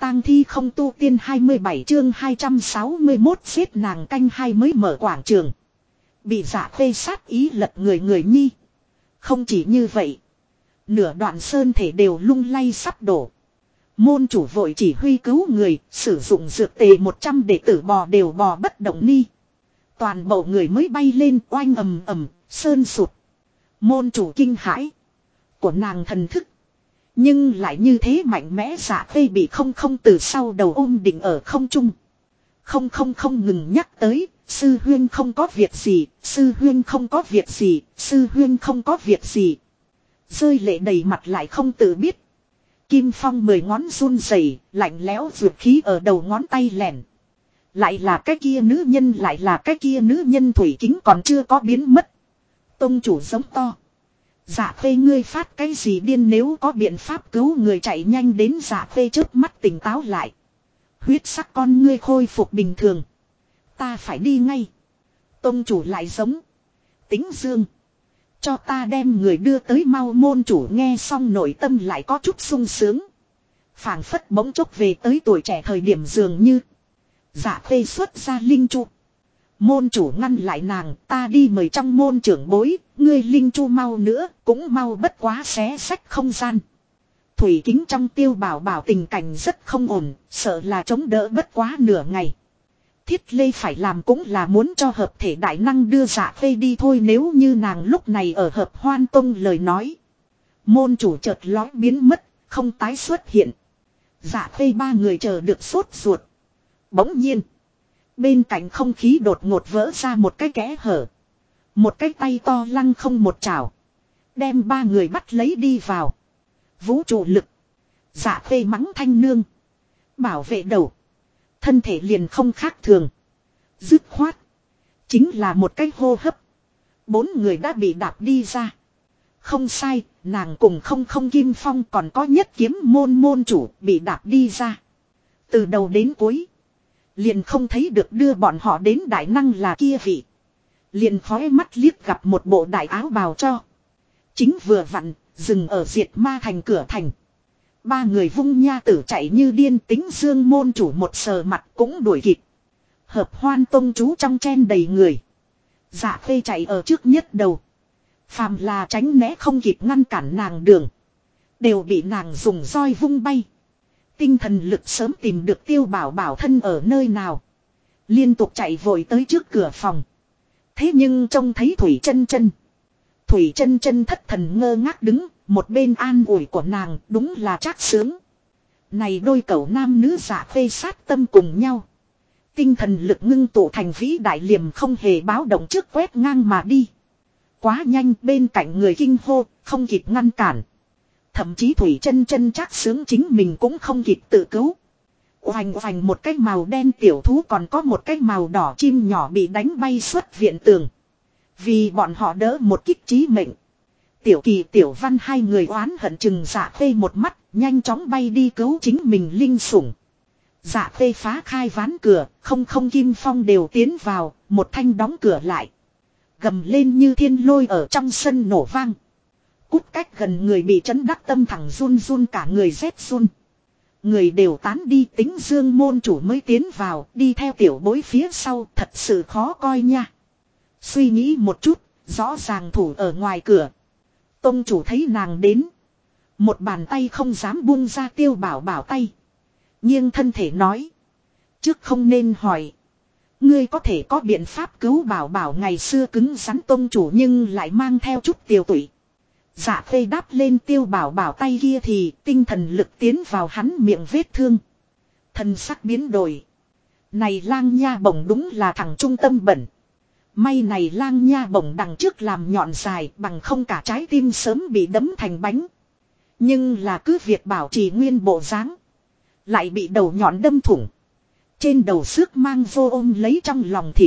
tang thi không tu tiên 27 chương 261 giết nàng canh hai mới mở quảng trường. Bị Dạ Khê sát ý lật người người nhi. Không chỉ như vậy. Nửa đoạn sơn thể đều lung lay sắp đổ. Môn chủ vội chỉ huy cứu người, sử dụng dược tề 100 đệ tử bò đều bò bất động ni. Toàn bộ người mới bay lên oanh ầm ầm, sơn sụt. Môn chủ kinh hãi. Của nàng thần thức. Nhưng lại như thế mạnh mẽ Dạ Khê bị không từ sau đầu ôm định ở không trung. Không ngừng nhắc tới, sư huyên không có việc gì, sư huyên không có việc gì, sư huyên không có việc gì. Rơi lệ đầy mặt lại không tự biết. Kim Phong 10 ngón run rẩy, lạnh lẽo dược khí ở đầu ngón tay lẻn. Lại là cái kia nữ nhân, lại là cái kia nữ nhân thủy kính còn chưa có biến mất. Tông chủ giống to. Dạ Khê ngươi phát cái gì điên, nếu có biện pháp cứu người chạy nhanh đến. Dạ Khê chớp mắt tỉnh táo lại. Huyết sắc con ngươi khôi phục bình thường. Ta phải đi ngay. Tông chủ lại giống. Tính dương. Cho ta đem người đưa tới mau. Môn chủ nghe xong nội tâm lại có chút sung sướng. Phảng phất bỗng chốc về tới tuổi trẻ thời điểm dường như. Dạ Khê xuất ra linh chu. Môn chủ ngăn lại nàng, ta đi mời trong môn trưởng bối, ngươi linh chu mau nữa, cũng mau bất quá xé sách không gian. Thủy kính trong Tiêu Bảo Bảo tình cảnh rất không ổn, sợ là chống đỡ bất quá nửa ngày. Thiết Lê phải làm cũng là muốn cho hợp thể đại năng đưa Dạ Khê đi thôi, nếu như nàng lúc này ở Hợp Hoan Tông lời nói. Môn chủ chợt lói biến mất, không tái xuất hiện. Dạ Khê ba người chờ được sốt ruột. Bỗng nhiên. Bên cạnh không khí đột ngột vỡ ra một cái kẽ hở. Một cái tay to lăng không một chảo. Đem ba người bắt lấy đi vào. Vũ trụ lực. Dạ Khê mắng thanh nương. Bảo vệ đầu. Thân thể liền không khác thường. Dứt khoát. Chính là một cái hô hấp. 4 người đã bị đạp đi ra. Không sai, nàng cùng không Kim Phong còn có Nhất Kiếm môn chủ bị đạp đi ra. Từ đầu đến cuối. Liền không thấy được đưa bọn họ đến đại năng là kia vị. Liền khói mắt liếc gặp một bộ đại áo bào cho. Chính vừa vặn, dừng ở Diệt Ma thành cửa thành. Ba người vung nha tử chạy như điên, Tính Dương môn chủ một sờ mặt cũng đuổi kịp. Hợp Hoan Tông chú trong chen đầy người. Dạ Khê chạy ở trước nhất đầu. Phàm là tránh né không kịp ngăn cản nàng đường. Đều bị nàng dùng roi vung bay. Tinh thần lực sớm tìm được Tiêu Bảo Bảo thân ở nơi nào. Liên tục chạy vội tới trước cửa phòng. Thế nhưng trông thấy Thủy Chân Chân. Thủy Chân Chân thất thần ngơ ngác đứng. Một bên an ủi của nàng đúng là trác sướng. Này đôi cẩu nam nữ Dạ Khê sát tâm cùng nhau. Tinh thần lực ngưng tụ thành vĩ đại liềm không hề báo động trước quét ngang mà đi. Quá nhanh, bên cạnh người kinh hô, không kịp ngăn cản. Thậm chí Thủy Chân Chân trác sướng chính mình cũng không kịp tự cứu. Oành một cái màu đen tiểu thú còn có một cái màu đỏ chim nhỏ bị đánh bay xuất viện tường. Vì bọn họ đỡ một kích chí mệnh. Tiểu Kỳ Tiểu Văn hai người oán hận chừng Dạ Khê một mắt, nhanh chóng bay đi cứu chính mình linh sủng. Dạ Khê phá khai ván cửa, không Kim Phong đều tiến vào, một thanh đóng cửa lại. Gầm lên như thiên lôi ở trong sân nổ vang. Cút cách gần người bị chấn đắc tâm thẳng run cả người rét run. Người đều tán đi, Tính Dương môn chủ mới tiến vào, đi theo tiểu bối phía sau, thật sự khó coi nha. Suy nghĩ một chút, rõ ràng thủ ở ngoài cửa. Tông chủ thấy nàng đến. Một bàn tay không dám buông ra Tiêu Bảo Bảo tay. Nhưng thân thể nói. Trước không nên hỏi. Ngươi có thể có biện pháp cứu Bảo Bảo, ngày xưa cứng rắn tông chủ nhưng lại mang theo chút tiêu tụy. Dạ Khê đáp lên Tiêu Bảo Bảo tay kia thì tinh thần lực tiến vào hắn miệng vết thương. Thần sắc biến đổi. Này lang nha bổng đúng là thằng trung tâm bẩn. May này lang nha bổng đằng trước làm nhọn dài, bằng không cả trái tim sớm bị đấm thành bánh. Nhưng là cứ việc bảo trì nguyên bộ dáng, lại bị đầu nhọn đâm thủng. Trên đầu xước mang vô ôm lấy trong lòng thịt.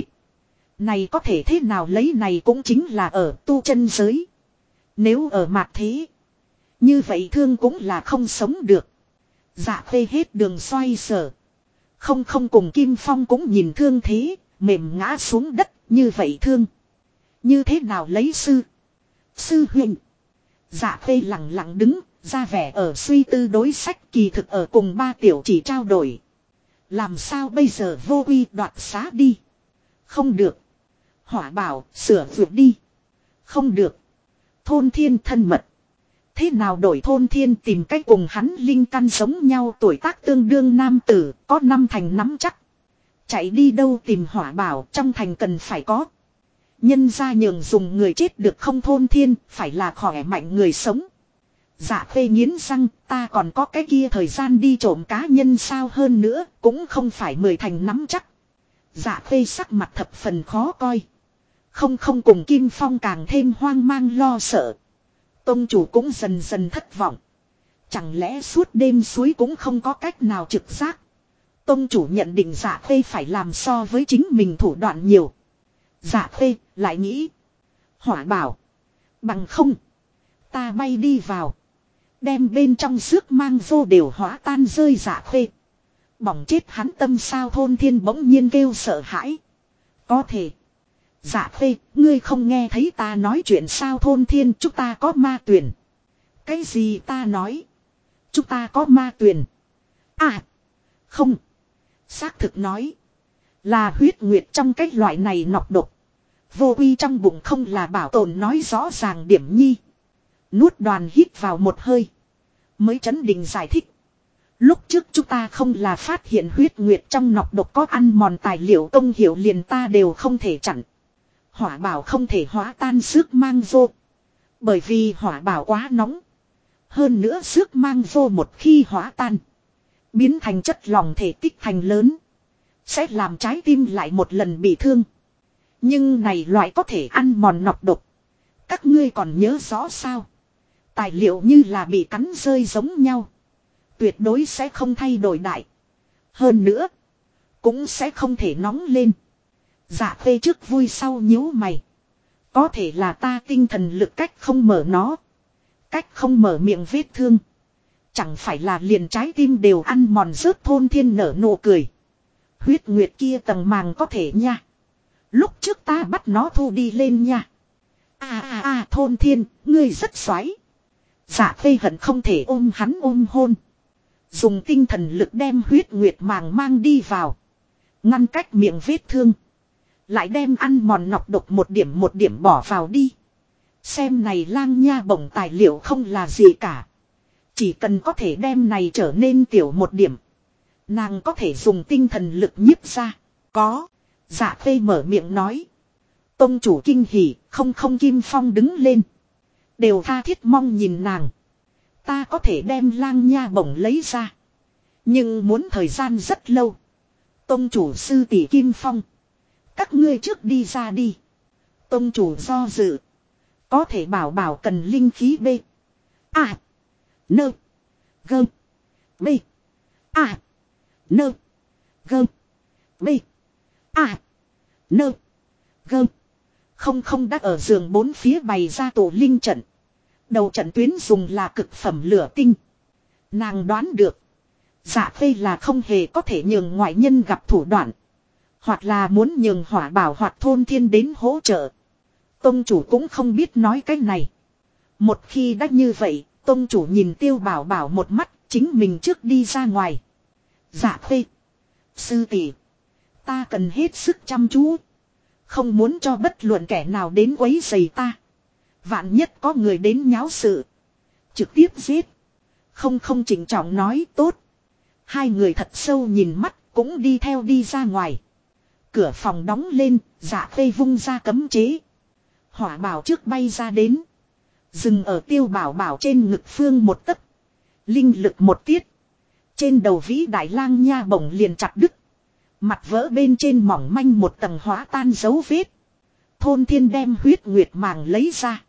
Này có thể thế nào lấy, này cũng chính là ở tu chân giới. Nếu ở mạt thế, như vậy thương cũng là không sống được. Dạ Khê hết đường xoay sở. Không cùng Kim Phong cũng nhìn thương thế, mềm ngã xuống đất, như vậy thương. Như thế nào lấy sư huynh. Dạ Khê lặng lặng đứng, ra vẻ ở suy tư đối sách, kỳ thực ở cùng ba tiểu chỉ trao đổi. Làm sao bây giờ Vô Uy đoạt xá đi? Không được. Hỏa Bảo sửa vượt đi. Không được. Thôn Thiên thân mật. Thế nào đổi Thôn Thiên tìm cách cùng hắn linh căn giống nhau, tuổi tác tương đương nam tử, có 5 thành nắm chắc. Chạy đi đâu tìm Hỏa Bảo, trong thành cần phải có. Nhân ra nhường dùng người chết được không? Thôn Thiên phải là khỏe mạnh người sống. Dạ Khê nghiến răng, ta còn có cái kia thời gian đi trộm cá nhân sao? Hơn nữa cũng không phải 10 thành nắm chắc. Dạ Khê sắc mặt thập phần khó coi. Không cùng Kim Phong càng thêm hoang mang lo sợ. Tông chủ cũng dần dần thất vọng. Chẳng lẽ suốt đêm suối cũng không có cách nào trực giác? Tông chủ nhận định Dạ Khê phải làm so với chính mình thủ đoạn nhiều. Dạ Khê lại nghĩ. Hỏa Bảo. Bằng không. Ta bay đi vào. Đem bên trong rước mang vô đều hóa tan rơi. Dạ Khê. Bỏng chết hắn tâm sao? Thôn Thiên bỗng nhiên kêu sợ hãi. Có thể. Dạ Khê, ngươi không nghe thấy ta nói chuyện sao? Thôn Thiên, chúng ta có ma tuyển. Cái gì ta nói? Chúng ta có ma tuyển. À. Không. Xác thực nói. Là huyết nguyệt trong cái loại này nọc độc. Vô Uy trong bụng không là bảo tồn, nói rõ ràng điểm nhi. Nuốt Đoàn hít vào một hơi. Mới trấn định giải thích. Lúc trước chúng ta không là phát hiện huyết nguyệt trong nọc độc có ăn mòn tài liệu công hiệu, liền ta đều không thể chặn. Hỏa Bảo không thể hóa tan xước mang vô. Bởi vì Hỏa Bảo quá nóng. Hơn nữa xước mang vô một khi hóa tan. Biến thành chất lỏng thể tích thành lớn. Sẽ làm trái tim lại một lần bị thương. Nhưng này loại có thể ăn mòn nọc độc. Các ngươi còn nhớ rõ sao? Tài liệu như là bị cắn rơi giống nhau. Tuyệt đối sẽ không thay đổi đại. Hơn nữa. Cũng sẽ không thể nóng lên. Dạ Khê trước vui sau nhíu mày. Có thể là ta tinh thần lực cách không mở nó. Cách không mở miệng vết thương. Chẳng phải là liền trái tim đều ăn mòn rớt? Thôn Thiên nở nụ cười. Huyết nguyệt kia tầng màng có thể nha. Lúc trước ta bắt nó thu đi lên nha. Thôn Thiên, ngươi rất xoái. Dạ Khê hận không thể ôm hắn ôm hôn. Dùng tinh thần lực đem huyết nguyệt màng mang đi vào. Ngăn cách miệng vết thương. Lại đem ăn mòn nọc độc một điểm bỏ vào đi. Xem này lang nha bổng tài liệu không là gì cả. Chỉ cần có thể đem này trở nên tiểu một điểm. Nàng có thể dùng tinh thần lực nhiếp ra. Có. Dạ Khê mở miệng nói. Tông chủ kinh hỉ, không Kim Phong đứng lên. Đều tha thiết mong nhìn nàng. Ta có thể đem lang nha bổng lấy ra. Nhưng muốn thời gian rất lâu. Tông chủ sư tỷ Kim Phong. Các ngươi trước đi ra đi. Tông chủ do dự. Có thể bảo cần linh khí B. A. Nơ. Gơ. B. A. Nơ. Gơ. B. A. Nơ. Gơ. Không đã ở giường bốn phía bày ra tổ linh trận. Đầu trận tuyến dùng là cực phẩm lửa tinh. Nàng đoán được. Dạ Khê là không hề có thể nhường ngoại nhân gặp thủ đoạn. Hoặc là muốn nhường Hỏa Bảo hoặc Thôn Thiên đến hỗ trợ. Tông chủ cũng không biết nói cái này. Một khi đã như vậy, tông chủ nhìn Tiêu Bảo Bảo một mắt, chính mình trước đi ra ngoài. Dạ Khê. Sư tỷ, ta cần hết sức chăm chú. Không muốn cho bất luận kẻ nào đến quấy rầy ta. Vạn nhất có người đến nháo sự. Trực tiếp giết. Không chỉnh trọng nói tốt. Hai người thật sâu nhìn mắt cũng đi theo đi ra ngoài. Cửa phòng đóng lên, Dạ Khê vung ra cấm chế. Hỏa Bảo trước bay ra đến. Dừng ở Tiêu Bảo Bảo trên ngực phương một tấc. Linh lực một tiết. Trên đầu vĩ đại lang nha bổng liền chặt đứt. Mặt vỡ bên trên mỏng manh một tầng hóa tan dấu vết. Thôn Thiên đem huyết nguyệt màng lấy ra.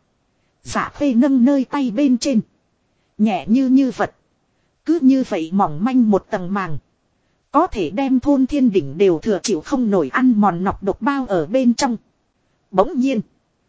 Dạ Khê nâng nơi tay bên trên. Nhẹ như vật. Cứ như vậy mỏng manh một tầng màng. Có thể đem Thôn Thiên đỉnh đều thừa chịu không nổi ăn mòn nọc độc bao ở bên trong. Bỗng nhiên.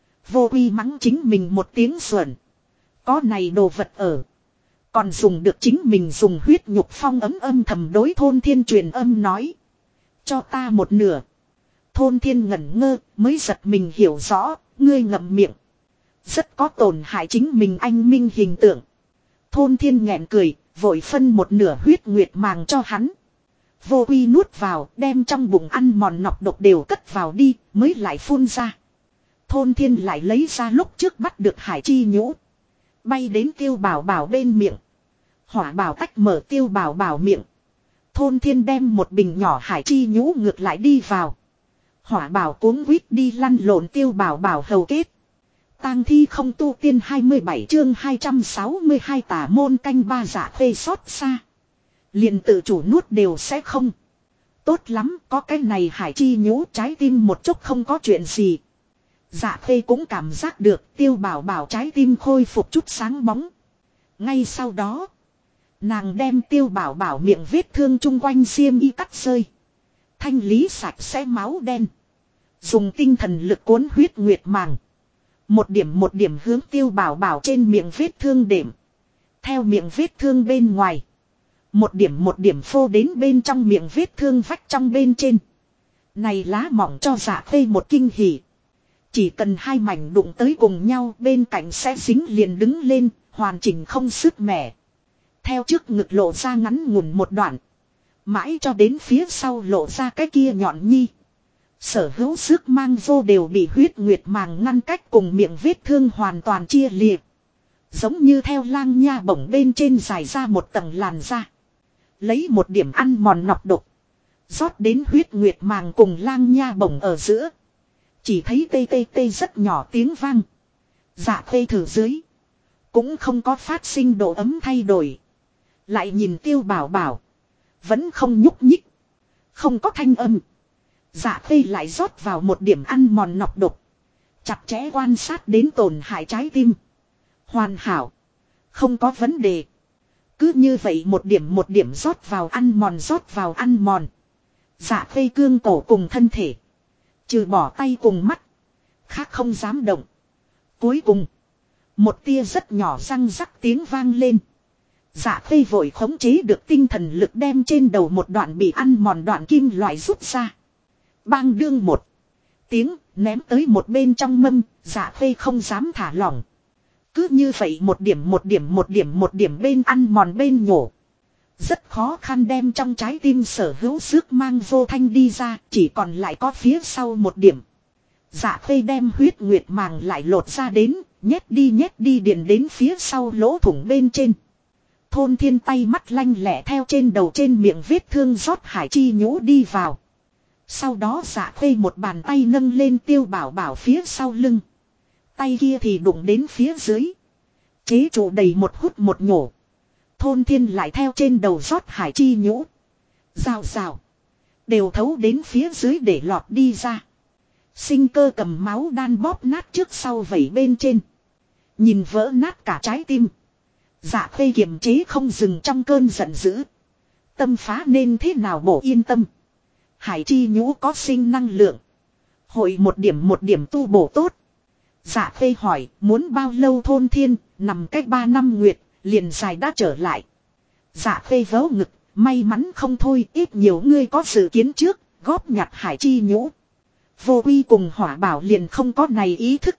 Vô Uy mắng chính mình một tiếng xuẩn. Có này đồ vật ở. Còn dùng được chính mình dùng huyết nhục phong ấm âm thầm đối Thôn Thiên truyền âm nói. Cho ta một nửa. Thôn Thiên ngẩn ngơ mới giật mình hiểu rõ. Ngươi ngậm miệng. Rất có tổn hại chính mình anh minh hình tượng. Thôn Thiên nghẹn cười, vội phân một nửa huyết nguyệt màng cho hắn. Vô Quy nuốt vào, đem trong bụng ăn mòn nọc độc đều cất vào đi, mới lại phun ra. Thôn Thiên lại lấy ra lúc trước bắt được hải chi nhũ. Bay đến Tiêu Bảo Bảo bên miệng. Hỏa Bảo tách mở Tiêu Bảo Bảo miệng. Thôn Thiên đem một bình nhỏ hải chi nhũ ngược lại đi vào. Hỏa Bảo cuống quýt đi lăn lộn Tiêu Bảo Bảo hầu kết. Tang thi không tu tiên 27 chương 262 tả môn canh ba dạ phê xót xa. Liền tự chủ nuốt đều sẽ không. Tốt lắm, có cái này hải chi nhũ trái tim một chút không có chuyện gì. Dạ phê cũng cảm giác được Tiêu Bảo Bảo trái tim khôi phục chút sáng bóng. Ngay sau đó, nàng đem Tiêu Bảo Bảo miệng vết thương chung quanh xiêm y cắt rơi. Thanh lý sạch sẽ máu đen. Dùng tinh thần lực cuốn huyết nguyệt màng. Một điểm hướng Tiêu Bảo Bảo trên miệng vết thương đệm. Theo miệng vết thương bên ngoài. Một điểm phô đến bên trong miệng vết thương vách trong bên trên. Này lá mỏng cho dạ phê một kinh hỉ. Chỉ cần hai mảnh đụng tới cùng nhau bên cạnh sẽ dính liền đứng lên, hoàn chỉnh không sứt mẻ. Theo trước ngực lộ ra ngắn ngủn một đoạn. Mãi cho đến phía sau lộ ra cái kia nhọn nhi. Sở hữu sức mang vô đều bị huyết nguyệt màng ngăn cách cùng miệng vết thương hoàn toàn chia liệt. Giống như theo lang nha bổng bên trên dài ra một tầng làn da. Lấy một điểm ăn mòn nọc độc. Rót đến huyết nguyệt màng cùng lang nha bổng ở giữa. Chỉ thấy tê tê tê rất nhỏ tiếng vang. Dạ phê thử dưới. Cũng không có phát sinh độ ấm thay đổi. Lại nhìn Tiêu Bảo Bảo. Vẫn không nhúc nhích. Không có thanh âm. Dạ phê lại rót vào một điểm ăn mòn nọc độc. Chặt chẽ quan sát đến tổn hại trái tim. Hoàn hảo. Không có vấn đề. Cứ như vậy một điểm rót vào ăn mòn. Dạ phê cương cổ cùng thân thể. Trừ bỏ tay cùng mắt. Khác không dám động. Cuối cùng. Một tia rất nhỏ răng rắc tiếng vang lên. Dạ phê vội khống chế được tinh thần lực đem trên đầu một đoạn bị ăn mòn đoạn kim loại rút ra. Bang đương một tiếng ném tới một bên trong mâm. Dạ phê không dám thả lỏng. Cứ như vậy một điểm bên ăn mòn bên nhổ. Rất khó khăn đem trong trái tim sở hữu sức mang vô thanh đi ra, chỉ còn lại có phía sau một điểm. Dạ phê đem huyết nguyệt màng lại lột ra đến, nhét đi điền đến phía sau lỗ thủng bên trên. Thôn Thiên tay mắt lanh lẹ theo trên đầu trên miệng vết thương rót hải chi nhũ đi vào. Sau đó dạ phê một bàn tay nâng lên Tiêu Bảo Bảo phía sau lưng. Tay kia thì đụng đến phía dưới. Chế trụ đầy một hút một nhổ. Thôn Thiên lại theo trên đầu rót hải chi nhũ. Rào rào. Đều thấu đến phía dưới để lọt đi ra. Sinh cơ cầm máu đan bóp nát trước sau vẩy bên trên. Nhìn vỡ nát cả trái tim. Dạ phê kiềm chế không dừng trong cơn giận dữ. Tâm phá nên thế nào bổ yên tâm. Hải chi nhũ có sinh năng lượng. Hội một điểm tu bổ tốt. Dạ phê hỏi muốn bao lâu Thôn Thiên nằm cách 3 năm nguyệt liền dài đã trở lại. Dạ phê vớ ngực may mắn không thôi ít nhiều ngươi có dự kiến trước góp nhặt hải chi nhũ. Vô Quy cùng Hỏa Bảo liền không có này ý thức.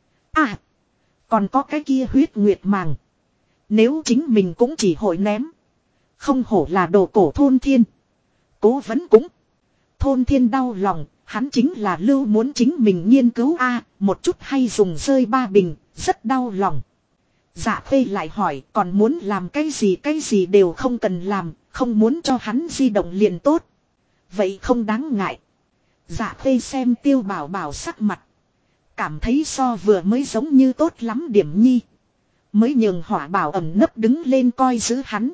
À còn có cái kia huyết nguyệt màng. Nếu chính mình cũng chỉ hội ném. Không hổ là đồ cổ Thôn Thiên. Cố vấn cũng. Thôn Thiên đau lòng. Hắn chính là lưu muốn chính mình nghiên cứu một chút hay dùng rơi 3 bình, rất đau lòng. Dạ phê lại hỏi còn muốn làm cái gì đều không cần làm, không muốn cho hắn di động liền tốt. Vậy không đáng ngại. Dạ phê xem Tiêu Bảo Bảo sắc mặt. Cảm thấy so vừa mới giống như tốt lắm điểm nhi. Mới nhường Hỏa Bảo ẩm nấp đứng lên coi giữ hắn.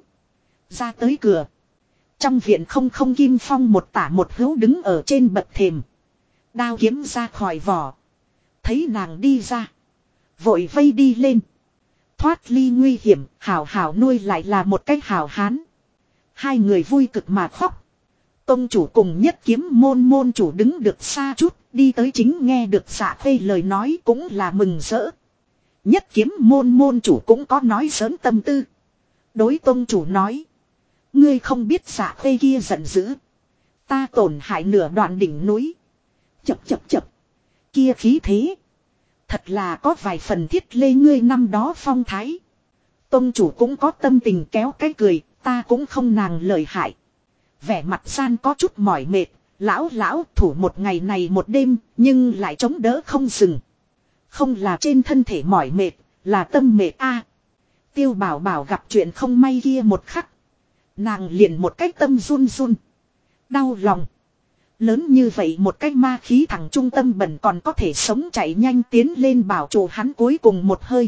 Ra tới cửa. Trong viện không Kim Phong một tả một hữu đứng ở trên bậc thềm. Đao kiếm ra khỏi vỏ. Thấy nàng đi ra. Vội vây đi lên. Thoát ly nguy hiểm, hảo hảo nuôi lại là một cái hảo hán. Hai người vui cực mà khóc. Tông chủ cùng Nhất Kiếm môn chủ đứng được xa chút, đi tới chính nghe được Dạ phê lời nói cũng là mừng rỡ. Nhất Kiếm môn chủ cũng có nói giỡn tâm tư. Đối tông chủ nói. Ngươi không biết Dạ phê kia giận dữ. Ta tổn hại nửa đoạn đỉnh núi. Chập. Kia khí thế. Thật là có vài phần thiết lê ngươi năm đó phong thái. Tông chủ cũng có tâm tình kéo cái cười, ta cũng không nàng lợi hại. Vẻ mặt gian có chút mỏi mệt, lão thủ một ngày này một đêm, nhưng lại chống đỡ không dừng. Không là trên thân thể mỏi mệt, là tâm mệt a. Tiêu Bảo Bảo gặp chuyện không may kia một khắc. Nàng liền một cái tâm run run. Đau lòng. Lớn như vậy một cái ma khí thẳng trung tâm bẩn còn có thể sống chạy nhanh tiến lên bảo trụ hắn cuối cùng một hơi.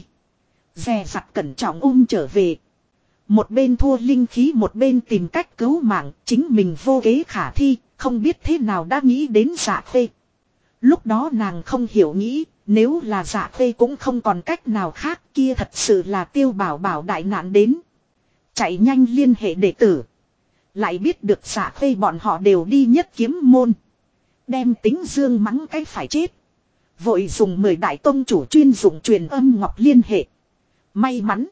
Dè dặt cẩn trọng trở về. Một bên thua linh khí một bên tìm cách cứu mạng, chính mình vô kế khả thi, không biết thế nào đã nghĩ đến Dạ Khê. Lúc đó nàng không hiểu nghĩ, nếu là Dạ Khê cũng không còn cách nào khác, kia thật sự là Tiêu Bảo Bảo đại nạn đến. Chạy nhanh liên hệ đệ tử. Lại biết được Dạ Khê bọn họ đều đi Nhất Kiếm môn. Đem Tính Dương mắng cái phải chết. Vội dùng 10 đại tông chủ chuyên dụng truyền âm ngọc liên hệ. May mắn.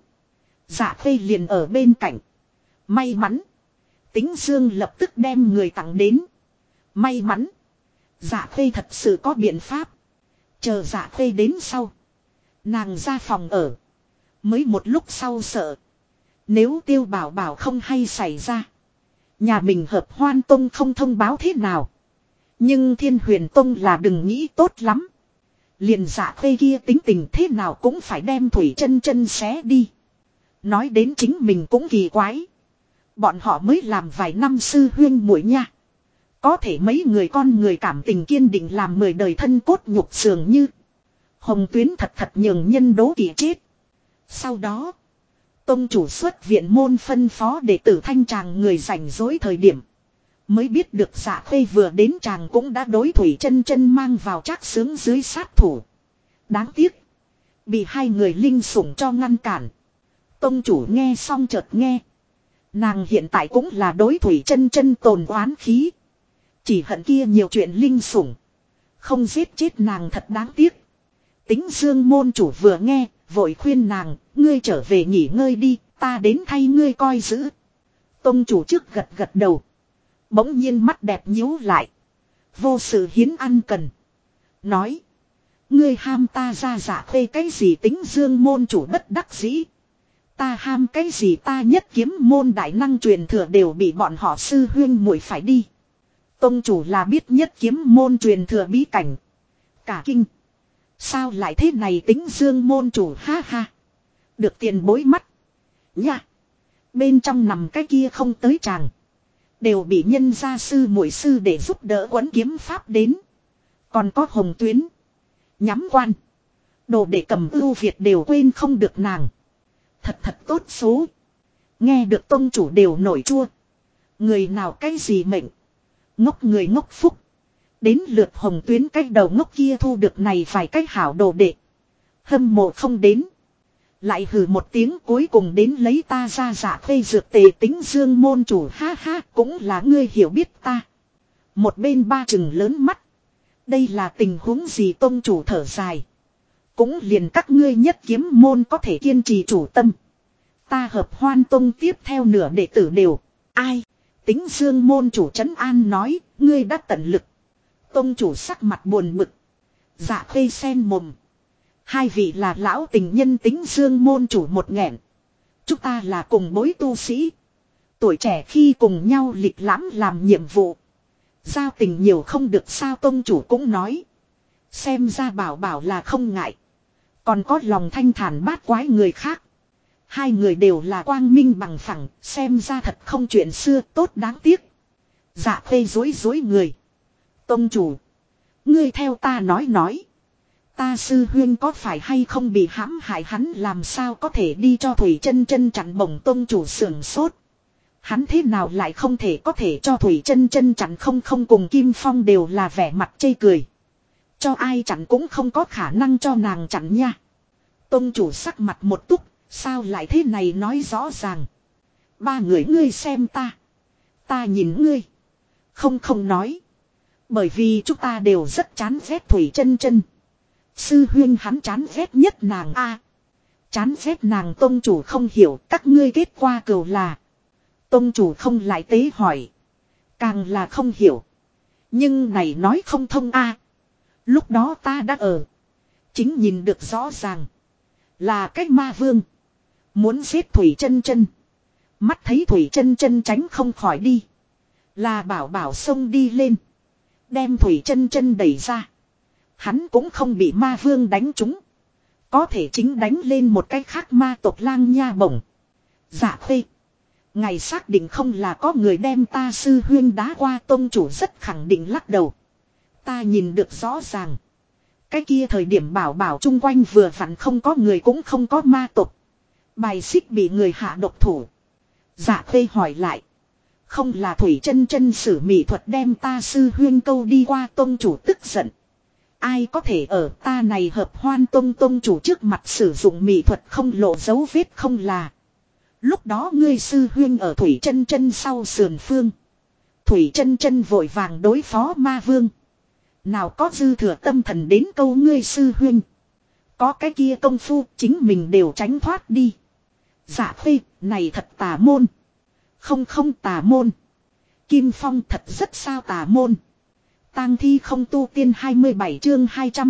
Dạ Khê liền ở bên cạnh. May mắn. Tính Dương lập tức đem người tặng đến. May mắn. Dạ Khê thật sự có biện pháp. Chờ Dạ Khê đến sau. Nàng ra phòng ở. Mới một lúc sau sợ. Nếu Tiêu Bảo Bảo không hay xảy ra. Nhà mình Hợp Hoan Tông không thông báo thế nào. Nhưng Thiên Huyền Tông là đừng nghĩ tốt lắm. Liền Dạ Khê kia tính tình thế nào cũng phải đem Thủy Chân Chân xé đi. Nói đến chính mình cũng kỳ quái. Bọn họ mới làm vài năm sư huyên muội nha. Có thể mấy người con người cảm tình kiên định làm 10 đời thân cốt nhục sườn như. Hồng Tuyến thật thật nhường nhân đố kỵ chết. Sau đó. Tông chủ xuất viện môn phân phó đệ tử thanh tràng người rảnh rỗi thời điểm. Mới biết được Dạ Khê vừa đến chàng cũng đã đối Thủy Chân Chân mang vào trác xướng dưới sát thủ. Đáng tiếc. Bị hai người linh sủng cho ngăn cản. Tông chủ nghe xong chợt nghe. Nàng hiện tại cũng là đối Thủy Chân Chân tồn oán khí. Chỉ hận kia nhiều chuyện linh sủng. Không giết chết nàng thật đáng tiếc. Tính Dương môn chủ vừa nghe, vội khuyên nàng, ngươi trở về nghỉ ngơi đi, ta đến thay ngươi coi giữ. Tông chủ trước gật gật đầu. Bỗng nhiên mắt đẹp nhíu lại. Vô sự hiến ăn cần. Nói. Ngươi ham ta ra Dạ Khê cái gì Tính Dương môn chủ bất đắc dĩ. Ta ham cái gì ta Nhất Kiếm môn đại năng truyền thừa đều bị bọn họ sư huyên muội phải đi. Tông chủ là biết Nhất Kiếm môn truyền thừa bí cảnh. Cả kinh. Sao lại thế này Tính Dương môn chủ ha ha. Được tiền bối mắt. Nha. Bên trong nằm cái kia không tới chàng. Đều bị nhân gia sư muội sư để giúp đỡ quấn kiếm pháp đến. Còn có Hồng Tuyến. Nhắm quan. Đồ để cầm ưu Việt đều quên không được nàng. Thật thật tốt số. Nghe được tông chủ đều nổi chua. Người nào cái gì mệnh. Ngốc người ngốc phúc. Đến lượt Hồng Tuyến cái đầu ngốc kia thu được này vài cái hảo đồ đệ. Hâm mộ không đến. Lại hừ một tiếng cuối cùng đến lấy ta ra Dạ Khê dược tề Tính Dương môn chủ ha ha cũng là ngươi hiểu biết ta. Một bên ba chừng lớn mắt. Đây là tình huống gì tông chủ thở dài. Cũng liền các ngươi Nhất Kiếm môn có thể kiên trì chủ tâm. Ta Hợp Hoan Tông tiếp theo nửa đệ tử đều. Ai? Tính Dương môn chủ trấn an nói, ngươi đã tận lực. Tông chủ sắc mặt buồn bực. Dạ Khê sen mồm. Hai vị là lão tình nhân Tính Dương môn chủ một nghẹn. Chúng ta là cùng bối tu sĩ. Tuổi trẻ khi cùng nhau lịch lãm làm nhiệm vụ. Giao tình nhiều không được sao tông chủ cũng nói. Xem ra bảo bảo là không ngại. Còn có lòng thanh thản bát quái người khác. Hai người đều là quang minh bằng phẳng. Xem ra thật không chuyện xưa tốt đáng tiếc. Dạ Khê dối dối người. Tông chủ. Ngươi theo ta nói. Ta sư huyên có phải hay không bị hãm hại hắn làm sao có thể đi cho Thủy Chân Chân chặn bổng tông chủ sưởng sốt. Hắn thế nào lại không thể có thể cho Thủy Chân Chân chặn không cùng Kim Phong đều là vẻ mặt chê cười. Cho ai chặn cũng không có khả năng cho nàng chặn nha. Tông chủ sắc mặt một túc, sao lại thế này nói rõ ràng. Ba người ngươi xem ta. Ta nhìn ngươi. Không nói. Bởi vì chúng ta đều rất chán ghét Thủy Chân Chân. Sư huyên hắn chán ghét nhất nàng a. Chán ghét nàng tông chủ không hiểu các ngươi kết qua cừu là. Tông chủ không lại tế hỏi. Càng là không hiểu. Nhưng này nói không thông a. Lúc đó ta đã ở. Chính nhìn được rõ ràng. Là cái ma vương. Muốn giết Thủy Chân Chân. Mắt thấy Thủy Chân Chân tránh không khỏi đi. Là bảo bảo xông đi lên. Đem Thủy Chân Chân đẩy ra. Hắn cũng không bị ma vương đánh trúng. Có thể chính đánh lên một cái khác ma tộc lang nha bổng. Dạ Khê. Ngày xác định không là có người đem ta sư huyên đá qua, tông chủ rất khẳng định lắc đầu. Ta nhìn được rõ ràng. Cái kia thời điểm bảo bảo chung quanh vừa vặn không có người cũng không có ma tộc. Bài xích bị người hạ độc thủ. Dạ Khê hỏi lại. Không là Thủy Chân Chân sử mỹ thuật đem ta sư huyên câu đi qua, tông chủ tức giận. Ai có thể ở ta này hợp hoan tông chủ trước mặt sử dụng mỹ thuật không lộ dấu vết, không là. Lúc đó ngươi sư huyên ở Thủy Chân Chân sau sườn phương. Thủy Chân Chân vội vàng đối phó ma vương. Nào có dư thừa tâm thần đến câu ngươi sư huyên. Có cái kia công phu chính mình đều tránh thoát đi. Dạ Khê, này thật tà môn. Không tà môn. Kim Phong thật rất sao tà môn. Tang thi không tu tiên 27 chương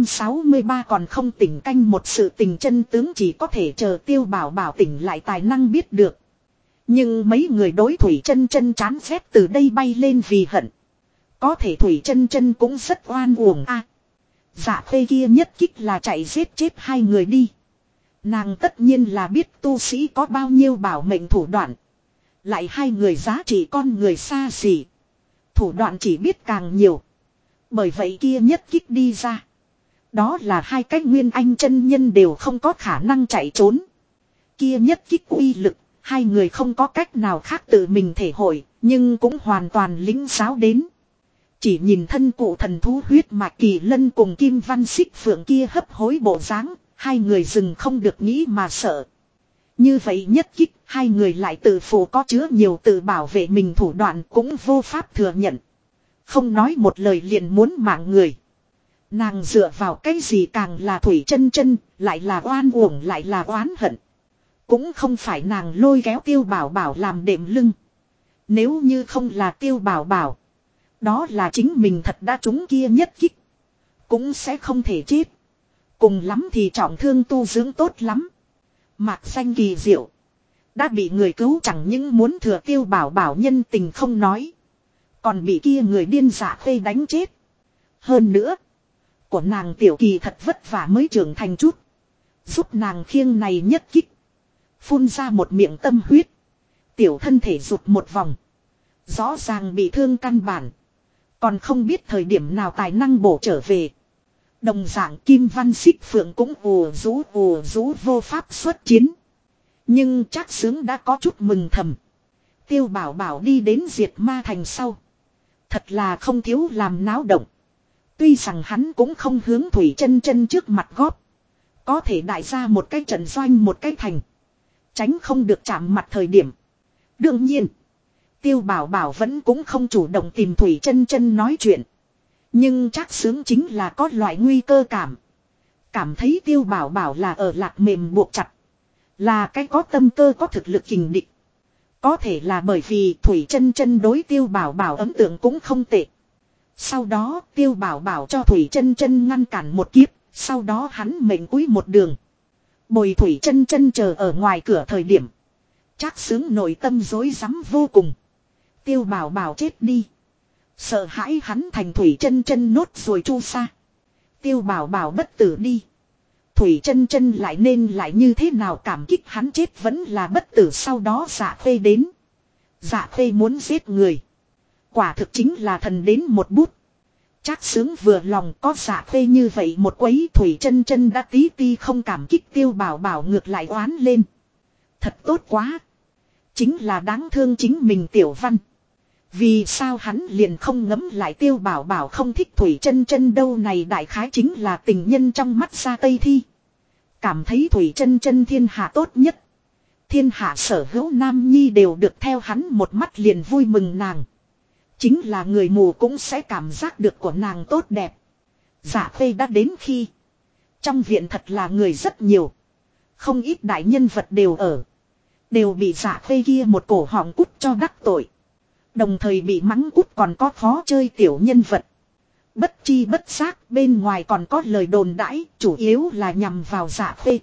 263 còn không tỉnh canh một sự tình chân tướng chỉ có thể chờ Tiêu Bảo Bảo tỉnh lại tài năng biết được. Nhưng mấy người đối Thủy Chân Chân chán ghét từ đây bay lên vì hận. Có thể Thủy Chân Chân cũng rất oan uổng a. Dạ Khê kia nhất kích là chạy giết chết hai người đi. Nàng tất nhiên là biết tu sĩ có bao nhiêu bảo mệnh thủ đoạn. Lại hai người giá trị con người xa xỉ. Thủ đoạn chỉ biết càng nhiều. Bởi vậy kia nhất kích đi ra. Đó là hai cái nguyên anh chân nhân đều không có khả năng chạy trốn. Kia nhất kích uy lực, hai người không có cách nào khác tự mình thể hội, nhưng cũng hoàn toàn lĩnh giáo đến. Chỉ nhìn thân cụ thần thú huyết mạch Kỳ Lân cùng Kim Văn Xích Phượng kia hấp hối bộ dáng, hai người dừng không được nghĩ mà sợ. Như vậy nhất kích, hai người lại tự phụ có chứa nhiều tự bảo vệ mình thủ đoạn cũng vô pháp thừa nhận. Không nói một lời liền muốn mạng người. Nàng dựa vào cái gì càng là Thủy Chân Chân, lại là oan uổng lại là oán hận. Cũng không phải nàng lôi kéo Tiêu Bảo Bảo làm đệm lưng. Nếu như không là Tiêu Bảo Bảo, đó là chính mình thật đã trúng kia nhất kích. Cũng sẽ không thể chết. Cùng lắm thì trọng thương tu dưỡng tốt lắm. Mạc Xanh kỳ diệu. Đã bị người cứu chẳng những muốn thừa Tiêu Bảo Bảo nhân tình không nói. Còn bị kia người điên Dạ Khê đánh chết. Hơn nữa. Của nàng tiểu kỳ thật vất vả mới trưởng thành chút. Giúp nàng khiêng này nhất kích. Phun ra một miệng tâm huyết. Tiểu thân thể rụt một vòng. Rõ ràng bị thương căn bản. Còn không biết thời điểm nào tài năng bổ trở về. Đồng dạng Kim Văn Xích Phượng cũng ùa rú vô pháp xuất chiến. Nhưng chắc sướng đã có chút mừng thầm. Tiêu Bảo Bảo đi đến diệt ma thành sau. Thật là không thiếu làm náo động. Tuy rằng hắn cũng không hướng Thủy Chân Chân trước mặt góp. Có thể đại ra một cái trận doanh một cái thành. Tránh không được chạm mặt thời điểm. Đương nhiên. Tiêu Bảo Bảo vẫn cũng không chủ động tìm Thủy Chân Chân nói chuyện. Nhưng chắc sướng chính là có loại nguy cơ cảm. Cảm thấy Tiêu Bảo Bảo là ở lạc mềm buộc chặt. Là cái có tâm cơ có thực lực kình địch. Có thể là bởi vì Thủy Chân Chân đối Tiêu Bảo Bảo ấn tượng cũng không tệ. Sau đó Tiêu Bảo Bảo cho Thủy Chân Chân ngăn cản một kiếp. Sau đó hắn mệnh cúi một đường. Bồi Thủy Chân Chân chờ ở ngoài cửa thời điểm. Trác Xướng nội tâm rối rắm vô cùng. Tiêu Bảo Bảo chết đi. Sợ hãi hắn thành Thủy Chân Chân nốt rồi chu sa. Tiêu Bảo Bảo bất tử đi. Thủy Chân Chân lại nên lại như thế nào cảm kích hắn chết vẫn là bất tử. Sau đó Dạ Khê đến. Dạ Khê muốn giết người. Quả thực chính là thần đến một bút. Trác Xướng vừa lòng có Dạ Khê như vậy một quấy. Thủy Chân Chân đã tí ti không cảm kích Tiêu Bảo Bảo ngược lại oán lên. Thật tốt quá. Chính là đáng thương chính mình Tiểu Văn. Vì sao hắn liền không ngấm lại Tiêu Bảo Bảo không thích Thủy Chân Chân đâu, này đại khái chính là tình nhân trong mắt Gia Tây Thi. Cảm thấy Thủy Chân Chân thiên hạ tốt nhất. Thiên hạ sở hữu nam nhi đều được theo hắn một mắt liền vui mừng nàng. Chính là người mù cũng sẽ cảm giác được của nàng tốt đẹp. Dạ Khê đã đến khi. Trong viện thật là người rất nhiều. Không ít đại nhân vật đều ở. Đều bị Dạ Khê kia một cổ họng cút cho đắc tội. Đồng thời bị mắng cút còn có khó chơi tiểu nhân vật. Bất chi bất giác bên ngoài còn có lời đồn đãi, chủ yếu là nhằm vào Dạ Khê.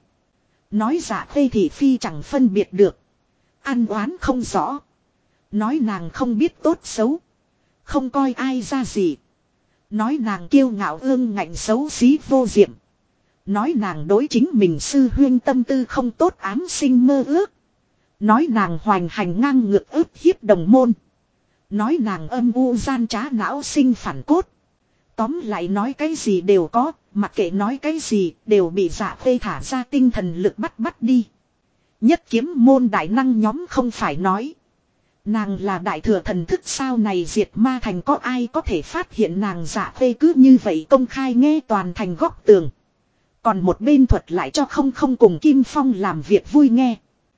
Nói Dạ Khê thị phi chẳng phân biệt được. Ăn oán không rõ. Nói nàng không biết tốt xấu. Không coi ai ra gì. Nói nàng kiêu ngạo ương ngạnh xấu xí vô diệm. Nói nàng đối chính mình sư huyên tâm tư không tốt ám sinh mơ ước. Nói nàng hoành hành ngang ngược ức hiếp đồng môn. Nói nàng âm u gian trá não sinh phản cốt. Tóm lại nói cái gì đều có, mặc kệ nói cái gì đều bị Dạ Khê thả ra tinh thần lực bắt đi. Nhất kiếm môn đại năng nhóm không phải nói. Nàng là đại thừa thần thức sao này diệt ma thành có ai có thể phát hiện nàng Dạ Khê cứ như vậy công khai nghe toàn thành góc tường. Còn một bên thuật lại cho không cùng Kim Phong làm việc vui nghe.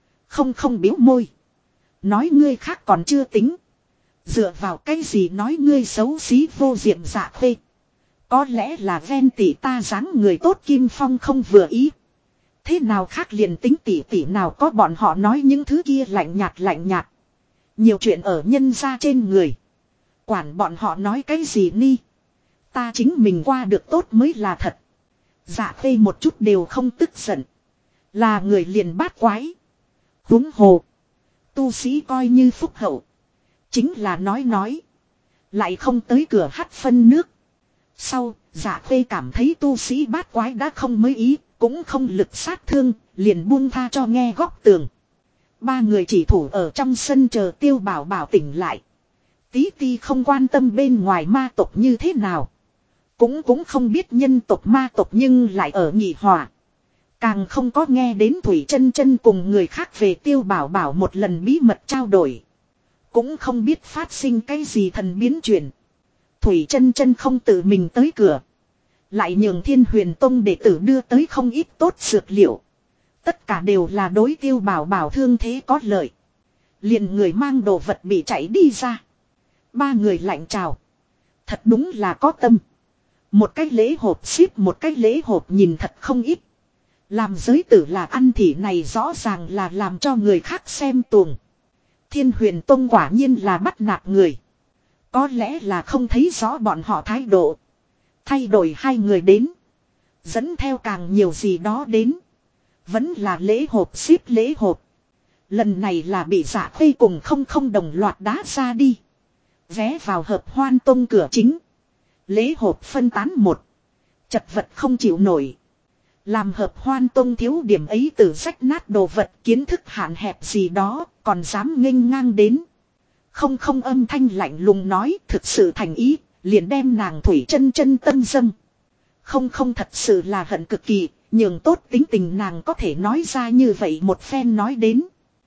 Không biếu môi. Nói ngươi khác còn chưa tính. Dựa vào cái gì nói ngươi xấu xí vô diệm Dạ Khê. Có lẽ là ven tỷ ta dáng người tốt Kim Phong không vừa ý. Thế nào khác liền tính tỷ nào có bọn họ nói những thứ kia lạnh nhạt. Nhiều chuyện ở nhân ra trên người. Quản bọn họ nói cái gì ni. Ta chính mình qua được tốt mới là thật. Dạ Khê một chút đều không tức giận. Là người liền bát quái. Huống hồ. Tu sĩ coi như phúc hậu. Chính là nói. Lại không tới cửa hắt phân nước. Sau, Dạ Khê cảm thấy tu sĩ bát quái đã không mới ý, cũng không lực sát thương, liền buông tha cho nghe góc tường. Ba người chỉ thủ ở trong sân chờ Tiêu Bảo Bảo tỉnh lại. Tí ti không quan tâm bên ngoài ma tộc như thế nào. Cũng không biết nhân tộc ma tộc nhưng lại ở nhị hòa. Càng không có nghe đến Thủy Chân Chân cùng người khác về Tiêu Bảo Bảo một lần bí mật trao đổi. Cũng không biết phát sinh cái gì thần biến chuyển. Thủy Chân Chân không tự mình tới cửa. Lại nhường Thiên Huyền Tông đệ tử đưa tới không ít tốt dược liệu. Tất cả đều là đối Tiêu Bảo Bảo thương thế có lợi. Liền người mang đồ vật bị chạy đi ra. Ba người lạnh chào. Thật đúng là có tâm. Một cái lễ hộp ship một cái lễ hộp nhìn thật không ít. Làm giới tử là ăn thị này rõ ràng là làm cho người khác xem tuồng. Thiên Huyền Tông quả nhiên là bắt nạt người. Có lẽ là không thấy rõ bọn họ thái độ. Thay đổi hai người đến. Dẫn theo càng nhiều gì đó đến. Vẫn là lễ hộp ship lễ hộp. Lần này là bị Dạ Khê cùng không đồng loạt đá ra đi. Vé vào Hợp Hoan Tông cửa chính. Lễ hộp phân tán một. Chật vật không chịu nổi. Làm Hợp Hoan Tông thiếu điểm ấy từ rách nát đồ vật kiến thức hạn hẹp gì đó. Còn dám nghênh ngang đến. Không âm thanh lạnh lùng nói thực sự thành ý. Liền đem nàng Thủy Chân Chân tâm dâng. Không thật sự là hận cực kỳ. Nhường tốt tính tình nàng có thể nói ra như vậy một phen nói đến.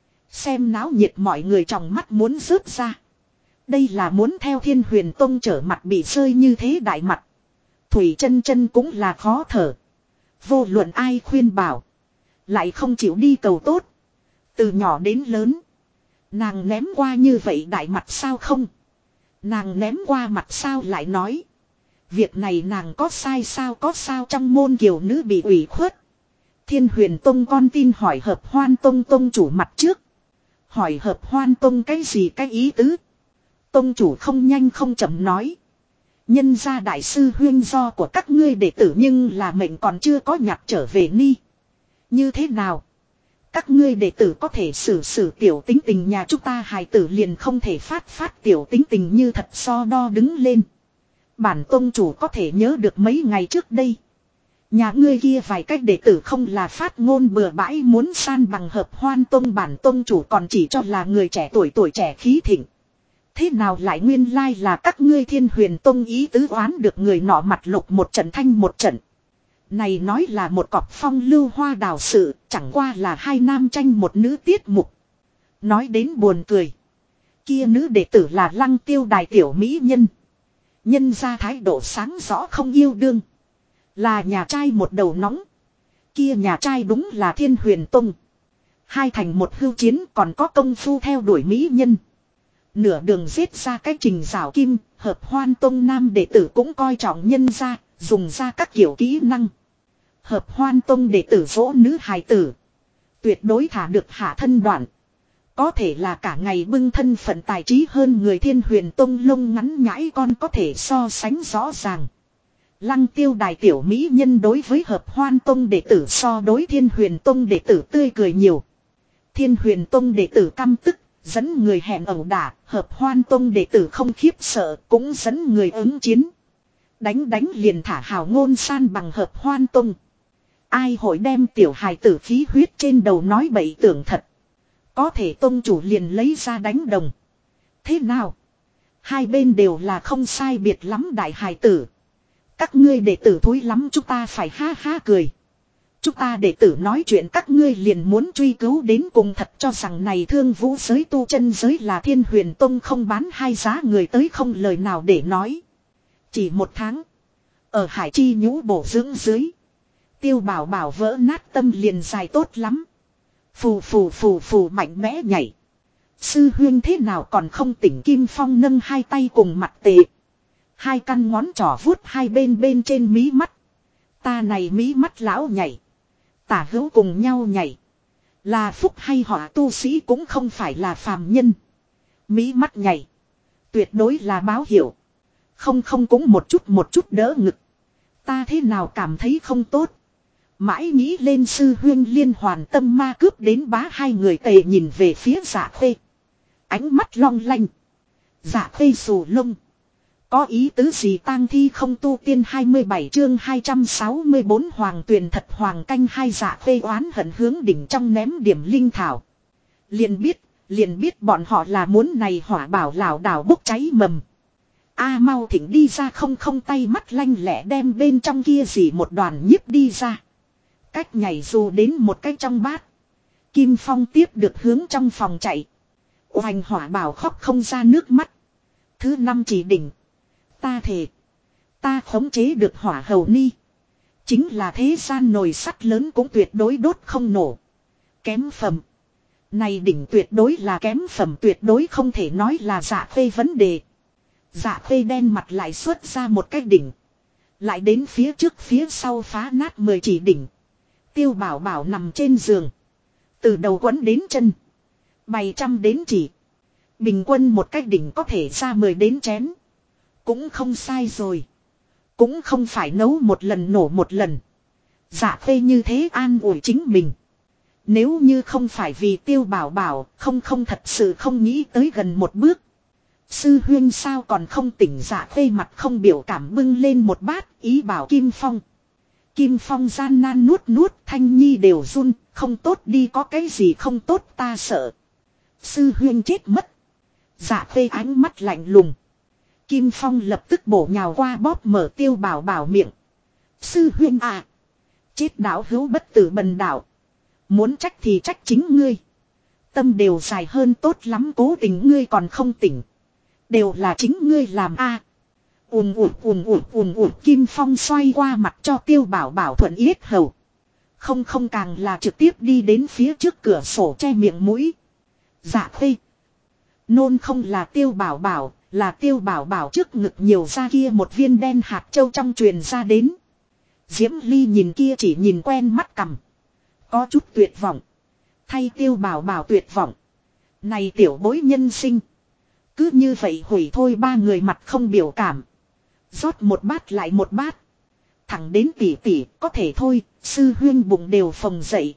Xem náo nhiệt mọi người trong mắt muốn rớt ra. Đây là muốn theo Thiên Huyền Tông trở mặt bị rơi như thế đại mặt. Thủy Chân Chân cũng là khó thở. Vô luận ai khuyên bảo. Lại không chịu đi cầu tốt. Từ nhỏ đến lớn. Nàng ném qua như vậy đại mặt sao không? Nàng ném qua mặt sao lại nói. Việc này nàng có sai sao có sao trong môn kiều nữ bị ủy khuất. Thiên Huyền Tông con tin hỏi Hợp Hoan Tông tông chủ mặt trước. Hỏi Hợp Hoan Tông cái gì cái ý tứ. Tông chủ không nhanh không chậm nói. Nhân gia đại sư huyên do của các ngươi đệ tử nhưng là mệnh còn chưa có nhặt trở về ni. Như thế nào? Các ngươi đệ tử có thể xử tiểu tính tình nhà chúng ta hài tử liền không thể phát tiểu tính tình như thật so đo đứng lên. Bản tông chủ có thể nhớ được mấy ngày trước đây. Nhà ngươi kia vài cách đệ tử không là phát ngôn bừa bãi muốn san bằng Hợp Hoan Tông bản tông chủ còn chỉ cho là người trẻ tuổi trẻ khí thịnh. Thế nào lại nguyên lai là các ngươi Thiên Huyền Tông ý tứ oán được người nọ mặt lục một trận thanh một trận. Này nói là một cọc phong lưu hoa đào sự, chẳng qua là hai nam tranh một nữ tiết mục. Nói đến buồn cười. Kia nữ đệ tử là Lăng Tiêu đài tiểu mỹ nhân. Nhân ra thái độ sáng rõ không yêu đương. Là nhà trai một đầu nóng. Kia nhà trai đúng là Thiên Huyền Tông. Hai thành một hưu chiến còn có công phu theo đuổi mỹ nhân. Nửa đường giết ra cái trình rào kim, Hợp Hoan Tông nam đệ tử cũng coi trọng nhân ra, dùng ra các kiểu kỹ năng. Hợp Hoan Tông đệ tử dỗ nữ hài tử. Tuyệt đối thả được hạ thân đoạn. Có thể là cả ngày bưng thân phận tài trí hơn người Thiên Huyền Tông lông ngắn nhãi con có thể so sánh rõ ràng. Lăng Tiêu đài tiểu mỹ nhân đối với Hợp Hoan Tông đệ tử so đối Thiên Huyền Tông đệ tử tươi cười nhiều. Thiên Huyền Tông đệ tử căm tức, dẫn người hẹn ẩu đả, Hợp Hoan Tông đệ tử không khiếp sợ, cũng dẫn người ứng chiến. Đánh liền thả hào ngôn san bằng Hợp Hoan Tông. Ai hội đem tiểu hài tử khí huyết trên đầu nói bậy tưởng thật. Có thể tông chủ liền lấy ra đánh đồng. Thế nào? Hai bên đều là không sai biệt lắm đại hài tử. Các ngươi đệ tử thối lắm chúng ta phải ha ha cười. Chúng ta đệ tử nói chuyện các ngươi liền muốn truy cứu đến cùng thật cho rằng này Thương Vũ giới tu chân giới là Thiên Huyền Tông không bán hai giá người tới không lời nào để nói. Chỉ một tháng. Ở Hải Chi nhũ bổ dưỡng dưới. Tiêu Bảo Bảo vỡ nát tâm liền dài tốt lắm. Phù mạnh mẽ nhảy. Sư huyên thế nào còn không tỉnh Kim Phong nâng hai tay cùng mặt tệ. Hai căn ngón trỏ vuốt hai bên trên mí mắt. Ta này mí mắt lão nhảy. Tả hữu cùng nhau nhảy. Là phúc hay họa tu sĩ cũng không phải là phàm nhân. Mí mắt nhảy. Tuyệt đối là báo hiệu. Không cũng một chút đỡ ngực. Ta thế nào cảm thấy không tốt. Mãi nghĩ lên sư huyên liên hoàn tâm ma cướp đến bá hai người tề nhìn về phía Dạ Khê. Ánh mắt long lanh. Dạ Khê xù lông. Có ý tứ gì tang thi không tu tiên 27 chương 264 hoàng tuyền thật hoàng canh hai Dạ Khê oán hận hướng đỉnh trong ném điểm linh thảo. Liền biết bọn họ là muốn này hỏa bảo lảo đảo bốc cháy mầm. A mau thỉnh đi ra không tay mắt lanh lẹ đem bên trong kia gì một đoàn nhíp đi ra. Cách nhảy dù đến một cái trong bát. Kim Phong tiếp được hướng trong phòng chạy. Oanh hỏa bảo khóc không ra nước mắt. Thứ năm chỉ đỉnh. Ta thề. Ta khống chế được hỏa hầu ni. Chính là thế gian nồi sắt lớn cũng tuyệt đối đốt không nổ. Kém phẩm. Này đỉnh tuyệt đối là kém phẩm tuyệt đối không thể nói là Dạ Khê vấn đề. Dạ Khê đen mặt lại xuất ra một cái đỉnh. Lại đến phía trước phía sau phá nát 10 chỉ đỉnh. Tiêu Bảo Bảo nằm trên giường. Từ đầu quấn đến chân. Bày trăm đến chỉ. Bình quân một cái đỉnh có thể ra 10 đến chén. Cũng không sai rồi. Cũng không phải nấu một lần nổ một lần. Dạ Khê như thế an ủi chính mình. Nếu như không phải vì Tiêu Bảo Bảo không thật sự không nghĩ tới gần một bước. Sư huyên sao còn không tỉnh Dạ Khê mặt không biểu cảm bưng lên một bát ý bảo Kim Phong. Kim Phong gian nan nuốt Thanh Nhi đều run, không tốt đi có cái gì không tốt ta sợ. Sư huyên chết mất. Dạ Khê ánh mắt lạnh lùng. Kim Phong lập tức bổ nhào qua bóp mở Tiêu Bảo Bảo miệng. Sư huyên à. Chết đạo hữu bất tử bần đạo. Muốn trách thì trách chính ngươi. Tâm đều dài hơn tốt lắm cố tình ngươi còn không tỉnh. Đều là chính ngươi làm a. Ùm Kim Phong xoay qua mặt cho Tiêu Bảo Bảo thuận yết hầu. Không càng là trực tiếp đi đến phía trước cửa sổ che miệng mũi. Dạ Khê. Nôn không là Tiêu Bảo Bảo, là Tiêu Bảo Bảo trước ngực nhiều ra kia một viên đen hạt châu trong truyền ra đến. Diễm Ly nhìn kia chỉ nhìn quen mắt cầm. Có chút tuyệt vọng. Thay Tiêu Bảo Bảo tuyệt vọng. Này tiểu bối nhân sinh. Cứ như vậy hủy thôi ba người mặt không biểu cảm. Rót một bát lại một bát. Thẳng đến tỉ có thể thôi, sư huyên bụng đều phồng dậy.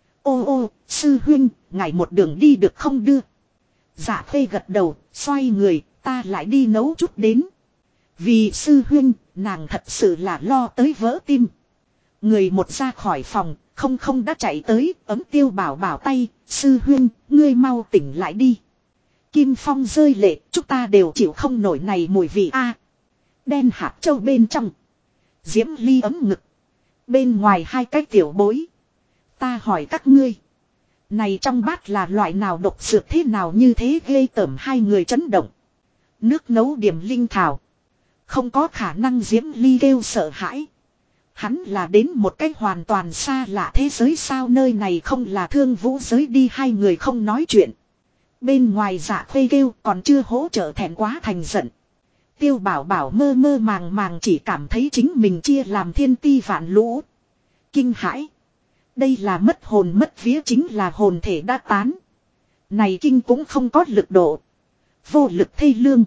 Ô sư huyên, ngài một đường đi được không đưa. Dạ Khê gật đầu, xoay người, ta lại đi nấu chút đến. Vì sư huyên, nàng thật sự là lo tới vỡ tim. Người một ra khỏi phòng, không đã chạy tới, ấm Tiêu Bảo Bảo tay, sư huyên, ngươi mau tỉnh lại đi. Kim Phong rơi lệ, chúng ta đều chịu không nổi này mùi vị a. Đen hạt châu bên trong. Diễm Ly ấm ngực. Bên ngoài hai cái tiểu bối. Ta hỏi các ngươi. Này trong bát là loại nào độc dược thế nào như thế ghê tởm hai người chấn động. Nước nấu điểm linh thảo. Không có khả năng Diễm Ly kêu sợ hãi. Hắn là đến một cách hoàn toàn xa lạ thế giới sao nơi này không là Thương Vũ giới đi hai người không nói chuyện. Bên ngoài Dạ Khê kêu còn chưa hỗ trợ thẹn quá thành giận. Tiêu Bảo Bảo mơ màng chỉ cảm thấy chính mình chia làm thiên ti vạn lũ. Kinh hãi. Đây là mất hồn mất vía chính là hồn thể đã tán. Này kinh cũng không có lực độ. Vô lực thê lương.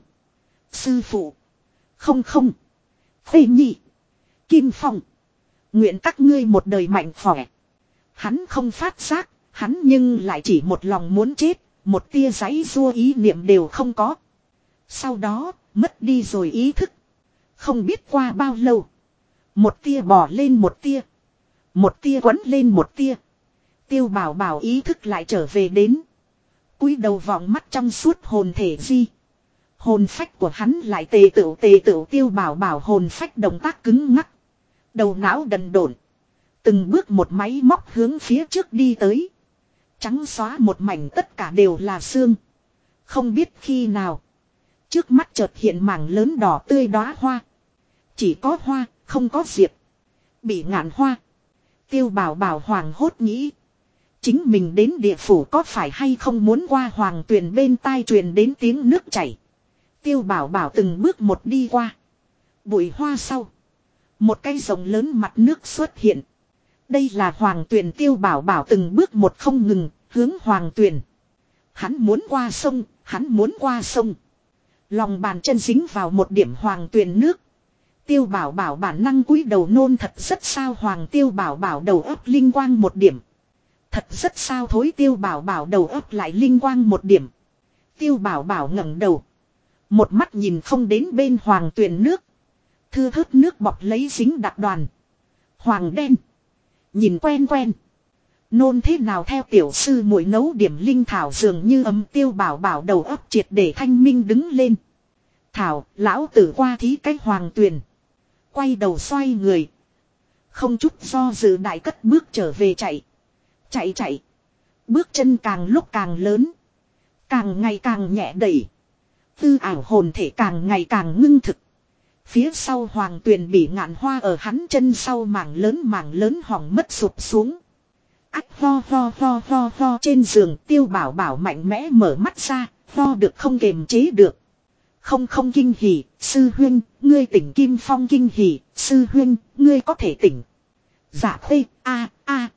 Sư phụ. Không không. Phê nhị. Kim Phong. Nguyện các ngươi một đời mạnh khỏe. Hắn không phát giác. Hắn nhưng lại chỉ một lòng muốn chết. Một tia giãy giụa ý niệm đều không có. Sau đó mất đi rồi ý thức. Không biết qua bao lâu. Một tia bò lên một tia. Một tia quấn lên một tia. Tiêu Bảo Bảo ý thức lại trở về đến. Cúi đầu vọng mắt trong suốt hồn thể di. Hồn phách của hắn lại tề tựu Tiêu Bảo Bảo hồn phách động tác cứng ngắc. Đầu não đần độn. Từng bước một máy móc hướng phía trước đi tới. Trắng xóa một mảnh tất cả đều là xương. Không biết khi nào. Trước mắt chợt hiện mảng lớn đỏ tươi đóa hoa. Chỉ có hoa, không có diệp. Bị ngạn hoa. Tiêu Bảo Bảo hoàng hốt nghĩ. Chính mình đến địa phủ có phải hay không muốn qua hoàng tuyền bên tai truyền đến tiếng nước chảy. Tiêu Bảo Bảo từng bước một đi qua. Bụi hoa sau. Một cây rồng lớn mặt nước xuất hiện. Đây là hoàng tuyền. Tiêu Bảo Bảo từng bước một không ngừng hướng hoàng tuyền. Hắn muốn qua sông, hắn muốn qua sông. Lòng bàn chân dính vào một điểm hoàng tuyền nước. Tiêu Bảo Bảo bản năng cúi đầu nôn thật rất sao hoàng. Tiêu Bảo Bảo đầu óc linh quang một điểm. Thật rất sao thối. Tiêu Bảo Bảo đầu óc lại linh quang một điểm. Tiêu Bảo Bảo ngẩng đầu. Một mắt nhìn không đến bên hoàng tuyền nước. Thưa thớt nước bọt lấy dính đặc đoàn. Hoàng đen. Nhìn quen quen. Nôn thế nào theo tiểu sư muội nấu điểm linh thảo dường như ấm. Tiêu Bảo Bảo đầu óc triệt để thanh minh đứng lên. Thảo, lão tử qua thí cái hoàng tuyền. Quay đầu xoay người. Không chút do dự đại cất bước trở về chạy. Chạy. Bước chân càng lúc càng lớn. Càng ngày càng nhẹ đẩy. Tư ảo hồn thể càng ngày càng ngưng thực. Phía sau hoàng tuyền bị ngạn hoa ở hắn chân sau mảng lớn hỏng mất sụp xuống. Ách ho trên giường. Tiêu Bảo Bảo mạnh mẽ mở mắt ra. Ho được không kềm chế được. Không kinh hỉ. Sư huynh, ngươi tỉnh. Kim Phong kinh hỉ. Sư huynh, ngươi có thể tỉnh. Dạ khê, a.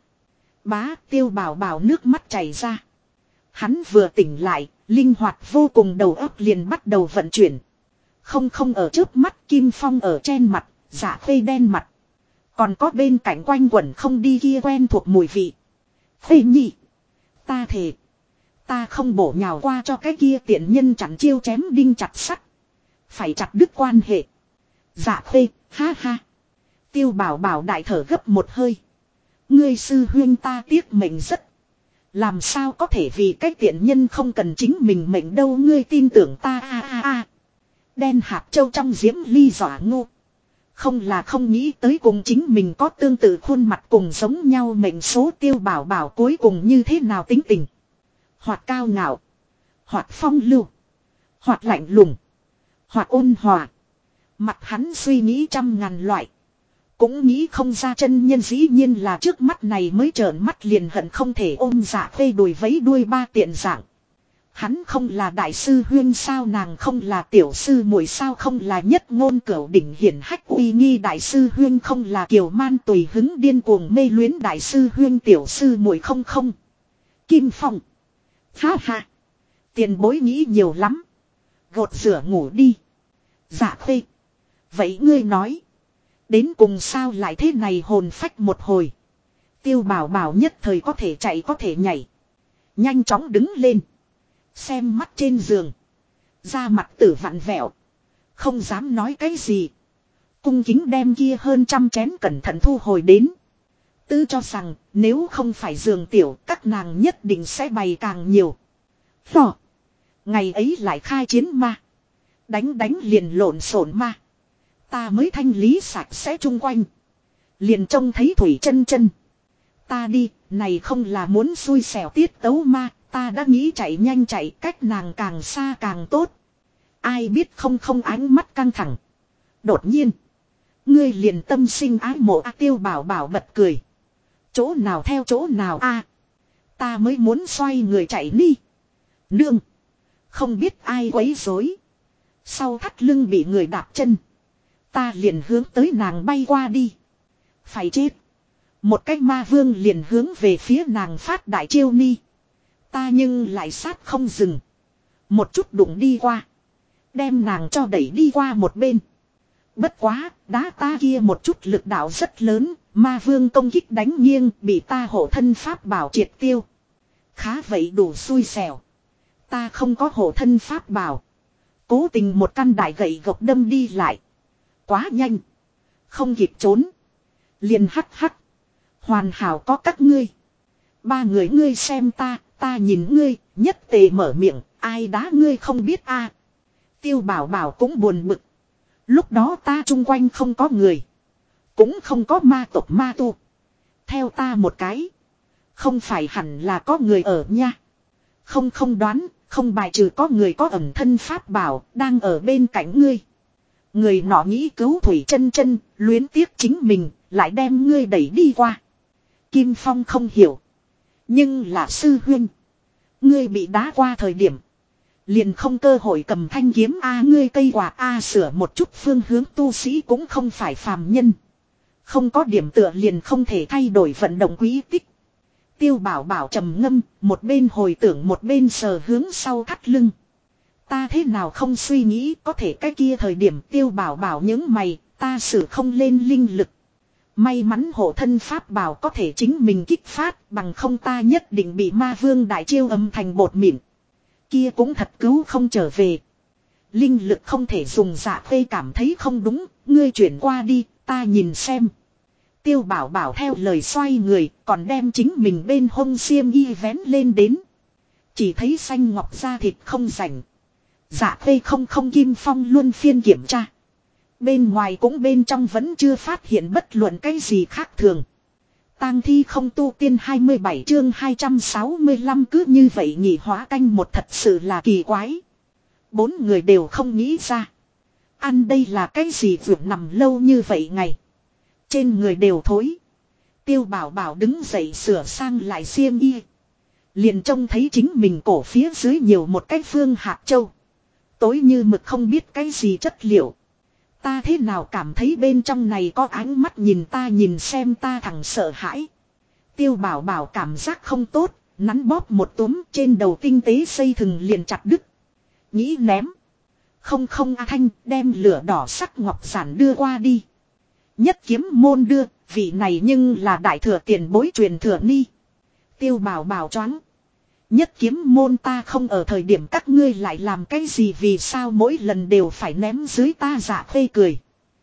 Bá. Tiêu Bảo Bảo nước mắt chảy ra. Hắn vừa tỉnh lại, linh hoạt vô cùng đầu óc liền bắt đầu vận chuyển. Không ở trước mắt. Kim Phong ở trên mặt. Dạ khê đen mặt. Còn có bên cạnh quanh quẩn không đi kia quen thuộc mùi vị. Khê nhị. Ta thề. Ta không bổ nhào qua cho cái kia tiện nhân chặn chiêu chém đinh chặt sắt. Phải chặt đứt quan hệ. Dạ khê. Ha ha. Tiêu Bảo Bảo đại thở gấp một hơi. Ngươi sư huynh ta tiếc mệnh rất. Làm sao có thể vì cái tiện nhân không cần chính mình mệnh đâu. Ngươi tin tưởng ta a. Đen hạt châu trong diễm ly dọa ngô. Không là không nghĩ tới cùng chính mình có tương tự khuôn mặt cùng giống nhau mệnh số. Tiêu Bảo Bảo cuối cùng như thế nào tính tình. Hoặc cao ngạo. Hoặc phong lưu. Hoặc lạnh lùng. Hoặc ôn hòa. Mặt hắn suy nghĩ trăm ngàn loại. Cũng nghĩ không ra chân nhân dĩ nhiên là trước mắt này mới trợn mắt liền hận không thể ôm dạ phê đùi vấy đuôi ba tiện dạng. Hắn không là đại sư huyên sao, nàng không là tiểu sư muội sao, không là nhất ngôn cửu đỉnh hiển hách uy nghi đại sư huyên, không là kiều man tùy hứng điên cuồng mê luyến đại sư huyên, tiểu sư muội không. Kim Phong. Ha ha. Tiền bối nghĩ nhiều lắm. Gột rửa ngủ đi. Dạ phê. Vậy ngươi nói. Đến cùng sao lại thế này, hồn phách một hồi. Tiêu Bảo Bảo nhất thời có thể chạy có thể nhảy. Nhanh chóng đứng lên. Xem mắt trên giường. Da mặt tử vặn vẹo. Không dám nói cái gì. Cung kính đem kia hơn trăm chén cẩn thận thu hồi đến. Tư cho rằng nếu không phải giường tiểu các nàng nhất định sẽ bày càng nhiều. Phò. Ngày ấy lại khai chiến ma. Đánh liền lộn xộn ma. Ta mới thanh lý sạch sẽ chung quanh. Liền trông thấy Thủy chân. Ta đi, này không là muốn xui xẻo tiết tấu ma. Ta đã nghĩ chạy nhanh chạy, cách nàng càng xa càng tốt. Ai biết không ánh mắt căng thẳng. Đột nhiên. Ngươi liền tâm sinh ái mộ. Tiêu Bảo Bảo bật cười. Chỗ nào theo chỗ nào a? Ta mới muốn xoay người chạy đi. Nương. Không biết ai quấy rối. Sau thắt lưng bị người đạp chân. Ta liền hướng tới nàng bay qua đi. Phải chết. Một cái ma vương liền hướng về phía nàng phát đại chiêu ni. Ta nhưng lại sát không dừng. Một chút đụng đi qua. Đem nàng cho đẩy đi qua một bên. Bất quá, đá ta kia một chút lực đạo rất lớn, ma vương công kích đánh nghiêng, bị ta hộ thân pháp bảo triệt tiêu. Khá vậy đủ xui xẻo. Ta không có hộ thân pháp bảo. Cố tình một căn đại gậy gộc đâm đi lại. Quá nhanh. Không kịp trốn. Liền hắc hắc. Hoàn hảo có các ngươi. Ba người ngươi xem ta nhìn ngươi, nhất tề mở miệng, ai đá ngươi không biết a. Tiêu Bảo Bảo cũng buồn bực. Lúc đó ta chung quanh không có người. Cũng không có ma tộc ma tu. Theo ta một cái. Không phải hẳn là có người ở nha. Không đoán, không bài trừ có người có ẩn thân pháp bảo, đang ở bên cạnh ngươi. Người nọ nghĩ cứu Thủy Chân Chân, luyến tiếc chính mình, lại đem ngươi đẩy đi qua. Kim Phong không hiểu. Nhưng là sư huynh. Ngươi bị đá qua thời điểm. Liền không cơ hội cầm thanh kiếm A, ngươi cây quạt A, sửa một chút phương hướng, tu sĩ cũng không phải phàm nhân. Không có điểm tựa liền không thể thay đổi vận động quỹ tích. Tiêu Bảo Bảo trầm ngâm, một bên hồi tưởng một bên sờ hướng sau thắt lưng. Ta thế nào không suy nghĩ, có thể cái kia thời điểm Tiêu Bảo Bảo những mày, ta xử không lên linh lực. May mắn hộ thân pháp bảo có thể chính mình kích phát, bằng không ta nhất định bị ma vương đại chiêu âm thành bột mịn. Kia cũng thật cứu không trở về. Linh lực không thể dùng. Dạ Khê cảm thấy không đúng, ngươi chuyển qua đi, ta nhìn xem. Tiêu Bảo Bảo theo lời xoay người, còn đem chính mình bên hông xiêm y vén lên đến. Chỉ thấy xanh ngọc da thịt không rảnh. Dạ Khê không Kim Phong luôn phiên kiểm tra. Bên ngoài cũng bên trong vẫn chưa phát hiện bất luận cái gì khác thường. Tang thi không tu tiên 27 chương 265 cứ như vậy nhị hóa canh một, thật sự là kỳ quái. Bốn người đều không nghĩ ra. Ăn đây là cái gì vượt nằm lâu như vậy ngày. Trên người đều thối. Tiêu Bảo Bảo đứng dậy sửa sang lại xiêm y. Liền trông thấy chính mình cổ phía dưới nhiều một cái phương hạt châu. Tối như mực không biết cái gì chất liệu. Ta thế nào cảm thấy bên trong này có ánh mắt nhìn ta, nhìn xem ta thằng sợ hãi. Tiêu Bảo Bảo cảm giác không tốt, nắn bóp một túm trên đầu tinh tế xây thừng liền chặt đứt. Nghĩ ném. Không A Thanh đem lửa đỏ sắc ngọc giản đưa qua đi. Nhất kiếm môn đưa, vị này nhưng là đại thừa tiền bối truyền thừa ni. Tiêu Bảo Bảo choáng. Nhất kiếm môn ta không ở thời điểm các ngươi lại làm cái gì, vì sao mỗi lần đều phải ném dưới ta? Dạ Khê cười.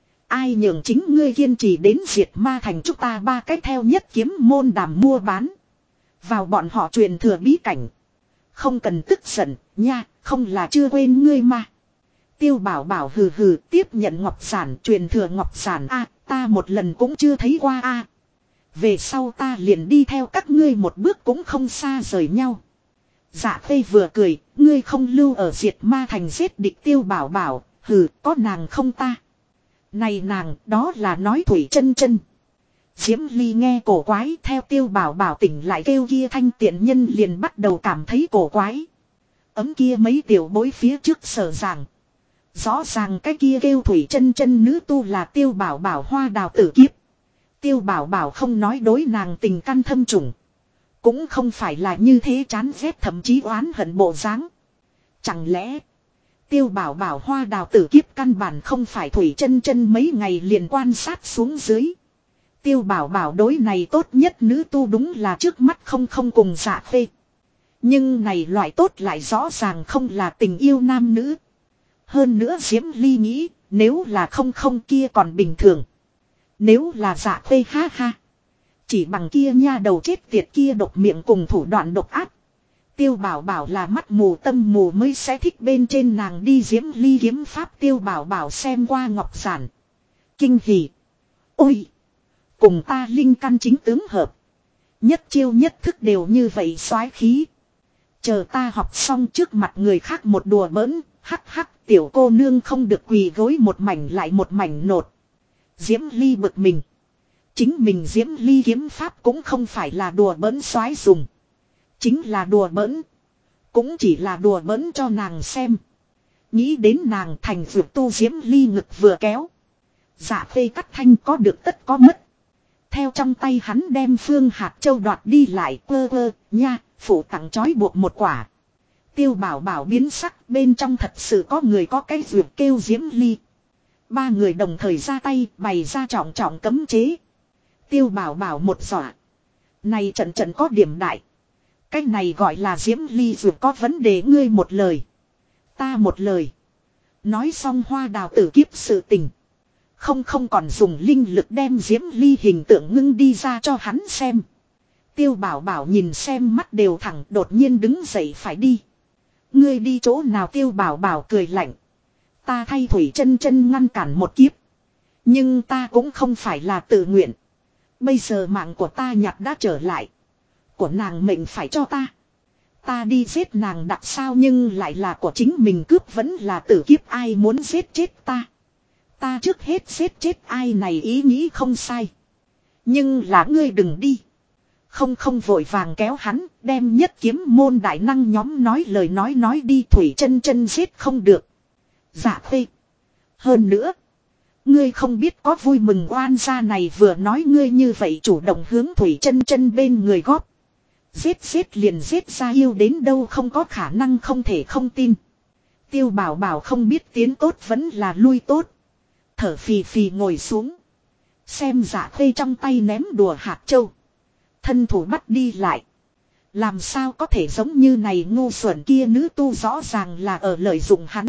Ai nhường chính ngươi kiên trì đến diệt ma thành, chúng ta ba cách theo nhất kiếm môn đàm mua bán. Vào bọn họ truyền thừa bí cảnh. Không cần tức giận, nha, không là chưa quên ngươi mà. Tiêu Bảo Bảo hừ hừ tiếp nhận ngọc giản, truyền thừa ngọc giản a, ta một lần cũng chưa thấy qua a. Về sau ta liền đi theo các ngươi một bước cũng không xa rời nhau. Dạ Khê vừa cười, ngươi không lưu ở diệt ma thành giết địch. Tiêu Bảo Bảo, hừ, có nàng không ta? Này nàng, đó là nói Thủy Chân Chân. Diễm Ly nghe cổ quái, theo Tiêu Bảo Bảo tỉnh lại kêu kia thanh tiện nhân liền bắt đầu cảm thấy cổ quái. Ấm kia mấy tiểu bối phía trước sở ràng. Rõ ràng cái kia kêu Thủy Chân Chân nữ tu là Tiêu Bảo Bảo hoa đào tử kiếp. Tiêu Bảo Bảo không nói đối nàng tình căn thâm trùng. Cũng không phải là như thế chán ghét thậm chí oán hận bộ dáng. Chẳng lẽ Tiêu Bảo Bảo hoa đào tử kiếp căn bản không phải Thủy Chân Chân mấy ngày liền quan sát xuống dưới. Tiêu Bảo Bảo đối này tốt nhất nữ tu đúng là trước mắt không cùng Dạ Khê. Nhưng này loại tốt lại rõ ràng không là tình yêu nam nữ. Hơn nữa Diễm Ly nghĩ, nếu là không kia còn bình thường. Nếu là Dạ Khê ha ha. Chỉ bằng kia nha đầu chết tiệt kia độc miệng cùng thủ đoạn độc ác. Tiêu Bảo Bảo là mắt mù tâm mù mới sẽ thích bên trên nàng đi. Diễm Ly kiếm pháp Tiêu Bảo Bảo xem qua ngọc giản. Kinh hỉ. Ôi! Cùng ta linh căn chính tướng hợp. Nhất chiêu nhất thức đều như vậy soái khí. Chờ ta học xong trước mặt người khác một đùa bỡn. Hắc hắc, tiểu cô nương không được quỳ gối một mảnh lại một mảnh nột. Diễm Ly bực mình. Chính mình Diễm Ly kiếm pháp cũng không phải là đùa bỡn soái dùng. Chính là đùa bỡn. Cũng chỉ là đùa bỡn cho nàng xem. Nghĩ đến nàng thành vượt tu, Diễm Ly ngực vừa kéo. Dạ Khê cắt thanh có được tất có mất. Theo trong tay hắn đem phương hạt châu đoạt đi lại, nha, Phụ tặng trói buộc một quả. Tiêu Bảo Bảo biến sắc, bên trong thật sự có người có cái dược kêu Diễm Ly. Ba người đồng thời ra tay bày ra trọng trọng cấm chế. Tiêu Bảo Bảo một dọa. Này trận trận có điểm đại. Cái này gọi là Diễm Ly dược có vấn đề, ngươi một lời. Ta một lời. Nói xong Hoa Đào tử kiếp sự tình. Không còn dùng linh lực đem Diễm Ly hình tượng ngưng đi ra cho hắn xem. Tiêu Bảo Bảo nhìn xem mắt đều thẳng, đột nhiên đứng dậy phải đi. Ngươi đi chỗ nào? Tiêu Bảo Bảo cười lạnh. Ta thay Thủy Chân Chân ngăn cản một kiếp. Nhưng ta cũng không phải là tự nguyện. Bây giờ mạng của ta nhặt đã trở lại. Của nàng mệnh phải cho ta. Ta đi giết nàng đặt sao, nhưng lại là của chính mình cướp, vẫn là tử kiếp, ai muốn giết chết ta. Ta trước hết giết chết ai này ý nghĩ không sai. Nhưng là ngươi đừng đi. Không vội vàng kéo hắn, đem Nhất Kiếm môn đại năng nhóm nói lời nói đi. Thủy Chân Chân giết không được. Dạ Khê. Hơn nữa. Ngươi không biết có vui mừng oan gia này vừa nói ngươi như vậy chủ động hướng Thủy Chân Chân bên người góp. Giết liền giết ra yêu đến đâu, không có khả năng, không thể không tin. Tiêu Bảo Bảo không biết tiến tốt vẫn là lui tốt. Thở phì phì ngồi xuống. Xem Dạ Khê trong tay ném đùa hạt châu. Thân thủ bắt đi lại. Làm sao có thể giống như này ngu xuẩn, kia nữ tu rõ ràng là ở lợi dụng hắn.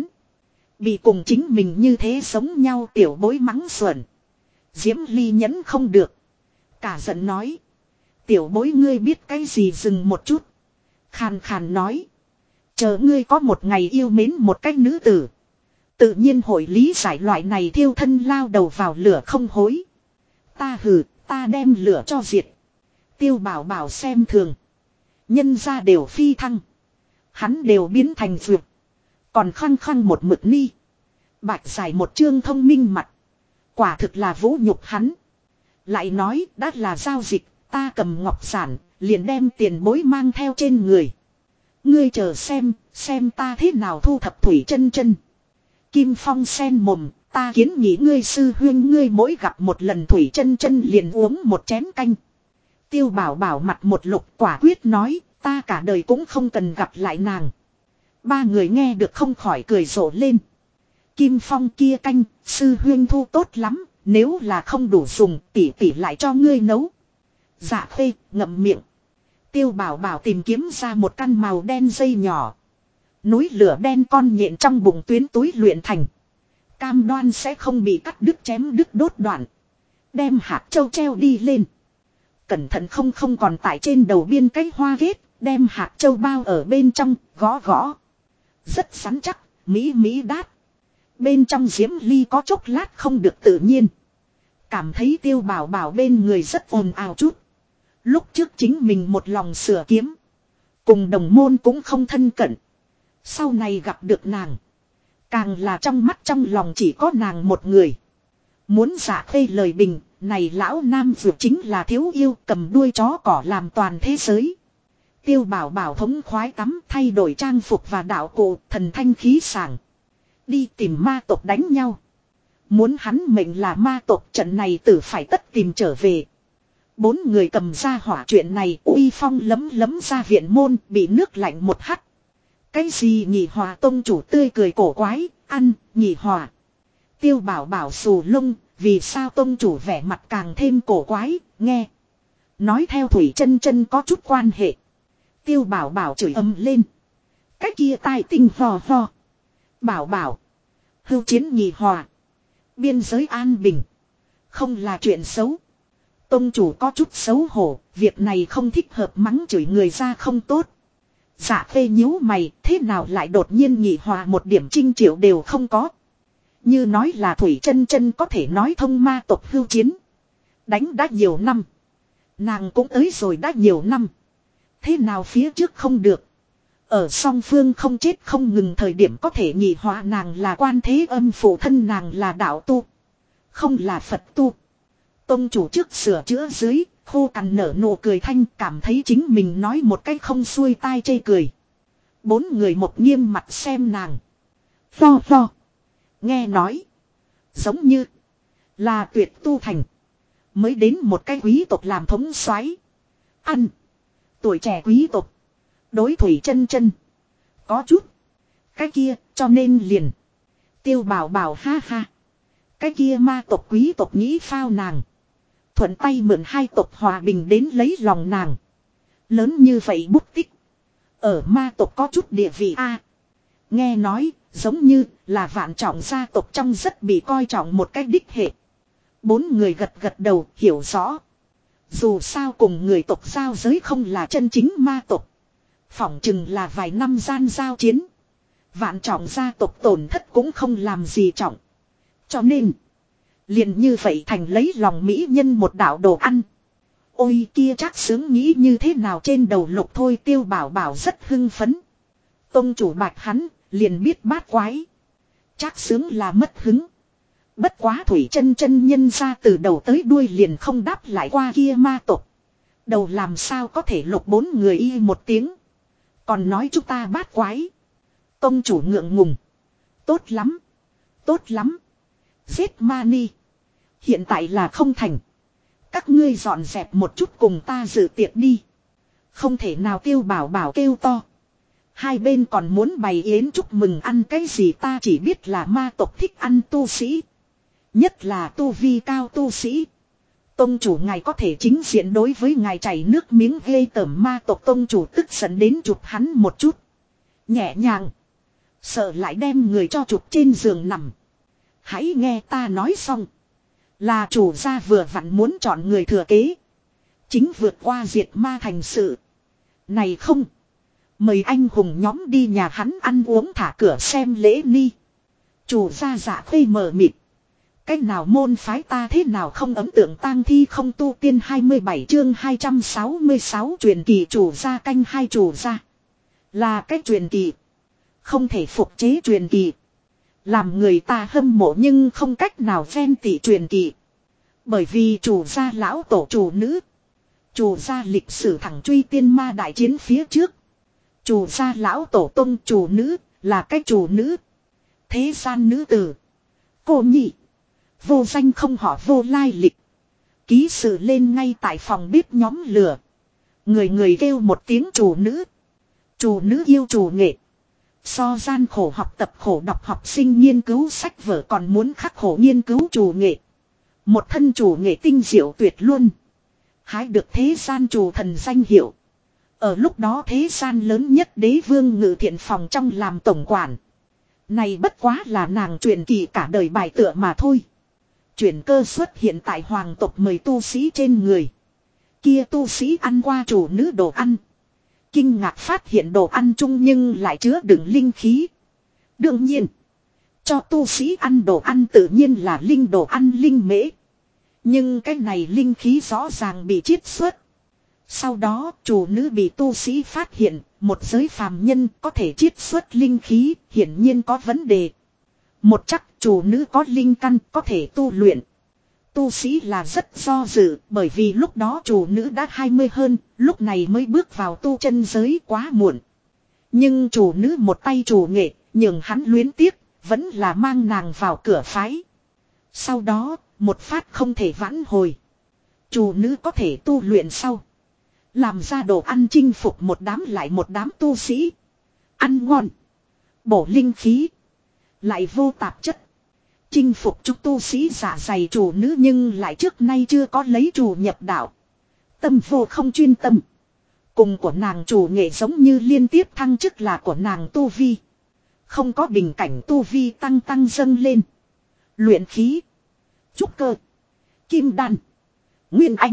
Bị cùng chính mình như thế giống nhau tiểu bối mắng xuẩn. Diễm Ly nhẫn không được. Cả giận nói. Tiểu bối ngươi biết cái gì? Dừng một chút. Khàn khàn nói. Chờ ngươi có một ngày yêu mến một cách nữ tử. Tự nhiên hội lý giải loại này thiêu thân lao đầu vào lửa không hối. Ta hừ, ta đem lửa cho diệt. Tiêu Bảo Bảo xem thường. Nhân ra đều phi thăng. Hắn đều biến thành dược. Còn khăng một mực ni. Bạch dài một chương thông minh mặt. Quả thực là vũ nhục hắn. Lại nói đã là giao dịch. Ta cầm ngọc giản, liền đem tiền bối mang theo trên người. Ngươi chờ xem ta thế nào thu thập Thủy Chân Chân. Kim Phong sen mồm, ta kiến nghị ngươi sư huyên ngươi mỗi gặp một lần Thủy Chân Chân liền uống một chén canh. Tiêu Bảo Bảo mặt một lục quả quyết nói, ta cả đời cũng không cần gặp lại nàng. Ba người nghe được không khỏi cười rộ lên. Kim Phong kia canh, sư huyên thu tốt lắm, nếu là không đủ dùng, tỷ tỷ lại cho ngươi nấu. Dạ Khê ngậm miệng. Tiêu Bảo Bảo tìm kiếm ra một căn màu đen dây nhỏ. Núi lửa đen con nhện trong bụng tuyến túi luyện thành. Cam đoan sẽ không bị cắt đứt chém đứt đốt đoạn. Đem hạt châu treo đi lên. Cẩn thận không còn tại trên đầu biên cái hoa ghét. Đem hạt châu bao ở bên trong, gõ. Rất sắn chắc, mỹ đát. Bên trong Diễm Ly có chốc lát không được tự nhiên. Cảm thấy Tiêu Bảo Bảo bên người rất ồn ào chút. Lúc trước chính mình một lòng sửa kiếm. Cùng đồng môn cũng không thân cận. Sau này gặp được nàng. Càng là trong mắt trong lòng chỉ có nàng một người. Muốn Dạ Khê lời bình, này lão nam vượt chính là thiếu yêu, cầm đuôi chó cỏ làm toàn thế giới. Tiêu Bảo Bảo thống khoái tắm, thay đổi trang phục và đạo cụ, thần thanh khí sảng. Đi tìm ma tộc đánh nhau. Muốn hắn mệnh là ma tộc, trận này tử phải tất tìm trở về. Bốn người cầm ra hỏa chuyện này, uy phong lấm ra viện môn, bị nước lạnh một hắt. Cái gì nhị hòa? Tông chủ tươi cười cổ quái, ăn, nhị hòa. Tiêu Bảo Bảo xù lông, vì sao tông chủ vẻ mặt càng thêm cổ quái, nghe. Nói theo Thủy Chân Chân có chút quan hệ. Tiêu Bảo Bảo chửi ầm lên. Cái kia tai tinh vò. Bảo Bảo. Hưu chiến nhị hòa. Biên giới an bình. Không là chuyện xấu. Tông chủ có chút xấu hổ, việc này không thích hợp, mắng chửi người ra không tốt. Dạ Khê nhíu mày, thế nào lại đột nhiên nhị hòa một điểm chinh triệu đều không có. Như nói là Thủy Chân Chân có thể nói thông ma tộc hưu chiến. Đánh đã nhiều năm. Nàng cũng tới rồi đã nhiều năm. Thế nào phía trước không được. Ở song phương không chết không ngừng thời điểm có thể nhị hòa nàng là Quan Thế Âm, phụ thân nàng là đạo tu. Không là Phật tu. Tông chủ trước sửa chữa dưới, khô cằn nở nụ cười thanh, cảm thấy chính mình nói một cách không xuôi tai chê cười. Bốn người một nghiêm mặt xem nàng. Pho. Nghe nói. Giống như là tuyệt tu thành. Mới đến một cái quý tộc làm thống soái. Ăn. Tuổi trẻ quý tộc. Đối Thủy Chân Chân. Có chút. Cái kia cho nên liền. Tiêu Bảo Bảo ha ha. Cái kia ma tộc quý tộc nghĩ phao nàng. Thuận tay mượn hai tộc hòa bình đến lấy lòng nàng. Lớn như vậy bút tích. Ở ma tộc có chút địa vị a. Nghe nói giống như là Vạn Trọng gia tộc trong rất bị coi trọng một cách đích hệ. Bốn người gật gật đầu hiểu rõ. Dù sao cùng người tộc giao giới không là chân chính ma tộc. Phỏng chừng là vài năm gian giao chiến. Vạn Trọng gia tộc tổn thất cũng không làm gì trọng. Cho nên. Liền như vậy thành lấy lòng mỹ nhân một đạo đồ ăn. Ôi kia chắc sướng nghĩ như thế nào trên đầu lục thôi. Tiêu Bảo Bảo rất hưng phấn. Tông chủ bạch hắn liền biết bát quái. Chắc sướng là mất hứng. Bất quá Thủy Chân Chân nhân ra từ đầu tới đuôi liền không đáp lại qua kia ma tộc. Đầu làm sao có thể lục bốn người y một tiếng. Còn nói chúng ta bát quái. Tông chủ ngượng ngùng. Tốt lắm. Tốt lắm. Giết Mani. Hiện tại là không thành. Các ngươi dọn dẹp một chút cùng ta dự tiệc đi. Không thể nào. Tiêu Bảo Bảo kêu to. Hai bên còn muốn bày yến chúc mừng ăn cái gì ta chỉ biết là ma tộc thích ăn tu sĩ. Nhất là tu vi cao tu sĩ. Tông chủ ngài có thể chính diện đối với ngài chảy nước miếng ghê tởm ma tộc. Tông chủ tức giận đến chụp hắn một chút. Nhẹ nhàng. Sợ lại đem người cho chụp trên giường nằm. Hãy nghe ta nói xong. Là chủ gia vừa vặn muốn chọn người thừa kế. Chính vượt qua diệt ma thành sự. Này không. Mời anh hùng nhóm đi nhà hắn ăn uống thả cửa xem lễ ni. Chủ gia dạ khuê mờ mịt. Cách nào môn phái ta thế nào không ấm tượng tang thi không tu tiên 27 chương 266 truyền kỳ chủ gia canh hai chủ gia. Là cách truyền kỳ. Không thể phục chế truyền kỳ. Làm người ta hâm mộ nhưng không cách nào ven tỉ truyền kỳ. Bởi vì chủ gia lão tổ chủ nữ. Chủ gia lịch sử thẳng truy tiên ma đại chiến phía trước. Chủ gia lão tổ tông chủ nữ là cách chủ nữ. Thế gian nữ tử. Cô nhị. Vô danh không họ vô lai lịch. Ký sự lên ngay tại phòng bếp nhóm lửa. Người người kêu một tiếng chủ nữ. Chủ nữ yêu chủ nghệ. So gian khổ học tập khổ đọc học sinh nghiên cứu sách vở còn muốn khắc khổ nghiên cứu chủ nghệ. Một thân chủ nghệ tinh diệu tuyệt luôn. Hái được thế gian chủ thần danh hiệu. Ở lúc đó thế gian lớn nhất đế vương ngự thiện phòng trong làm tổng quản. Này bất quá là nàng truyền kỳ cả đời bài tựa mà thôi. Chuyển cơ xuất hiện tại hoàng tộc mời tu sĩ trên người. Kia tu sĩ ăn qua chủ nữ đồ ăn. Kinh ngạc phát hiện đồ ăn chung nhưng lại chứa đựng linh khí. Đương nhiên. Cho tu sĩ ăn đồ ăn tự nhiên là linh đồ ăn linh mễ. Nhưng cái này linh khí rõ ràng bị chiết xuất. Sau đó chủ nữ bị tu sĩ phát hiện. Một giới phàm nhân có thể chiết xuất linh khí. Hiển nhiên có vấn đề. Một chắc chủ nữ có linh căn có thể tu luyện. Tu sĩ là rất do dự bởi vì lúc đó chủ nữ đã 20 hơn, lúc này mới bước vào tu chân giới quá muộn. Nhưng chủ nữ một tay chủ nghệ, nhường hắn luyến tiếc, vẫn là mang nàng vào cửa phái. Sau đó, một phát không thể vãn hồi. Chủ nữ có thể tu luyện sau. Làm ra đồ ăn chinh phục một đám lại một đám tu sĩ. Ăn ngon. Bổ linh khí. Lại vô tạp chất. Chinh phục chúng tu sĩ giả dày chủ nữ nhưng lại trước nay chưa có lấy chủ nhập đạo. Tâm vô không chuyên tâm. Cùng của nàng chủ nghệ giống như liên tiếp thăng chức là của nàng tu vi. Không có bình cảnh tu vi tăng tăng dâng lên. Luyện khí. Trúc cơ. Kim đan. Nguyên anh.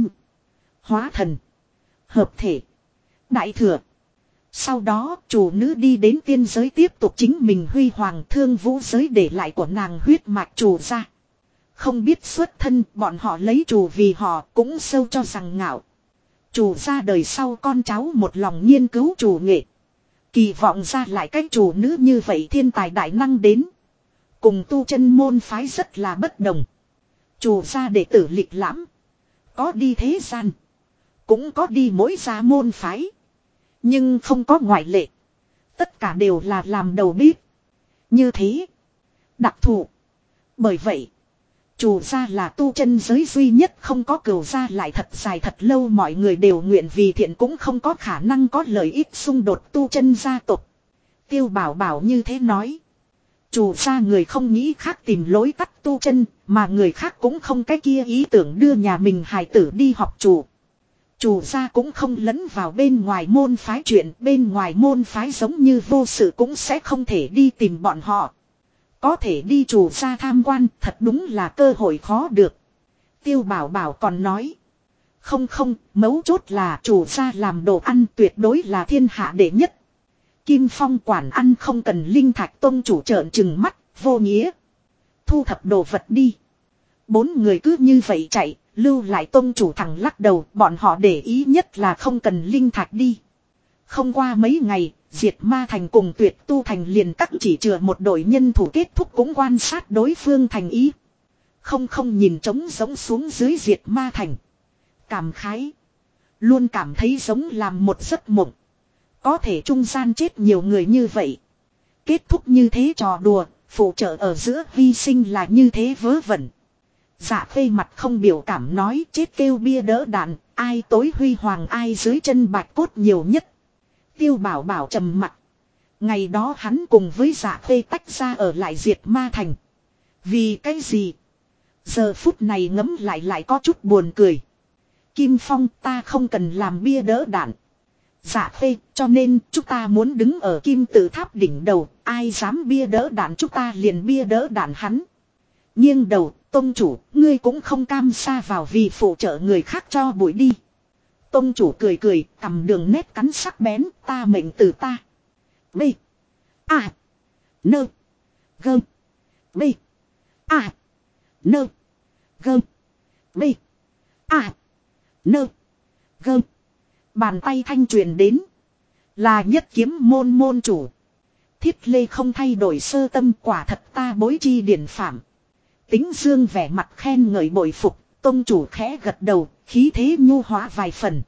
Hóa thần. Hợp thể. Đại thừa. Sau đó chủ nữ đi đến tiên giới tiếp tục chính mình huy hoàng thương vũ giới để lại của nàng huyết mạch chủ ra. Không biết xuất thân bọn họ lấy chủ vì họ cũng sâu cho rằng ngạo. Chủ ra đời sau con cháu một lòng nghiên cứu chủ nghệ. Kỳ vọng ra lại cách chủ nữ như vậy thiên tài đại năng đến. Cùng tu chân môn phái rất là bất đồng. Chủ ra đệ tử lịch lãm. Có đi thế gian. Cũng có đi mỗi gia môn phái. Nhưng không có ngoại lệ. Tất cả đều là làm đầu bếp. Như thế. Đặc thù. Bởi vậy. Chủ gia là tu chân giới duy nhất không có cửu gia lại thật dài thật lâu mọi người đều nguyện vì thiện cũng không có khả năng có lợi ích xung đột tu chân gia tộc. Tiêu Bảo Bảo như thế nói. Chủ gia người không nghĩ khác tìm lối tắt tu chân, mà người khác cũng không cái kia ý tưởng đưa nhà mình hài tử đi học chủ. Chủ gia cũng không lẫn vào bên ngoài môn phái chuyện, bên ngoài môn phái giống như vô sự cũng sẽ không thể đi tìm bọn họ. Có thể đi chủ gia tham quan thật đúng là cơ hội khó được. Tiêu Bảo Bảo còn nói. Không, mấu chốt là chủ gia làm đồ ăn tuyệt đối là thiên hạ đệ nhất. Kim Phong quản ăn không cần linh thạch, tông chủ trợn trừng mắt, vô nghĩa. Thu thập đồ vật đi. 4 người cứ như vậy chạy, lưu lại tông chủ thẳng lắc đầu, bọn họ để ý nhất là không cần linh thạch đi. Không qua mấy ngày, Diệt Ma Thành cùng Tuyệt Tu Thành liền cắt chỉ chừa một đội nhân thủ kết thúc cũng quan sát đối phương thành ý. Không nhìn trống giống xuống dưới Diệt Ma Thành. Cảm khái. Luôn cảm thấy giống làm một giấc mộng. Có thể trung gian chết nhiều người như vậy. Kết thúc như thế trò đùa, phụ trợ ở giữa hy sinh là như thế vớ vẩn. Dạ Khê mặt không biểu cảm nói chết kêu bia đỡ đạn, ai tối huy hoàng ai dưới chân bạch cốt nhiều nhất. Tiêu Bảo Bảo trầm mặt. Ngày đó hắn cùng với Dạ Khê tách ra ở lại Diệt Ma Thành. Vì cái gì? Giờ phút này ngẫm lại có chút buồn cười. Kim Phong ta không cần làm bia đỡ đạn. Dạ Khê cho nên chúng ta muốn đứng ở kim tự tháp đỉnh đầu, ai dám bia đỡ đạn chúng ta liền bia đỡ đạn hắn. Nghiêng đầu, tông chủ, ngươi cũng không cam sa vào vì phụ trợ người khác cho bụi đi. Tông chủ cười, cầm đường nét cắn sắc bén, ta mệnh từ ta. B. A. Nơ. Gơm. B. A. Nơ. Gơm. B. A. Nơ. Gơm. Bàn tay thanh truyền đến. Là Nhất Kiếm môn môn chủ. Thiết Lê không thay đổi sơ tâm, quả thật ta bối chi điển phạm. Tính Dương vẻ mặt khen ngợi bội phục, tông chủ khẽ gật đầu, khí thế nhu hóa vài phần.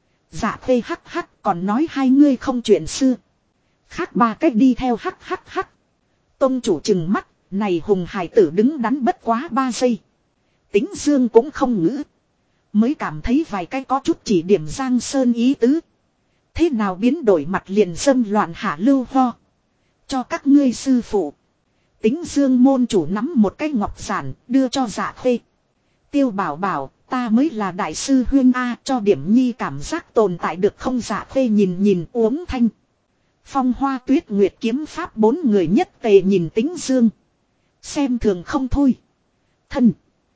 Dạ Khê hắc còn nói hai ngươi không chuyện xưa. Khác 3 cách đi theo hắc. Tông chủ trừng mắt, này hùng hải tử đứng đắn bất quá 3 giây. Tính Dương cũng không ngữ. Mới cảm thấy vài cái có chút chỉ điểm Giang Sơn ý tứ. Thế nào biến đổi mặt liền dâm loạn hạ lưu ho. Cho các ngươi sư phụ. Tính Dương môn chủ nắm một cái ngọc giản đưa cho Dạ Khê. Tiêu Bảo Bảo, ta mới là đại sư huyên A, cho điểm nhi cảm giác tồn tại được không? Dạ Khê nhìn uống thanh. Phong Hoa Tuyết Nguyệt kiếm pháp 4 người nhất tề nhìn Tính Dương. Xem thường không thôi. Thân.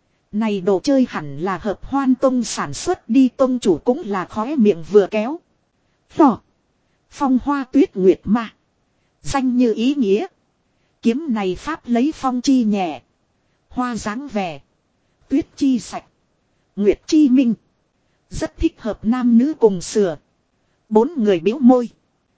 Này đồ chơi hẳn là Hợp Hoan Tông sản xuất đi, tông chủ cũng là khóe miệng vừa kéo. Phò. Phong Hoa Tuyết Nguyệt mà. Danh như ý nghĩa. Kiếm này pháp lấy phong chi nhẹ. Hoa dáng vẻ. Tuyết chi sạch. Nguyệt chi minh. Rất thích hợp nam nữ cùng sửa. 4 người bĩu môi.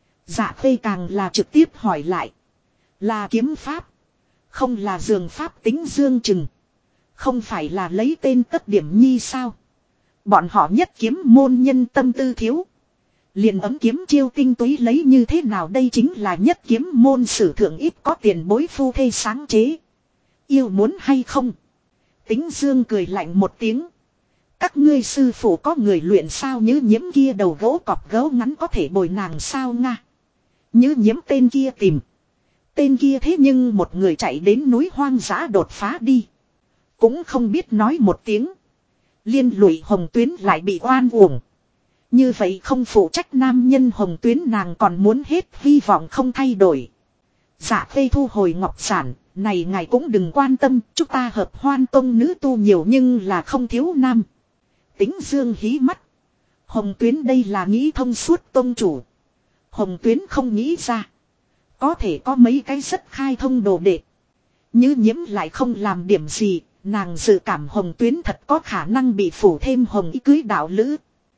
Dạ Khê càng là trực tiếp hỏi lại. Là kiếm pháp. Không là dường pháp. Tính Dương chừng. Không phải là lấy tên tất điểm nhi sao? Bọn họ Nhất Kiếm môn nhân tâm tư thiếu. Liền ấm kiếm chiêu tinh túy lấy như thế nào, đây chính là Nhất Kiếm môn sử thượng ít có tiền bối phu thê sáng chế. Yêu muốn hay không? Tính Dương cười lạnh một tiếng. Các ngươi sư phụ có người luyện sao? Như Nhiễm kia đầu gỗ cọp gấu ngắn có thể bồi nàng sao nga? Như Nhiễm tên kia tìm. Tên kia thế nhưng một người chạy đến núi hoang dã đột phá đi. Cũng không biết nói một tiếng. Liên lụy Hồng Tuyến lại bị oan uổng. Như vậy không phụ trách nam nhân Hồng Tuyến nàng còn muốn hết hy vọng không thay đổi. Dạ Khê thu hồi ngọc sản, này ngài cũng đừng quan tâm, chúng ta Hợp Hoan Tông nữ tu nhiều nhưng là không thiếu nam. Tính Dương hí mắt. Hồng Tuyến đây là nghĩ thông suốt tông chủ. Hồng Tuyến không nghĩ ra. Có thể có mấy cái rất khai thông đồ đệ. Như Nhiễm lại không làm điểm gì, nàng dự cảm Hồng Tuyến thật có khả năng bị phủ thêm hồng ý cưới đạo lữ.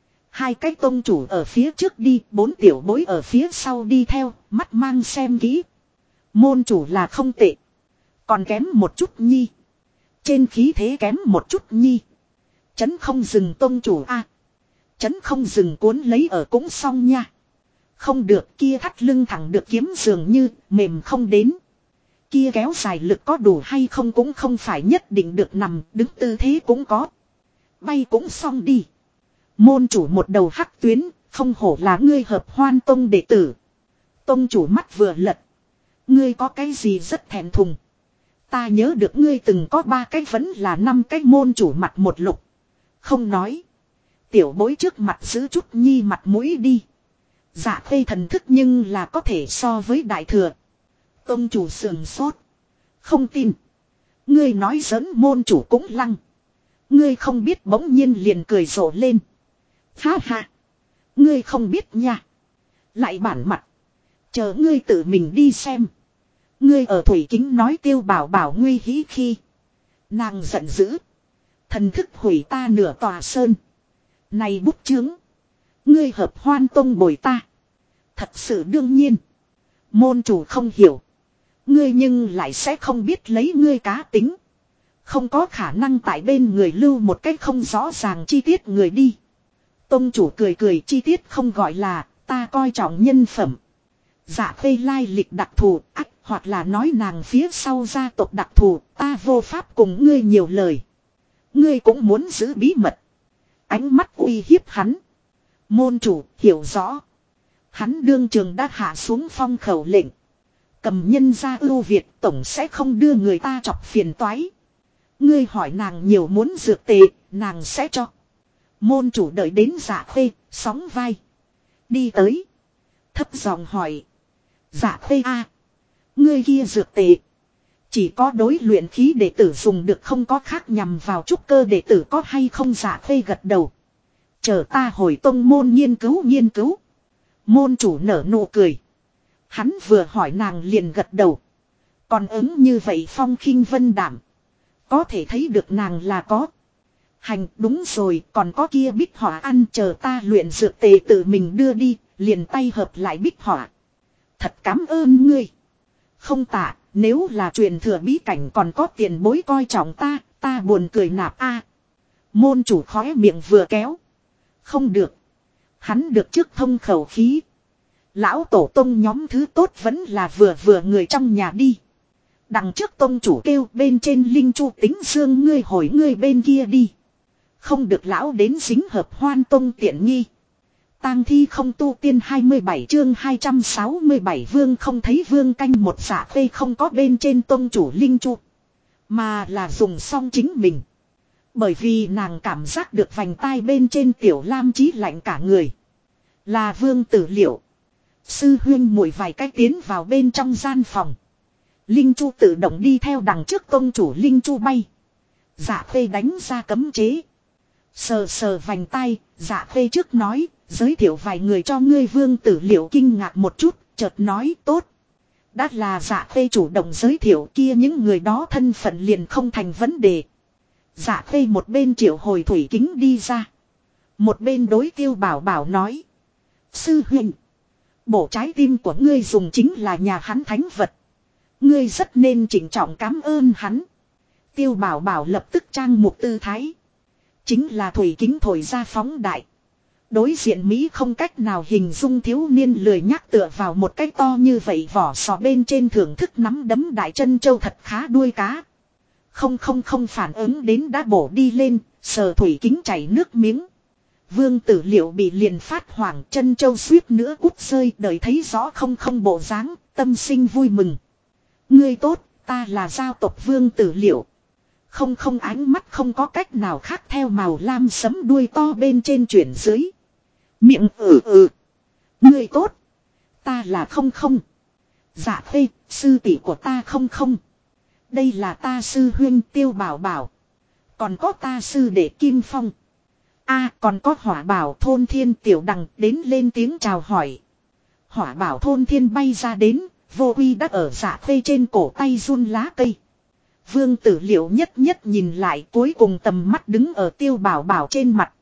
2 cái tông chủ ở phía trước đi, 4 tiểu bối ở phía sau đi theo, mắt mang xem kỹ. Môn chủ là không tệ. Còn kém một chút nhi. Trên khí thế kém một chút nhi. Chấn không dừng tông chủ a. Chấn không dừng cuốn lấy ở cũng xong nha. Không được, kia thắt lưng thẳng được kiếm dường như mềm không đến. Kia kéo dài lực có đủ hay không cũng không phải nhất định được nằm, đứng tư thế cũng có. Bay cũng xong đi. Môn chủ một đầu hắc tuyến, không hổ là ngươi Hợp Hoan Tông đệ tử. Tông chủ mắt vừa lật. Ngươi có cái gì rất thẹn thùng. Ta nhớ được ngươi từng có 3 cái vẫn là 5 cái môn chủ mặt một lục. Không nói. Tiểu bối trước mặt giữ chút nhi mặt mũi đi. Dạ Khê thần thức nhưng là có thể so với đại thừa. Tông chủ sườn sốt. Không tin. Ngươi nói giỡn môn chủ cũng lăng. Ngươi không biết bỗng nhiên liền cười rộ lên. Ha ha. Ngươi không biết nha. Lại bản mặt. Chờ ngươi tự mình đi xem. Ngươi ở thủy kính nói Tiêu Bảo Bảo nguy hí khi. Nàng giận dữ. Thần thức hủy ta nửa tòa sơn. Này bút chướng. Ngươi Hợp Hoan Tông bồi ta. Thật sự đương nhiên. Môn chủ không hiểu. Ngươi nhưng lại sẽ không biết lấy ngươi cá tính. Không có khả năng tại bên người lưu một cách không rõ ràng chi tiết người đi. Tông chủ cười cười, chi tiết không gọi là ta coi trọng nhân phẩm. Dạ Khê lai lịch đặc thù, hoặc là nói nàng phía sau gia tộc đặc thù, ta vô pháp cùng ngươi nhiều lời. Ngươi cũng muốn giữ bí mật. Ánh mắt uy hiếp hắn. Môn chủ hiểu rõ. Hắn đương trường đã hạ xuống phong khẩu lệnh. Cầm nhân ra ưu việt tổng sẽ không đưa người ta chọc phiền toái. Ngươi hỏi nàng nhiều muốn dược tệ, nàng sẽ cho. Môn chủ đợi đến Dạ Khê, sóng vai. Đi tới. Thấp giọng hỏi. Dạ Khê a, ngươi kia dược tệ. Chỉ có đối luyện khí đệ tử dùng được, không có khác nhằm vào trúc cơ đệ tử có hay không? Dạ Khê gật đầu. Chờ ta hồi tông môn nghiên cứu. Môn chủ nở nụ cười. Hắn vừa hỏi nàng liền gật đầu. Còn ứng như vậy phong khinh vân đảm. Có thể thấy được nàng là có. Hành đúng rồi, còn có kia bích hỏa ăn, chờ ta luyện dược tề tự mình đưa đi, liền tay hợp lại bích hỏa. Thật cảm ơn ngươi. Không tạ, nếu là truyền thừa bí cảnh còn có tiền bối coi trọng ta buồn cười nạp a. Môn chủ khóe miệng vừa kéo. Không được. Hắn được trước thông khẩu khí. Lão tổ tông nhóm thứ tốt vẫn là vừa người trong nhà đi. Đằng trước tông chủ kêu bên trên linh chu tính xương, ngươi hồi ngươi bên kia đi. Không được lão đến dính Hợp Hoan Tông tiện nghi. Tang thi không tu tiên 27 chương 267 vương không thấy vương canh một. Dạ Khê không có bên trên tông chủ linh chu. Mà là dùng xong chính mình. Bởi vì nàng cảm giác được vành tai bên trên Tiểu Lam chí lạnh cả người. Là vương tử liệu. Sư huyên muội vài cách tiến vào bên trong gian phòng. Linh chu tự động đi theo đằng trước tông chủ linh chu bay. Dạ Khê đánh ra cấm chế. Sờ vành tai, Dạ Khê trước nói, giới thiệu vài người cho ngươi. Vương tử liệu kinh ngạc một chút, chợt nói tốt. Đã là Dạ Khê chủ động giới thiệu, kia những người đó thân phận liền không thành vấn đề. Dạ Khê một bên triệu hồi thủy kính đi ra. Một bên đối Tiêu Bảo Bảo nói. Sư huynh, bổ trái tim của ngươi dùng chính là nhà hắn thánh vật. Ngươi rất nên trịnh trọng cảm ơn hắn. Tiêu Bảo Bảo lập tức trang một tư thái. Chính là thủy kính thổi ra phóng đại. Đối diện Mỹ không cách nào hình dung thiếu niên lười nhác tựa vào một cái to như vậy vỏ sò bên trên thưởng thức nắm đấm đại chân châu thật khá đuôi cá. Không phản ứng đến đã bổ đi lên, sờ thủy kính chảy nước miếng. Vương tử liệu bị liền phát hoảng, chân châu suýt nữa cút rơi, đợi thấy rõ không bộ dáng, tâm sinh vui mừng. Ngươi tốt, ta là giao tộc Vương tử liệu. Không ánh mắt không có cách nào khác theo màu lam sấm đuôi to bên trên chuyển dưới. Miệng Ngươi tốt, ta là không. Dạ Khê, sư tỷ của ta không. Đây là ta sư huynh Tiêu Bảo Bảo. Còn có ta sư đệ Kim Phong. Còn có Hỏa Bảo thôn thiên Tiểu Đằng đến lên tiếng chào hỏi. Hỏa Bảo thôn thiên bay ra đến, vô uy đã ở Dạ Khê trên cổ tay run lá cây. Vương tử liệu nhất nhìn lại, cuối cùng tầm mắt đứng ở Tiêu Bảo Bảo trên mặt.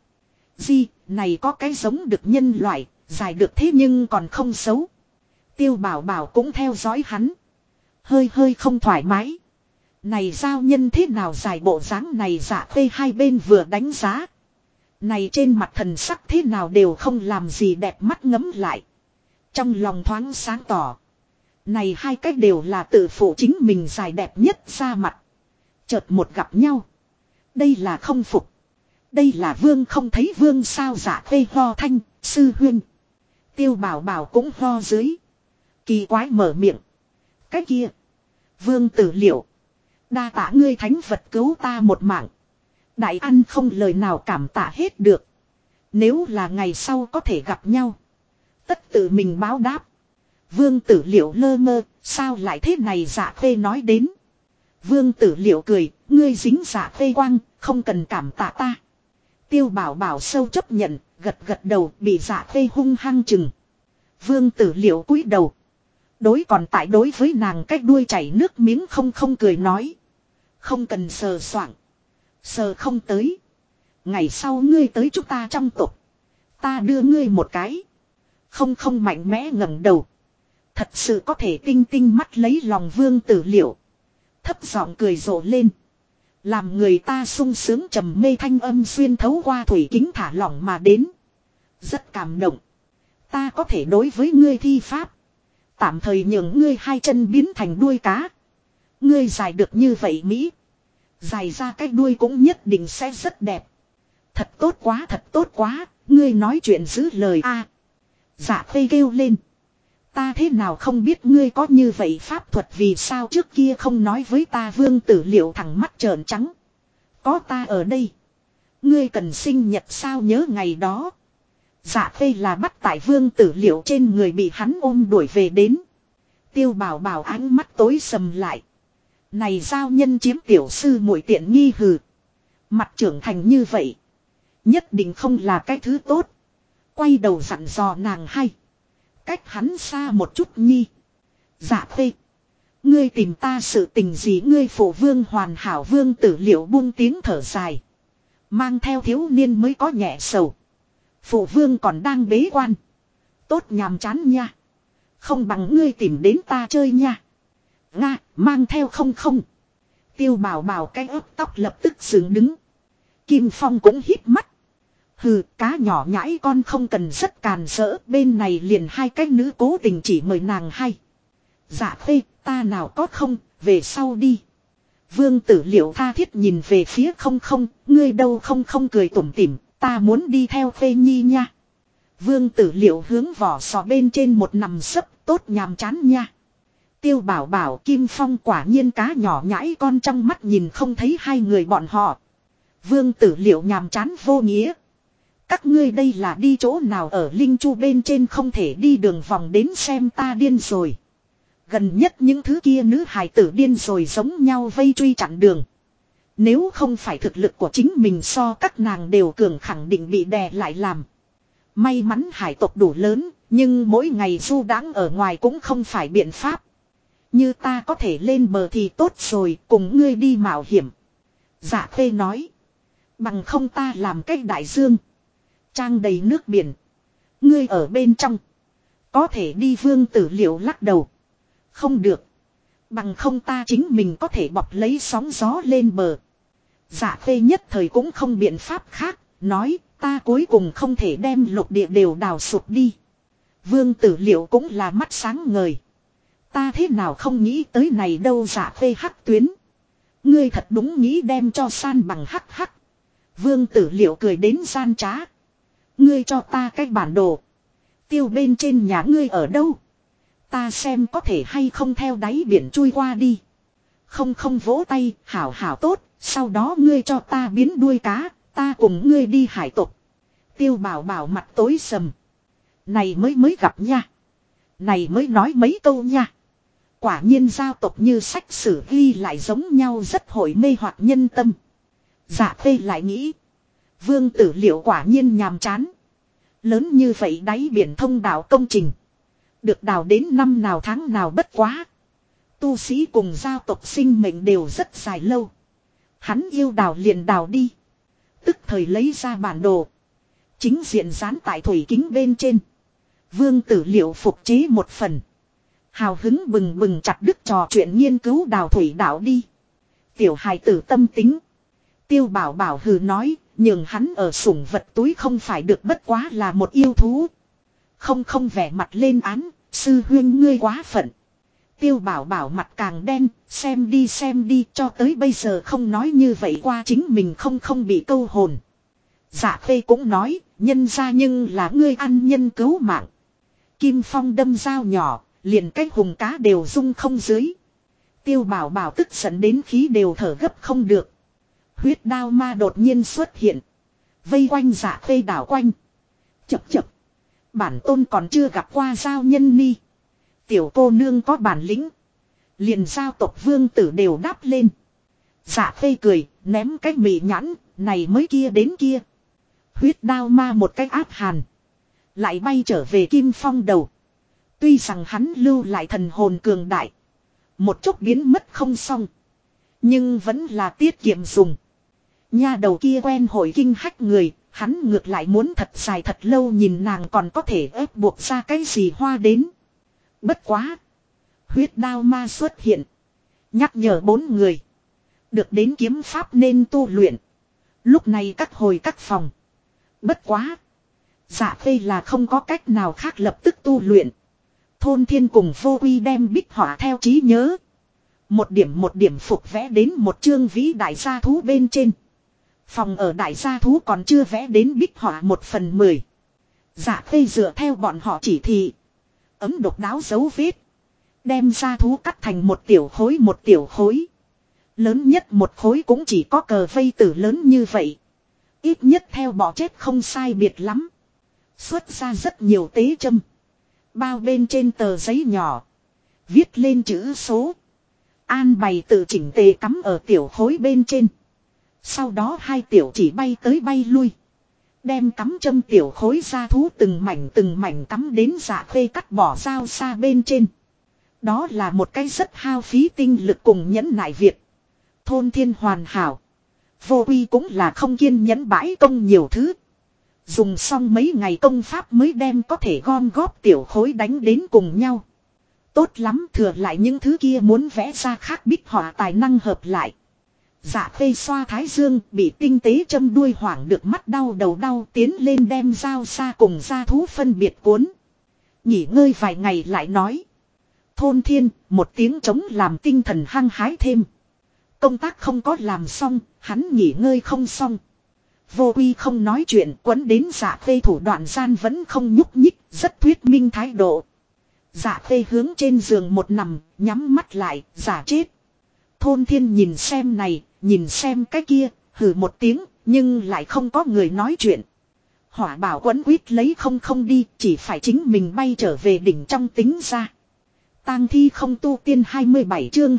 Này có cái giống được nhân loại, dài được thế nhưng còn không xấu. Tiêu Bảo Bảo cũng theo dõi hắn. Hơi không thoải mái. Này giao nhân thế nào dài bộ dáng này? Dạ Khê hai bên vừa đánh giá. Này trên mặt thần sắc thế nào đều không làm gì đẹp mắt, ngấm lại. Trong lòng thoáng sáng tỏ. Này hai cách đều là tự phụ chính mình dài đẹp nhất ra mặt. Chợt một gặp nhau. Đây là không phục. Đây là vương không thấy vương sao dạ khê ho thanh, sư huynh. Tiêu bảo bảo cũng ho dưới. Kỳ quái mở miệng. Cái kia. Vương tử liệu. Đa tạ ngươi thánh vật cứu ta một mạng. Đại ăn không lời nào cảm tạ hết được. Nếu là ngày sau có thể gặp nhau. Tất tự mình báo đáp. Vương tử liệu lơ mơ. Sao lại thế này dạ khê nói đến. Vương tử liệu cười. Ngươi dính dạ khê quang. Không cần cảm tạ ta. Tiêu bảo bảo sâu chấp nhận. Gật gật đầu bị dạ khê hung hăng chừng. Vương tử liệu cúi đầu. Đối còn tại đối với nàng cách đuôi chảy nước miếng không cười nói. Không cần sờ soạng. Sờ không tới. Ngày sau ngươi tới chúng ta trong tộc. Ta đưa ngươi một cái. Không mạnh mẽ ngẩng đầu. Thật sự có thể tinh tinh mắt lấy lòng vương tử liệu. Thấp giọng cười rộ lên. Làm người ta sung sướng trầm mê thanh âm xuyên thấu qua thủy kính thả lỏng mà đến. Rất cảm động. Ta có thể đối với ngươi thi pháp. Tạm thời nhường ngươi hai chân biến thành đuôi cá. Ngươi dài được như vậy Mỹ. Dài ra cái đuôi cũng nhất định sẽ rất đẹp. Thật tốt quá, ngươi nói chuyện giữ lời a. Dạ khê kêu lên. Ta thế nào không biết ngươi có như vậy pháp thuật vì sao trước kia không nói với ta vương tử liệu thẳng mắt trợn trắng. Có ta ở đây. Ngươi cần sinh nhật sao nhớ ngày đó. Dạ khê là bắt tại vương tử liệu trên người bị hắn ôm đuổi về đến. Tiêu bảo bảo ánh mắt tối sầm lại. Này giao nhân chiếm tiểu sư muội tiện nghi hừ. Mặt trưởng thành như vậy. Nhất định không là cái thứ tốt. Quay đầu dặn dò nàng hay. Cách hắn xa một chút nhi. Dạ khê. Ngươi tìm ta sự tình gì ngươi phụ vương hoàn hảo vương tử liệu buông tiếng thở dài. Mang theo thiếu niên mới có nhẹ sầu. Phụ vương còn đang bế quan. Tốt nhàm chán nha. Không bằng ngươi tìm đến ta chơi nha. Nga, mang theo không. Tiêu bảo bảo cái ớt tóc lập tức dựng đứng. Kim Phong cũng hít mắt. Hừ, cá nhỏ nhãi con không cần rất càn rỡ. Bên này liền hai cái nữ cố tình chỉ mời nàng hay. Dạ khê, ta nào có không, về sau đi. Vương tử liệu tha thiết nhìn về phía không, ngươi đâu không cười tủm tỉm. Ta muốn đi theo Khê Nhi nha. Vương tử liệu hướng vỏ sò bên trên một nằm sấp tốt nhàm chán nha. Tiêu bảo bảo Kim Phong quả nhiên cá nhỏ nhãi con trong mắt nhìn không thấy hai người bọn họ. Vương tử liệu nhàm chán vô nghĩa. Các ngươi đây là đi chỗ nào ở Linh Chu bên trên không thể đi đường vòng đến xem ta điên rồi. Gần nhất những thứ kia nữ hài tử điên rồi giống nhau vây truy chặn đường. Nếu không phải thực lực của chính mình so các nàng đều cường khẳng định bị đè lại làm. May mắn hải tộc đủ lớn, nhưng mỗi ngày du đãng ở ngoài cũng không phải biện pháp. Như ta có thể lên bờ thì tốt rồi, cùng ngươi đi mạo hiểm. Dạ khê nói. Bằng không ta làm cách đại dương. Trang đầy nước biển. Ngươi ở bên trong. Có thể đi vương tử liệu lắc đầu. Không được. Bằng không ta chính mình có thể bọc lấy sóng gió lên bờ. Dạ khê nhất thời cũng không biện pháp khác. Nói ta cuối cùng không thể đem lục địa đều đào sụp đi. Vương tử liệu cũng là mắt sáng ngời. Ta thế nào không nghĩ tới này đâu dạ khê hắc tuyến. Ngươi thật đúng nghĩ đem cho san bằng hắc hắc. Vương tử liệu cười đến gian trá. Ngươi cho ta cái bản đồ. Tiêu bên trên nhà ngươi ở đâu? Ta xem có thể hay không theo đáy biển chui qua đi. Không vỗ tay, hảo hảo tốt, sau đó ngươi cho ta biến đuôi cá, ta cùng ngươi đi hải tộc. Tiêu bảo bảo mặt tối sầm. Này mới gặp nha. Này mới nói mấy câu nha. Quả nhiên giao tộc như sách sử ghi lại giống nhau rất hội mê hoặc nhân tâm. Dạ phê lại nghĩ. Vương tử liệu quả nhiên nhàm chán. Lớn như vậy đáy biển thông đạo công trình. Được đào đến năm nào tháng nào bất quá. Tu sĩ cùng giao tộc sinh mệnh đều rất dài lâu. Hắn yêu đào liền đào đi. Tức thời lấy ra bản đồ. Chính diện dán tại thủy kính bên trên. Vương tử liệu phục chế một phần. Hào hứng bừng bừng chặt đứt trò chuyện nghiên cứu đào thủy đảo đi. Tiểu hài tử tâm tính. Tiêu bảo bảo hừ nói. Nhưng hắn ở sủng vật túi không phải được bất quá là một yêu thú. Không vẻ mặt lên án. Sư huyên ngươi quá phận. Tiêu Bảo Bảo mặt càng đen, xem đi cho tới bây giờ không nói như vậy qua chính mình không bị câu hồn. Dạ Khê cũng nói, nhân ra nhưng là ngươi ăn nhân cứu mạng. Kim Phong đâm dao nhỏ, liền cái hùng cá đều rung không dưới. Tiêu Bảo Bảo tức giận đến khí đều thở gấp không được. Huyết đao ma đột nhiên xuất hiện. Vây quanh Dạ Khê đảo quanh. Chập chập. Bản tôn còn chưa gặp qua giao nhân ni. Tiểu cô nương có bản lĩnh. Liền giao tộc vương tử đều đáp lên. Dạ Khê cười, ném cái mị nhãn, này mới kia đến kia. Huyết đao ma một cái áp hàn. Lại bay trở về Kim Phong đầu. Tuy rằng hắn lưu lại thần hồn cường đại. Một chút biến mất không xong. Nhưng vẫn là tiết kiệm dùng. Nha đầu kia quen hội kinh hách người. Hắn ngược lại muốn thật dài thật lâu nhìn nàng còn có thể ép buộc ra cái gì hoa đến. Bất quá. Huyết đao ma xuất hiện. Nhắc nhở 4 người. Được đến kiếm pháp nên tu luyện. Lúc này các hồi các phòng. Bất quá. Dạ Khê là không có cách nào khác lập tức tu luyện. Thôn Thiên cùng Vô Quy đem bích họa theo trí nhớ. Một điểm phục vẽ đến một chương vĩ đại gia thú bên trên. Phòng ở đại gia thú còn chưa vẽ đến bích họa 1/10. Dạ Khê dựa theo bọn họ chỉ thị. Ấm độc đáo dấu vết. Đem gia thú cắt thành một tiểu khối. Lớn nhất một khối cũng chỉ có cờ vây tử lớn như vậy. Ít nhất theo bọ chết không sai biệt lắm. Xuất ra rất nhiều tế châm. Bao bên trên tờ giấy nhỏ. Viết lên chữ số. An bày tự chỉnh tề cắm ở tiểu khối bên trên. Sau đó 2 tiểu chỉ bay tới bay lui. Đem cắm châm tiểu khối ra thú từng mảnh cắm đến Dạ Khê cắt bỏ dao xa bên trên. Đó là một cái rất hao phí tinh lực cùng nhẫn nại việc. Thôn Thiên hoàn hảo. Vô Quy cũng là không kiên nhẫn bãi công nhiều thứ. Dùng xong mấy ngày công pháp mới đem có thể gom góp tiểu khối đánh đến cùng nhau. Tốt lắm, thừa lại những thứ kia muốn vẽ ra khác bích họa tài năng hợp lại. Dạ Khê xoa thái dương, bị tinh tế châm đuôi hoảng được mắt đau đầu đau, tiến lên đem dao xa cùng gia thú phân biệt cuốn. Nghỉ ngơi vài ngày lại nói. Thôn Thiên, một tiếng trống làm tinh thần hăng hái thêm. Công tác không có làm xong, hắn nghỉ ngơi không xong. Vô Quy không nói chuyện, quấn đến Dạ Khê thủ đoạn gian vẫn không nhúc nhích, rất thuyết minh thái độ. Dạ Khê hướng trên giường một nằm, nhắm mắt lại, giả chết. Thôn Thiên nhìn xem này, nhìn xem cái kia, hừ một tiếng, nhưng lại không có người nói chuyện. Hỏa Bảo quấn quýt lấy không đi, chỉ phải chính mình bay trở về đỉnh trong tính ra. Tang thi không tu tiên 27 chương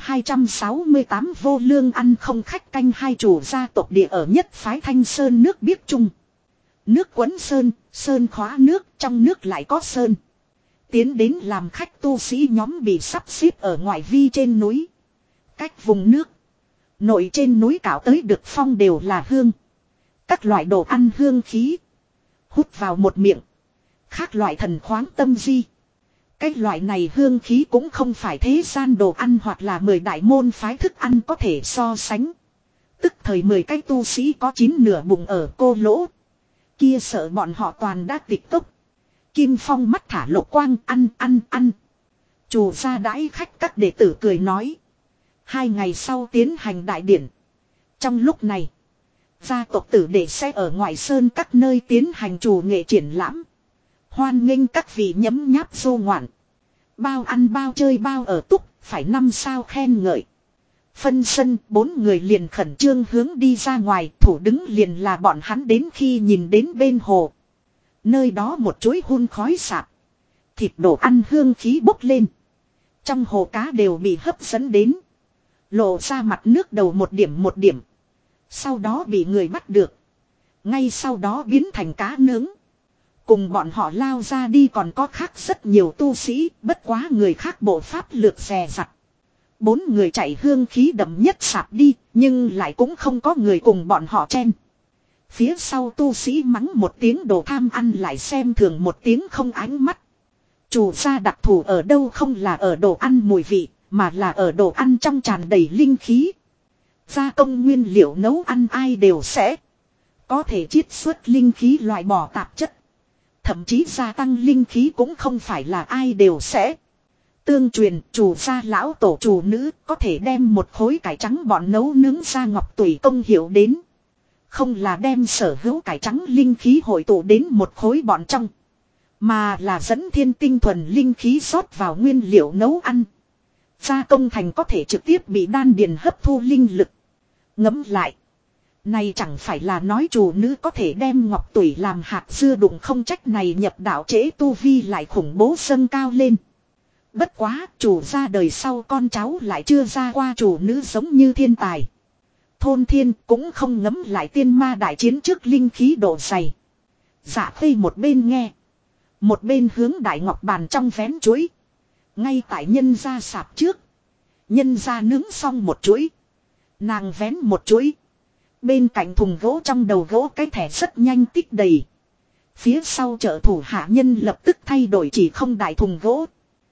268 vô lương ăn không khách canh hai chủ gia tộc địa ở nhất phái Thanh Sơn nước biếc chung. Nước quấn sơn, sơn khóa nước, trong nước lại có sơn. Tiến đến làm khách tu sĩ nhóm bị sắp xếp ở ngoại vi trên núi. Cách vùng nước. Nội trên núi cảo tới được phong đều là hương. Các loại đồ ăn hương khí. Hút vào một miệng. Khác loại thần khoáng tâm di. Cái loại này hương khí cũng không phải thế gian đồ ăn hoặc là 10 đại môn phái thức ăn có thể so sánh. Tức thời 10 cái tu sĩ có 9 nửa bụng ở cô lỗ. Kia sợ bọn họ toàn đã tịch tốc. Kim Phong mắt thả lục quang ăn. Chủ gia đãi khách các đệ tử cười nói. 2 ngày sau tiến hành đại điển. Trong lúc này, gia tộc tử đệ sẽ ở ngoại sơn các nơi tiến hành chủ nghệ triển lãm. Hoan nghênh các vị nhấm nháp xô ngoạn. Bao ăn bao chơi bao ở túc, phải 5 sao khen ngợi. Phân sân 4 người liền khẩn trương hướng đi ra ngoài, thủ đứng liền là bọn hắn đến khi nhìn đến bên hồ. Nơi đó một chuỗi hun khói sạp. Thịt đồ ăn hương khí bốc lên. Trong hồ cá đều bị hấp dẫn đến. Lộ ra mặt nước đầu một điểm. Sau đó bị người bắt được. Ngay sau đó biến thành cá nướng. Cùng bọn họ lao ra đi còn có khác rất nhiều tu sĩ, bất quá người khác bộ pháp lược xè rặt. 4 người chạy hương khí đậm nhất sạp đi, nhưng lại cũng không có người cùng bọn họ chen. Phía sau tu sĩ mắng một tiếng đồ tham ăn lại xem thường một tiếng không ánh mắt. Chủ gia đặc thù ở đâu không là ở đồ ăn mùi vị, mà là ở đồ ăn trong tràn đầy linh khí. Gia công nguyên liệu nấu ăn ai đều sẽ có thể chiết xuất linh khí loại bỏ tạp chất. Thậm chí gia tăng linh khí cũng không phải là ai đều sẽ. Tương truyền chủ gia lão tổ chủ nữ có thể đem một khối cải trắng bọn nấu nướng ra ngọc tùy công hiệu đến. Không là đem sở hữu cải trắng linh khí hội tụ đến một khối bọn trong. Mà là dẫn thiên tinh thuần linh khí rót vào nguyên liệu nấu ăn. Gia công thành có thể trực tiếp bị đan điền hấp thu linh lực. Ngẫm lại. Này chẳng phải là nói chủ nữ có thể đem ngọc tủy làm hạt dưa đụng, không trách này nhập đạo trễ tu vi lại khủng bố dâng cao lên. Bất quá chủ ra đời sau con cháu lại chưa ra qua chủ nữ giống như thiên tài. Thôn thiên cũng không ngấm lại tiên ma đại chiến trước linh khí độ dày. Dạ Khê một bên nghe. Một bên hướng đại ngọc bàn trong vén chuối. Ngay tại nhân gia sạp trước. Nhân gia nướng xong một chuối. Nàng vén một chuối. Bên cạnh thùng gỗ trong đầu gỗ cái thẻ rất nhanh tích đầy. Phía sau trợ thủ hạ nhân lập tức thay đổi chỉ không đại thùng gỗ.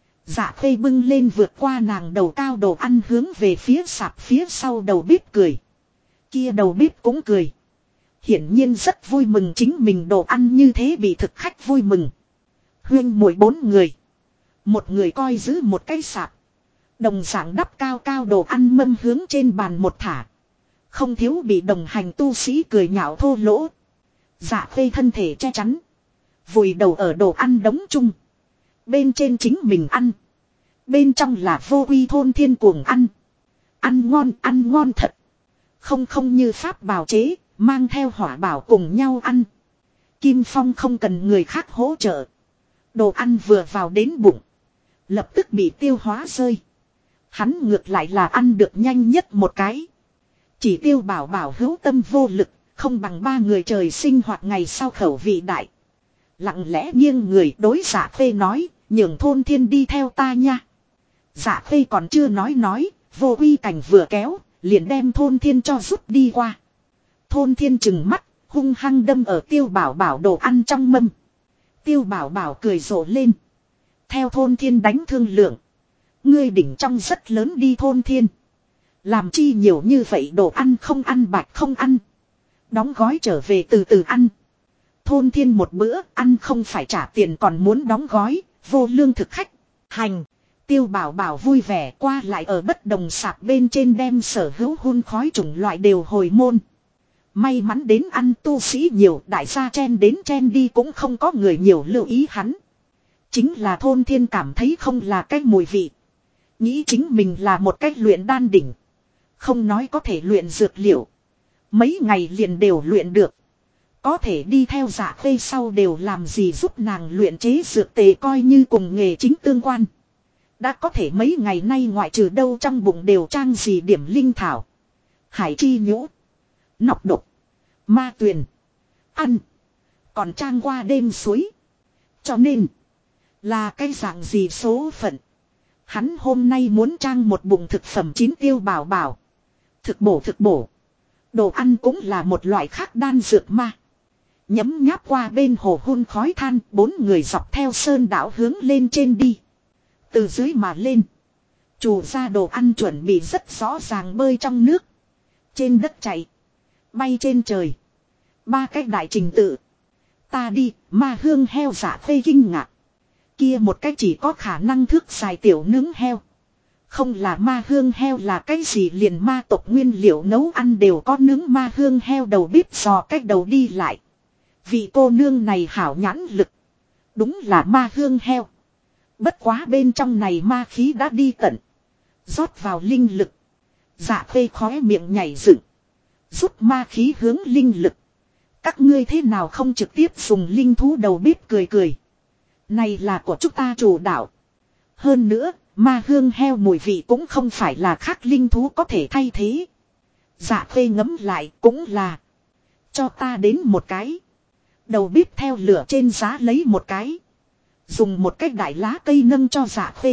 Dạ Khê bưng lên vượt qua nàng đầu cao đồ ăn hướng về phía sạp phía sau đầu bếp cười. Kia đầu bếp cũng cười. Hiển nhiên rất vui mừng chính mình đồ ăn như thế bị thực khách vui mừng. Huyên muội 4 người. Một người coi giữ một cái sạp. Đồng dạng đắp cao cao đồ ăn mâm hướng trên bàn một thả. Không thiếu bị đồng hành tu sĩ cười nhạo thô lỗ. Dạ Khê thân thể che chắn. Vùi đầu ở đồ ăn đống chung. Bên trên chính mình ăn. Bên trong là vô uy thôn thiên cuồng ăn. Ăn ngon thật. Không như pháp bào chế, mang theo hỏa bảo cùng nhau ăn. Kim Phong không cần người khác hỗ trợ. Đồ ăn vừa vào đến bụng. Lập tức bị tiêu hóa rơi. Hắn ngược lại là ăn được nhanh nhất một cái. Chỉ Tiêu Bảo Bảo hữu tâm vô lực, không bằng 3 người trời sinh hoạt ngày sau khẩu vị đại. Lặng lẽ nghiêng người đối Dạ Khê nói, nhường thôn thiên đi theo ta nha. Dạ Khê còn chưa nói, vô uy cảnh vừa kéo, liền đem thôn thiên cho rút đi qua. Thôn thiên chừng mắt, hung hăng đâm ở Tiêu Bảo Bảo đồ ăn trong mâm. Tiêu Bảo Bảo cười rộ lên. Theo thôn thiên đánh thương lượng. Ngươi đỉnh trong rất lớn đi thôn thiên. Làm chi nhiều như vậy đồ ăn không ăn bạch không ăn. Đóng gói trở về từ từ ăn. Thôn thiên một bữa ăn không phải trả tiền còn muốn đóng gói, vô lương thực khách. Hành. Tiêu Bảo Bảo vui vẻ qua lại ở bất đồng sạp bên trên đem sở hữu hun khói chủng loại đều hồi môn. May mắn đến ăn tu sĩ nhiều, đại gia chen đến chen đi cũng không có người nhiều lưu ý hắn. Chính là thôn thiên cảm thấy không là cái mùi vị. Nghĩ chính mình là một cách luyện đan đỉnh. Không nói có thể luyện dược liệu. Mấy ngày liền đều luyện được. Có thể đi theo Dạ Khê sau đều làm gì giúp nàng luyện chế dược tề coi như cùng nghề chính tương quan. Đã có thể mấy ngày nay ngoại trừ đâu trong bụng đều trang gì điểm linh thảo. Hải chi nhũ. Nọc độc. Ma tuyền. Ăn. Còn trang qua đêm suối. Cho nên. Là cái dạng gì số phận. Hắn hôm nay muốn trang một bụng thực phẩm chín Tiêu Bảo Bảo. Thực bổ. Đồ ăn cũng là một loại khác đan dược ma. Nhấm nháp qua bên hồ hun khói than, 4 người dọc theo sơn đảo hướng lên trên đi. Từ dưới mà lên. Chủ ra đồ ăn chuẩn bị rất rõ ràng bơi trong nước. Trên đất chạy. Bay trên trời. 3 cách đại trình tự. Ta đi, ma hương heo Dạ Khê kinh ngạc. Kia một cách chỉ có khả năng thước dài tiểu nướng heo. Không là ma hương heo là cái gì liền ma tộc nguyên liệu nấu ăn đều có nướng ma hương heo đầu bếp dò cách đầu đi lại. Vị cô nương này hảo nhãn lực. Đúng là ma hương heo. Bất quá bên trong này ma khí đã đi tận. Rót vào linh lực. Dạ Khê khóe miệng nhảy dựng. Rút ma khí hướng linh lực. Các ngươi thế nào không trực tiếp dùng linh thú đầu bếp cười. Này là của chúng ta chủ đạo. Hơn nữa, ma hương heo mùi vị cũng không phải là khác linh thú có thể thay thế. Dạ Khê ngấm lại cũng là. Cho ta đến một cái. Đầu bếp theo lửa trên giá lấy một cái. Dùng một cái đại lá cây nâng cho Dạ Khê.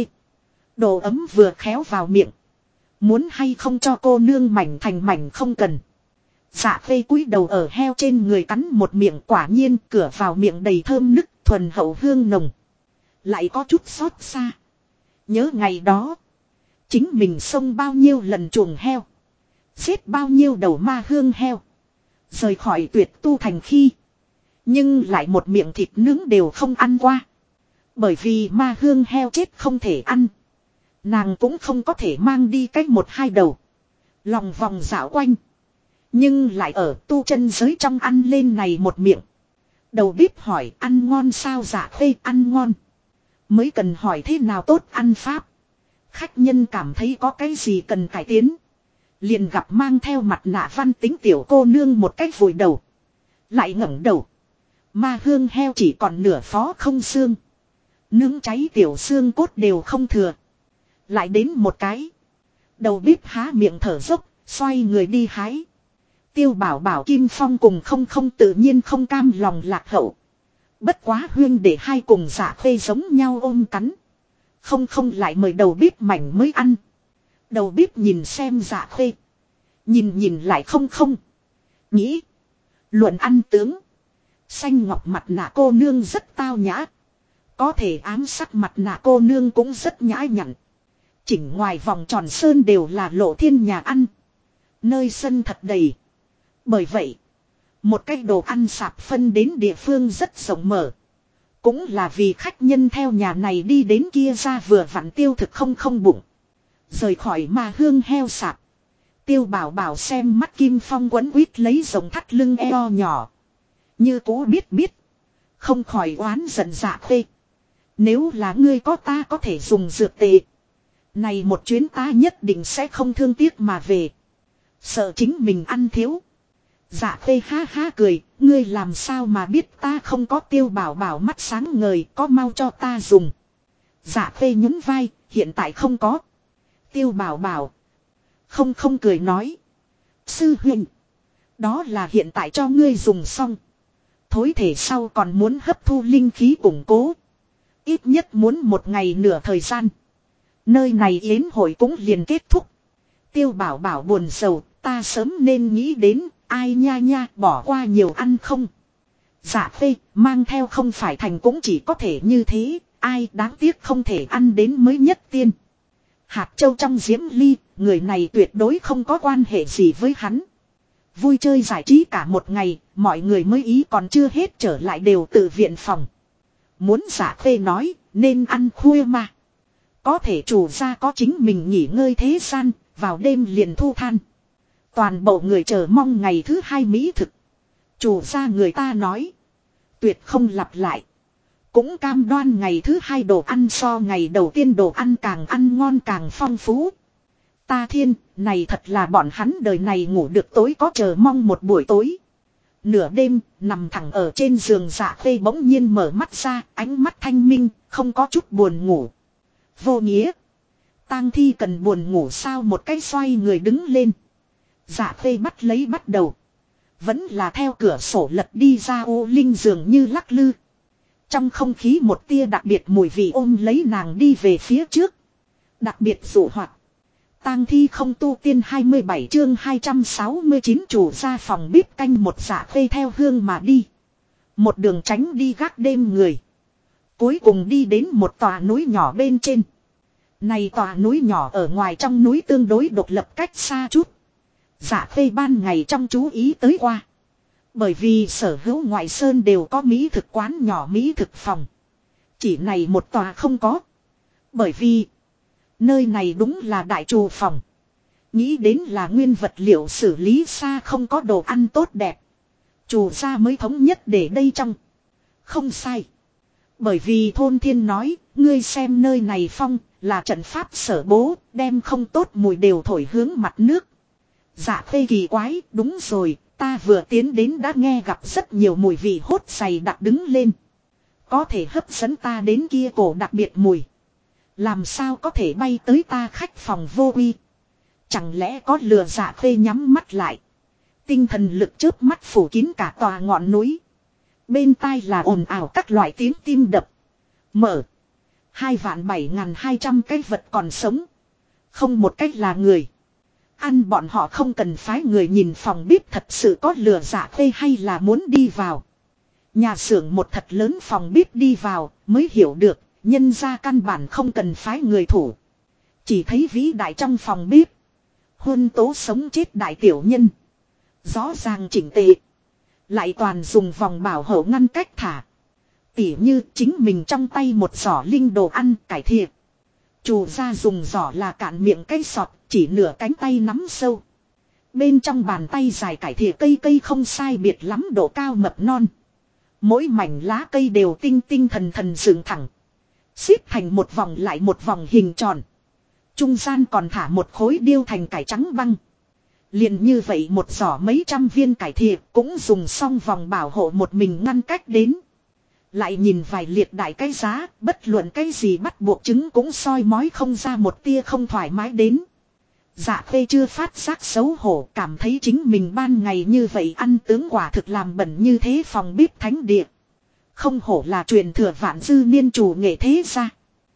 Đồ ấm vừa khéo vào miệng. Muốn hay không cho cô nương mảnh thành mảnh không cần. Dạ Khê cúi đầu ở heo trên người cắn một miệng, quả nhiên cửa vào miệng đầy thơm nức thuần hậu hương nồng. Lại có chút xót xa. Nhớ ngày đó. Chính mình xông bao nhiêu lần chuồng heo. Giết bao nhiêu đầu ma hương heo. Rời khỏi tuyệt tu thành khi. Nhưng lại một miệng thịt nướng đều không ăn qua. Bởi vì ma hương heo chết không thể ăn. Nàng cũng không có thể mang đi cách một hai đầu. Lòng vòng dạo quanh. Nhưng lại ở tu chân giới trong ăn lên này một miệng. Đầu bếp hỏi ăn ngon sao? Dạ Khê ăn ngon. Mới cần hỏi thế nào tốt ăn pháp. Khách nhân cảm thấy có cái gì cần cải tiến. Liền gặp mang theo mặt nạ văn tính tiểu cô nương một cách vùi đầu. Lại ngẩng đầu. Ma hương heo chỉ còn nửa phó không xương. Nướng cháy tiểu xương cốt đều không thừa. Lại đến một cái. Đầu bếp há miệng thở dốc, xoay người đi hái. Tiêu Bảo Bảo Kim Phong cùng không tự nhiên không cam lòng lạc hậu. Bất quá huyên để hai cùng Dạ Khê giống nhau ôm cắn. Không lại mời đầu bếp mảnh mới ăn. Đầu bếp nhìn xem Dạ Khê. Nhìn lại không. Nghĩ. Luận ăn tướng. Xanh ngọc mặt nạ cô nương rất tao nhã. Có thể ám sát mặt nạ cô nương cũng rất nhã nhặn. Chỉnh ngoài vòng tròn sơn đều là lộ thiên nhà ăn. Nơi sân thật đầy. Bởi vậy, một cái đồ ăn sạp phân đến địa phương rất rộng mở. Cũng là vì khách nhân theo nhà này đi đến kia ra vừa vặn tiêu thực không bụng. Rời khỏi ma hương heo sạp. Tiêu Bảo Bảo xem mắt Kim Phong quấn quýt lấy rồng thắt lưng eo nhỏ. Như cố biết. Không khỏi oán giận Dạ Khê. Nếu là ngươi có ta có thể dùng dược tệ. Này một chuyến ta nhất định sẽ không thương tiếc mà về. Sợ chính mình ăn thiếu. Dạ Khê ha cười, ngươi làm sao mà biết ta không có. Tiêu Bảo Bảo mắt sáng ngời, có mau cho ta dùng. Dạ Khê nhún vai, hiện tại không có. Tiêu Bảo Bảo không cười nói. Sư huynh, đó là hiện tại cho ngươi dùng xong. Thối thể sau còn muốn hấp thu linh khí củng cố. Ít nhất muốn một ngày nửa thời gian. Nơi này yến hội cũng liền kết thúc. Tiêu Bảo Bảo buồn rầu, ta sớm nên nghĩ đến, ai nha bỏ qua nhiều ăn không. Dạ Khê mang theo không phải thành cũng chỉ có thể như thế, ai đáng tiếc không thể ăn đến mới nhất tiên. Hạt châu trong diễm ly, người này tuyệt đối không có quan hệ gì với hắn. Vui chơi giải trí cả một ngày, mọi người mới ý còn chưa hết trở lại đều tự viện phòng. Muốn Dạ Khê nói, nên ăn khuya mà. Có thể chủ gia có chính mình nghỉ ngơi thế gian, vào đêm liền thu than. Toàn bộ người chờ mong ngày thứ hai mỹ thực. Chủ gia người ta nói. Tuyệt không lặp lại. Cũng cam đoan ngày thứ hai đồ ăn so ngày đầu tiên đồ ăn càng ăn ngon càng phong phú. Ta thiên, này thật là bọn hắn đời này ngủ được tối có chờ mong một buổi tối. Nửa đêm, nằm thẳng ở trên giường Dạ Khê bỗng nhiên mở mắt ra, ánh mắt thanh minh, không có chút buồn ngủ. Vô nghĩa. Tang Thi cần buồn ngủ sao? Một cái xoay người đứng lên. Dạ Khê bắt đầu. Vẫn là theo cửa sổ lật đi ra ô linh dường như lắc lư. Trong không khí một tia đặc biệt mùi vị ôm lấy nàng đi về phía trước. Đặc biệt dụ hoạt. Tang Thi không tu tiên 27 chương 269 chủ ra phòng bếp canh một. Dạ Khê theo hương mà đi. Một đường tránh đi gác đêm người. Cuối cùng đi đến một tòa núi nhỏ bên trên. Này tòa núi nhỏ ở ngoài trong núi tương đối độc lập cách xa chút. Dạ Khê ban ngày trong chú ý tới qua. Bởi vì sở hữu ngoại sơn đều có mỹ thực quán nhỏ mỹ thực phòng. Chỉ này một tòa không có. Bởi vì nơi này đúng là đại trù phòng. Nghĩ đến là nguyên vật liệu xử lý xa không có đồ ăn tốt đẹp. Chủ gia mới thống nhất để đây trong. Không sai. Bởi vì thôn thiên nói, ngươi xem nơi này phong, là trận pháp sở bố, đem không tốt mùi đều thổi hướng mặt nước. Dạ Khê kỳ quái, đúng rồi, ta vừa tiến đến đã nghe gặp rất nhiều mùi vị hốt dày đặc đứng lên. Có thể hấp dẫn ta đến kia cổ đặc biệt mùi. Làm sao có thể bay tới ta khách phòng vô uy. Chẳng lẽ có lừa? Dạ Khê nhắm mắt lại. Tinh thần lực chớp mắt phủ kín cả tòa ngọn núi. Bên tai là ồn ào các loại tiếng tim đập. Mở. 2.7200 cái vật còn sống. Không một cách là người. Ăn bọn họ không cần phái người nhìn phòng bếp thật sự có lừa. Dạ Khê hay là muốn đi vào. Nhà xưởng một thật lớn phòng bếp đi vào mới hiểu được. Nhân ra căn bản không cần phái người thủ. Chỉ thấy vĩ đại trong phòng bếp. Huân tố sống chết đại tiểu nhân. Rõ ràng chỉnh tề. Lại toàn dùng vòng bảo hộ ngăn cách thả. Tỉ như chính mình trong tay một giỏ linh đồ ăn cải thiện. Chủ gia dùng giỏ là cạn miệng cái sọt, chỉ nửa cánh tay nắm sâu. Bên trong bàn tay dài cải thìa cây không sai biệt lắm độ cao mập non. Mỗi mảnh lá cây đều tinh tinh thần thần dựng thẳng. Xếp thành một vòng lại một vòng hình tròn. Trung gian còn thả một khối điêu thành cải trắng băng. Liền như vậy một giỏ mấy trăm viên cải thìa cũng dùng xong vòng bảo hộ một mình ngăn cách đến. Lại nhìn vài liệt đại cái giá, bất luận cái gì bắt buộc chứng cũng soi mói không ra một tia không thoải mái đến. Dạ Khê chưa phát giác xấu hổ, cảm thấy chính mình ban ngày như vậy ăn tướng quả thực làm bẩn như thế phòng bếp thánh địa. Không hổ là truyền thừa vạn dư niên chủ nghệ thế gia.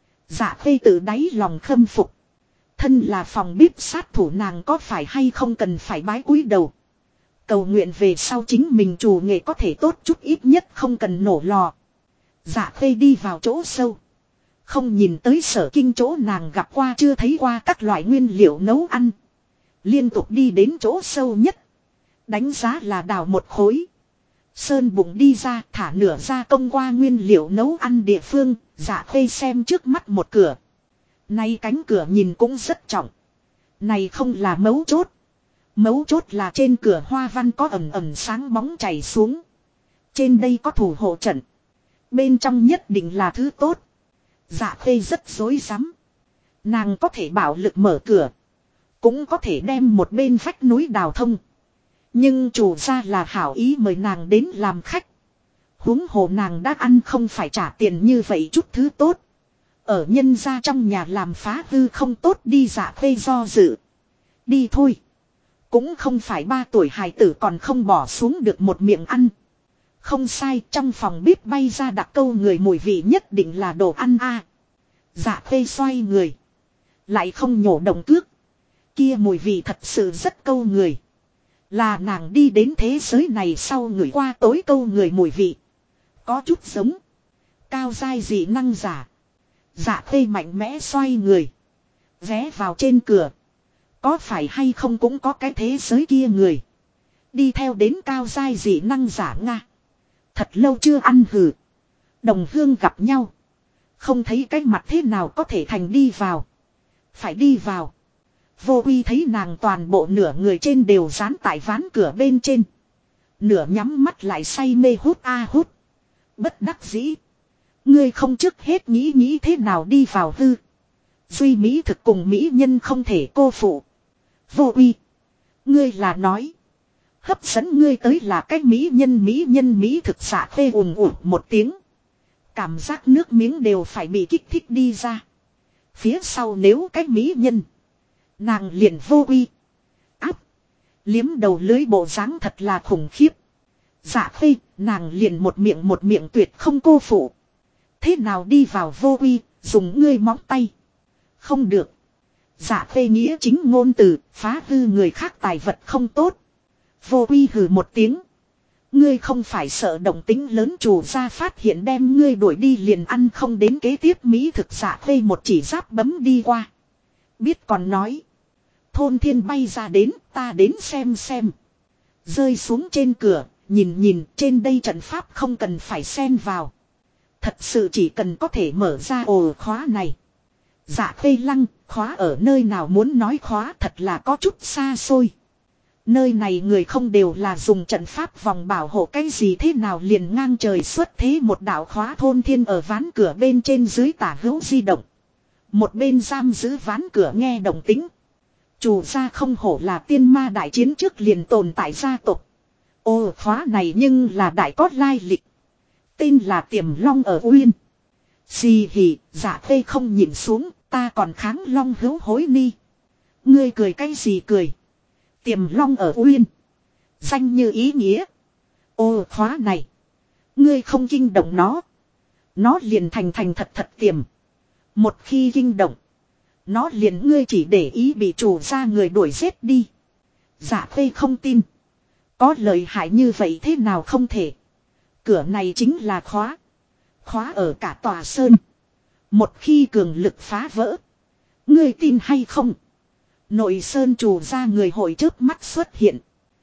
Dạ Khê tự đáy lòng khâm phục. Thân là phòng bếp sát thủ nàng có phải hay không cần phải bái cúi đầu. Cầu nguyện về sau chính mình chủ nghệ có thể tốt chút, ít nhất không cần nổ lò. Dạ Khê đi vào chỗ sâu. Không nhìn tới Sở Kinh chỗ nàng gặp qua chưa thấy qua các loại nguyên liệu nấu ăn. Liên tục đi đến chỗ sâu nhất. Đánh giá là đào một khối. Sơn bụng đi ra thả nửa ra công qua nguyên liệu nấu ăn địa phương. Dạ Khê xem trước mắt một cửa. Nay cánh cửa nhìn cũng rất trọng. Này không là mấu chốt. Mấu chốt là trên cửa hoa văn có ẩn ẩn sáng bóng chảy xuống. Trên đây có thủ hộ trận. Bên trong nhất định là thứ tốt. Dạ Khê rất rối rắm. Nàng có thể bảo lực mở cửa. Cũng có thể đem một bên vách núi đào thông. Nhưng chủ gia là hảo ý mời nàng đến làm khách. Huống hồ nàng đã ăn không phải trả tiền như vậy chút thứ tốt. Ở nhân gia trong nhà làm phá hư không tốt đi. Dạ Khê do dự. Đi thôi. Cũng không phải 3 tuổi hài tử còn không bỏ xuống được một miệng ăn. Không sai, trong phòng bếp bay ra đặc câu người mùi vị nhất định là đồ ăn a. Dạ Khê xoay người. Lại không nhổ động cước. Kia mùi vị thật sự rất câu người. Là nàng đi đến thế giới này sau ngửi qua tối câu người mùi vị. Có chút giống. Cao giai dị năng giả. Dạ Khê mạnh mẽ xoay người. Vé vào trên cửa. Có phải hay không cũng có cái thế giới kia người. Đi theo đến cao giai dị năng giả Nga. Thật lâu chưa ăn hử. Đồng hương gặp nhau. Không thấy cái mặt thế nào có thể thành đi vào. Phải đi vào. Vô Uy thấy nàng toàn bộ nửa người trên đều dán tại ván cửa bên trên. Nửa nhắm mắt lại say mê hút a hút. Bất đắc dĩ. Ngươi không trước hết nghĩ thế nào đi vào hư. Duy mỹ thực cùng mỹ nhân không thể cô phụ. Vô Uy. Ngươi là nói. Hấp dẫn ngươi tới là cái mỹ nhân mỹ thực. Xạ Khê ùm ùm một tiếng. Cảm giác nước miếng đều phải bị kích thích đi ra. Phía sau nếu cái mỹ nhân. Nàng liền Vô Uy. Áp. Liếm đầu lưới bộ dáng thật là khủng khiếp. Dạ Khê, nàng liền một miệng tuyệt không cô phụ. Thế nào đi vào Vô Uy, dùng ngươi móng tay. Không được. Dạ Khê nghĩa chính ngôn từ, phá hư người khác tài vật không tốt. Vô Uy hừ một tiếng. Ngươi không phải sợ động tính lớn chủ gia phát hiện đem ngươi đuổi đi liền ăn không đến kế tiếp mỹ thực. Dạ Khê một chỉ giáp bấm đi qua. Biết còn nói. Thôn Thiên bay ra đến, ta đến xem. Rơi xuống trên cửa, nhìn trên đây trận pháp không cần phải xen vào. Thật sự chỉ cần có thể mở ra ổ khóa này. Dạ Khê lăng, khóa ở nơi nào muốn nói khóa thật là có chút xa xôi. Nơi này người không đều là dùng trận pháp vòng bảo hộ cái gì thế nào liền ngang trời xuất thế một đạo khóa. Thôn Thiên ở ván cửa bên trên dưới tả hữu di động. Một bên giam giữ ván cửa nghe động tính. Chủ gia không hổ là tiên ma đại chiến trước liền tồn tại gia tộc. Ô khóa này nhưng là đại có lai lịch. Tên là Tiềm Long ở Uyên. Xì hỉ, Dạ Khê không nhìn xuống, ta còn kháng long hữu hối ni. Ngươi cười cái gì cười? Tiềm Long ở Uyên. Danh như ý nghĩa. Ô khóa này. Ngươi không kinh động nó. Nó liền thành thật tiềm. Một khi kinh động. Nó liền ngươi chỉ để ý bị chủ gia người đuổi giết đi. Dạ Khê không tin. Có lợi hại như vậy thế nào không thể. Cửa này chính là khóa. Khóa ở cả tòa sơn. Một khi cường lực phá vỡ. Ngươi tin hay không? Nội sơn chủ gia người hội trước mắt xuất hiện.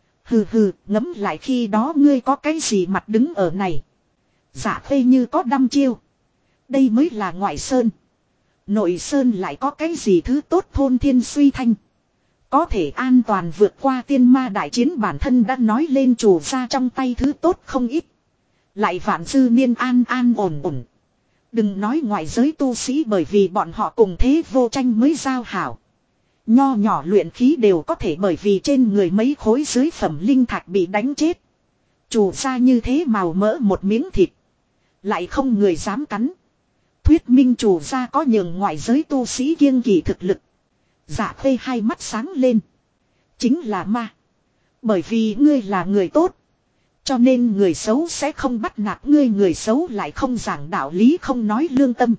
Hừ ngẫm lại khi đó ngươi có cái gì mặt đứng ở này. Dạ Khê như có đăm chiêu. Đây mới là ngoại sơn. Nội sơn lại có cái gì thứ tốt thôn thiên suy thanh. Có thể an toàn vượt qua tiên ma đại chiến bản thân đã nói lên chủ gia trong tay thứ tốt không ít. Lại vạn dư niên an an ổn ổn. Đừng nói ngoại giới tu sĩ bởi vì bọn họ cùng thế vô tranh mới giao hảo. Nho nhỏ luyện khí đều có thể bởi vì trên người mấy khối dưới phẩm linh thạch bị đánh chết. Chủ gia như thế màu mỡ một miếng thịt. Lại không người dám cắn. Thuyết minh chủ gia có nhường ngoại giới tu sĩ kiêng kỳ thực lực. Dạ Khê hai mắt sáng lên. Chính là ma. Bởi vì ngươi là người tốt. Cho nên người xấu sẽ không bắt nạt ngươi, người xấu lại không giảng đạo lý không nói lương tâm.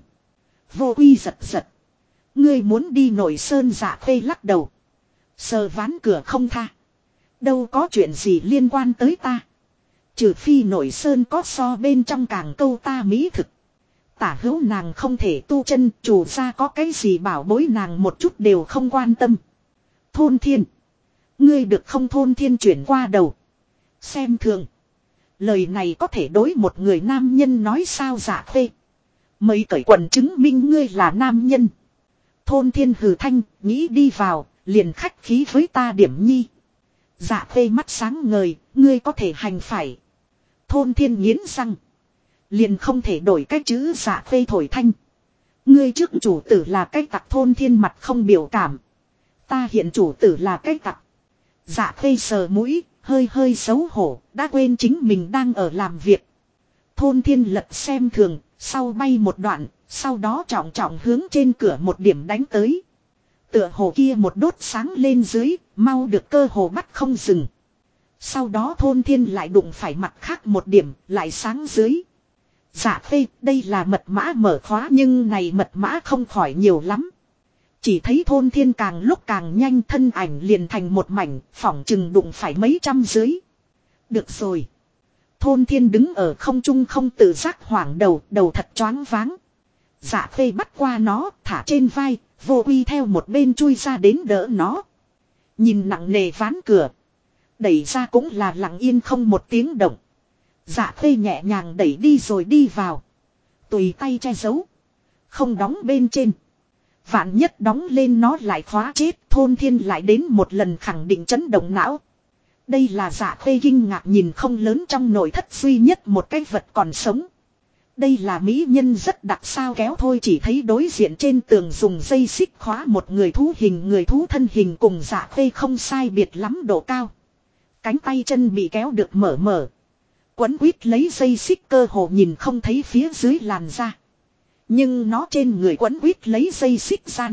Vô Uy giật giật. Ngươi muốn đi Nội Sơn, Dạ Khê lắc đầu. Sờ ván cửa không tha. Đâu có chuyện gì liên quan tới ta. Trừ phi Nội Sơn có so bên trong càng câu ta mỹ thực. Tả hữu nàng không thể tu chân, chủ gia có cái gì bảo bối nàng một chút đều không quan tâm. Thôn Thiên. Ngươi được không? Thôn Thiên chuyển qua đầu. Xem thường. Lời này có thể đối một người nam nhân nói sao? Dạ Khê. Mấy cởi quần chứng minh ngươi là nam nhân. Thôn Thiên hừ thanh, nghĩ đi vào, liền khách khí với ta điểm nhi. Dạ Khê mắt sáng ngời, ngươi có thể hành phải. Thôn Thiên nghiến răng. Liền không thể đổi cái chữ. Dạ Khê thổi thanh. Ngươi trước chủ tử là cái tặc. Thôn Thiên mặt không biểu cảm. Ta hiện chủ tử là cái tặc. Dạ Khê sờ mũi, hơi hơi xấu hổ, đã quên chính mình đang ở làm việc. Thôn Thiên lật xem thường, sau bay một đoạn, sau đó trọng trọng hướng trên cửa một điểm đánh tới. Tựa hồ kia một đốt sáng lên dưới, mau được cơ hồ bắt không dừng. Sau đó Thôn Thiên lại đụng phải mặt khác một điểm, lại sáng dưới. Dạ Khê, đây là mật mã mở khóa nhưng này mật mã không khỏi nhiều lắm. Chỉ thấy Thôn Thiên càng lúc càng nhanh, thân ảnh liền thành một mảnh, phỏng chừng đụng phải mấy trăm dưới. Được rồi. Thôn Thiên đứng ở không trung không tự giác hoảng đầu, đầu thật choáng váng. Dạ Khê bắt qua nó, thả trên vai, Vô Uy theo một bên chui ra đến đỡ nó. Nhìn nặng nề ván cửa. Đẩy ra cũng là lặng yên không một tiếng động. Dạ Khê nhẹ nhàng đẩy đi rồi đi vào. Tùy tay che giấu. Không đóng bên trên. Vạn nhất đóng lên nó lại khóa chết. Thôn Thiên lại đến một lần khẳng định chấn động não. Đây là Dạ Khê kinh ngạc nhìn không lớn trong nội thất duy nhất một cái vật còn sống. Đây là mỹ nhân rất đặc sao kéo thôi, chỉ thấy đối diện trên tường dùng dây xích khóa một người thú hình, người thú thân hình cùng Dạ Khê không sai biệt lắm độ cao. Cánh tay chân bị kéo được mở mở. Quấn quýt lấy dây xích cơ hồ nhìn không thấy phía dưới làn da. Nhưng nó trên người quấn quýt lấy dây xích gian.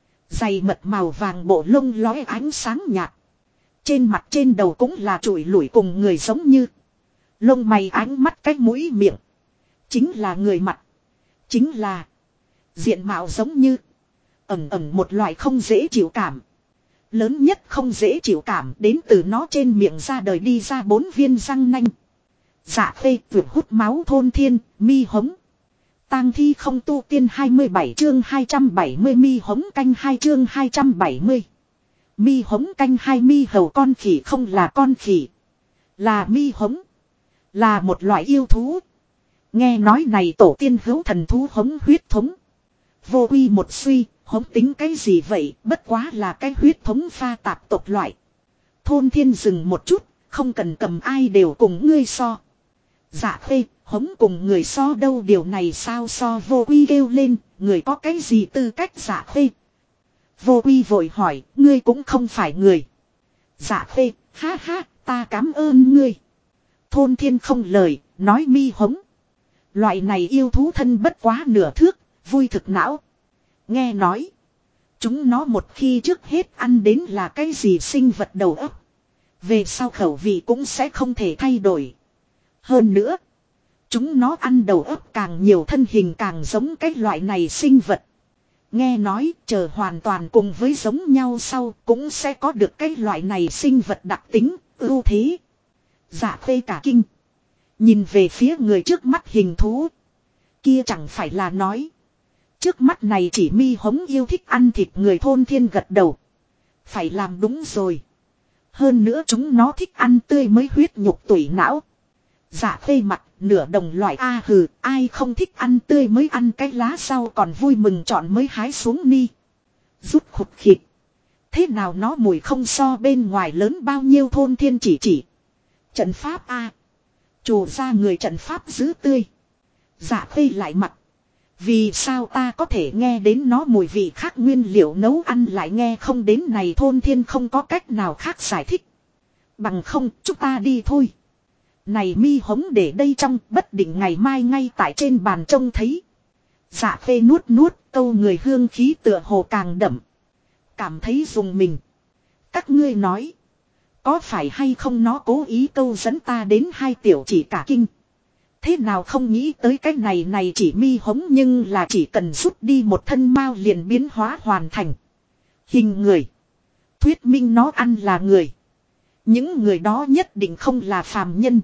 Dày mật màu vàng bộ lông lóe ánh sáng nhạt. Trên mặt trên đầu cũng là trụi lủi cùng người giống như. Lông mày ánh mắt cái mũi miệng. Chính là người mặt. Chính là diện mạo giống như. Ẩn ẩn một loại không dễ chịu cảm. Lớn nhất không dễ chịu cảm đến từ nó trên miệng ra đời đi ra 4 viên răng nanh. Dạ Khê vượt hút máu. Thôn Thiên, mi hống. Tang thi không tu tiên 27 chương 270 mi hống canh 2 chương 270. Mi hống canh 2 mi hầu con khỉ không là con khỉ. Là mi hống. Là một loại yêu thú. Nghe nói này tổ tiên hữu thần thú hống huyết thống. Vô Uy một suy, hống tính cái gì vậy, bất quá là cái huyết thống pha tạp tộc loại. Thôn Thiên dừng một chút, không cần cầm ai đều cùng ngươi so. Dạ Khê, hống cùng người so đâu, điều này sao so? Vô Uy kêu lên, người có cái gì tư cách? Dạ Khê. Vô Uy vội hỏi, ngươi cũng không phải người. Dạ Khê, ha ha, ta cảm ơn ngươi. Thôn Thiên không lời, nói mi hống. Loại này yêu thú thân bất quá nửa thước, vui thực não. Nghe nói, chúng nó một khi trước hết ăn đến là cái gì sinh vật đầu óc. Về sau khẩu vị cũng sẽ không thể thay đổi. Hơn nữa, chúng nó ăn đầu óc càng nhiều thân hình càng giống cái loại này sinh vật. Nghe nói chờ hoàn toàn cùng với giống nhau sau cũng sẽ có được cái loại này sinh vật đặc tính, ưu thế. Dạ Khê cả kinh. Nhìn về phía người trước mắt hình thú. Kia chẳng phải là nói. Trước mắt này chỉ mi hống yêu thích ăn thịt người. Thôn Thiên gật đầu. Phải làm đúng rồi. Hơn nữa chúng nó thích ăn tươi mới huyết nhục tủy não. Dạ Khê mặt nửa đồng loại a hừ, ai không thích ăn tươi mới ăn cái lá rau còn vui mừng chọn mới hái xuống ni. Rút khụt khịt. Thế nào nó mùi không so bên ngoài lớn bao nhiêu Thôn Thiên chỉ. Trận pháp a. Chủ ra người trận pháp giữ tươi. Dạ Khê lại mặt. Vì sao ta có thể nghe đến nó mùi vị khác nguyên liệu nấu ăn lại nghe không đến này Thôn Thiên không có cách nào khác giải thích. Bằng không chúng ta đi thôi. Này mi hống để đây trong bất định ngày mai ngay tại trên bàn trông thấy. Dạ Khê nuốt câu người hương khí tựa hồ càng đậm. Cảm thấy dùng mình. Các ngươi nói. Có phải hay không nó cố ý câu dẫn ta đến hai tiểu chỉ cả kinh. Thế nào không nghĩ tới cái này chỉ mi hống nhưng là chỉ cần rút đi một thân mao liền biến hóa hoàn thành. Hình người. Thuyết minh nó ăn là người. Những người đó nhất định không là phàm nhân.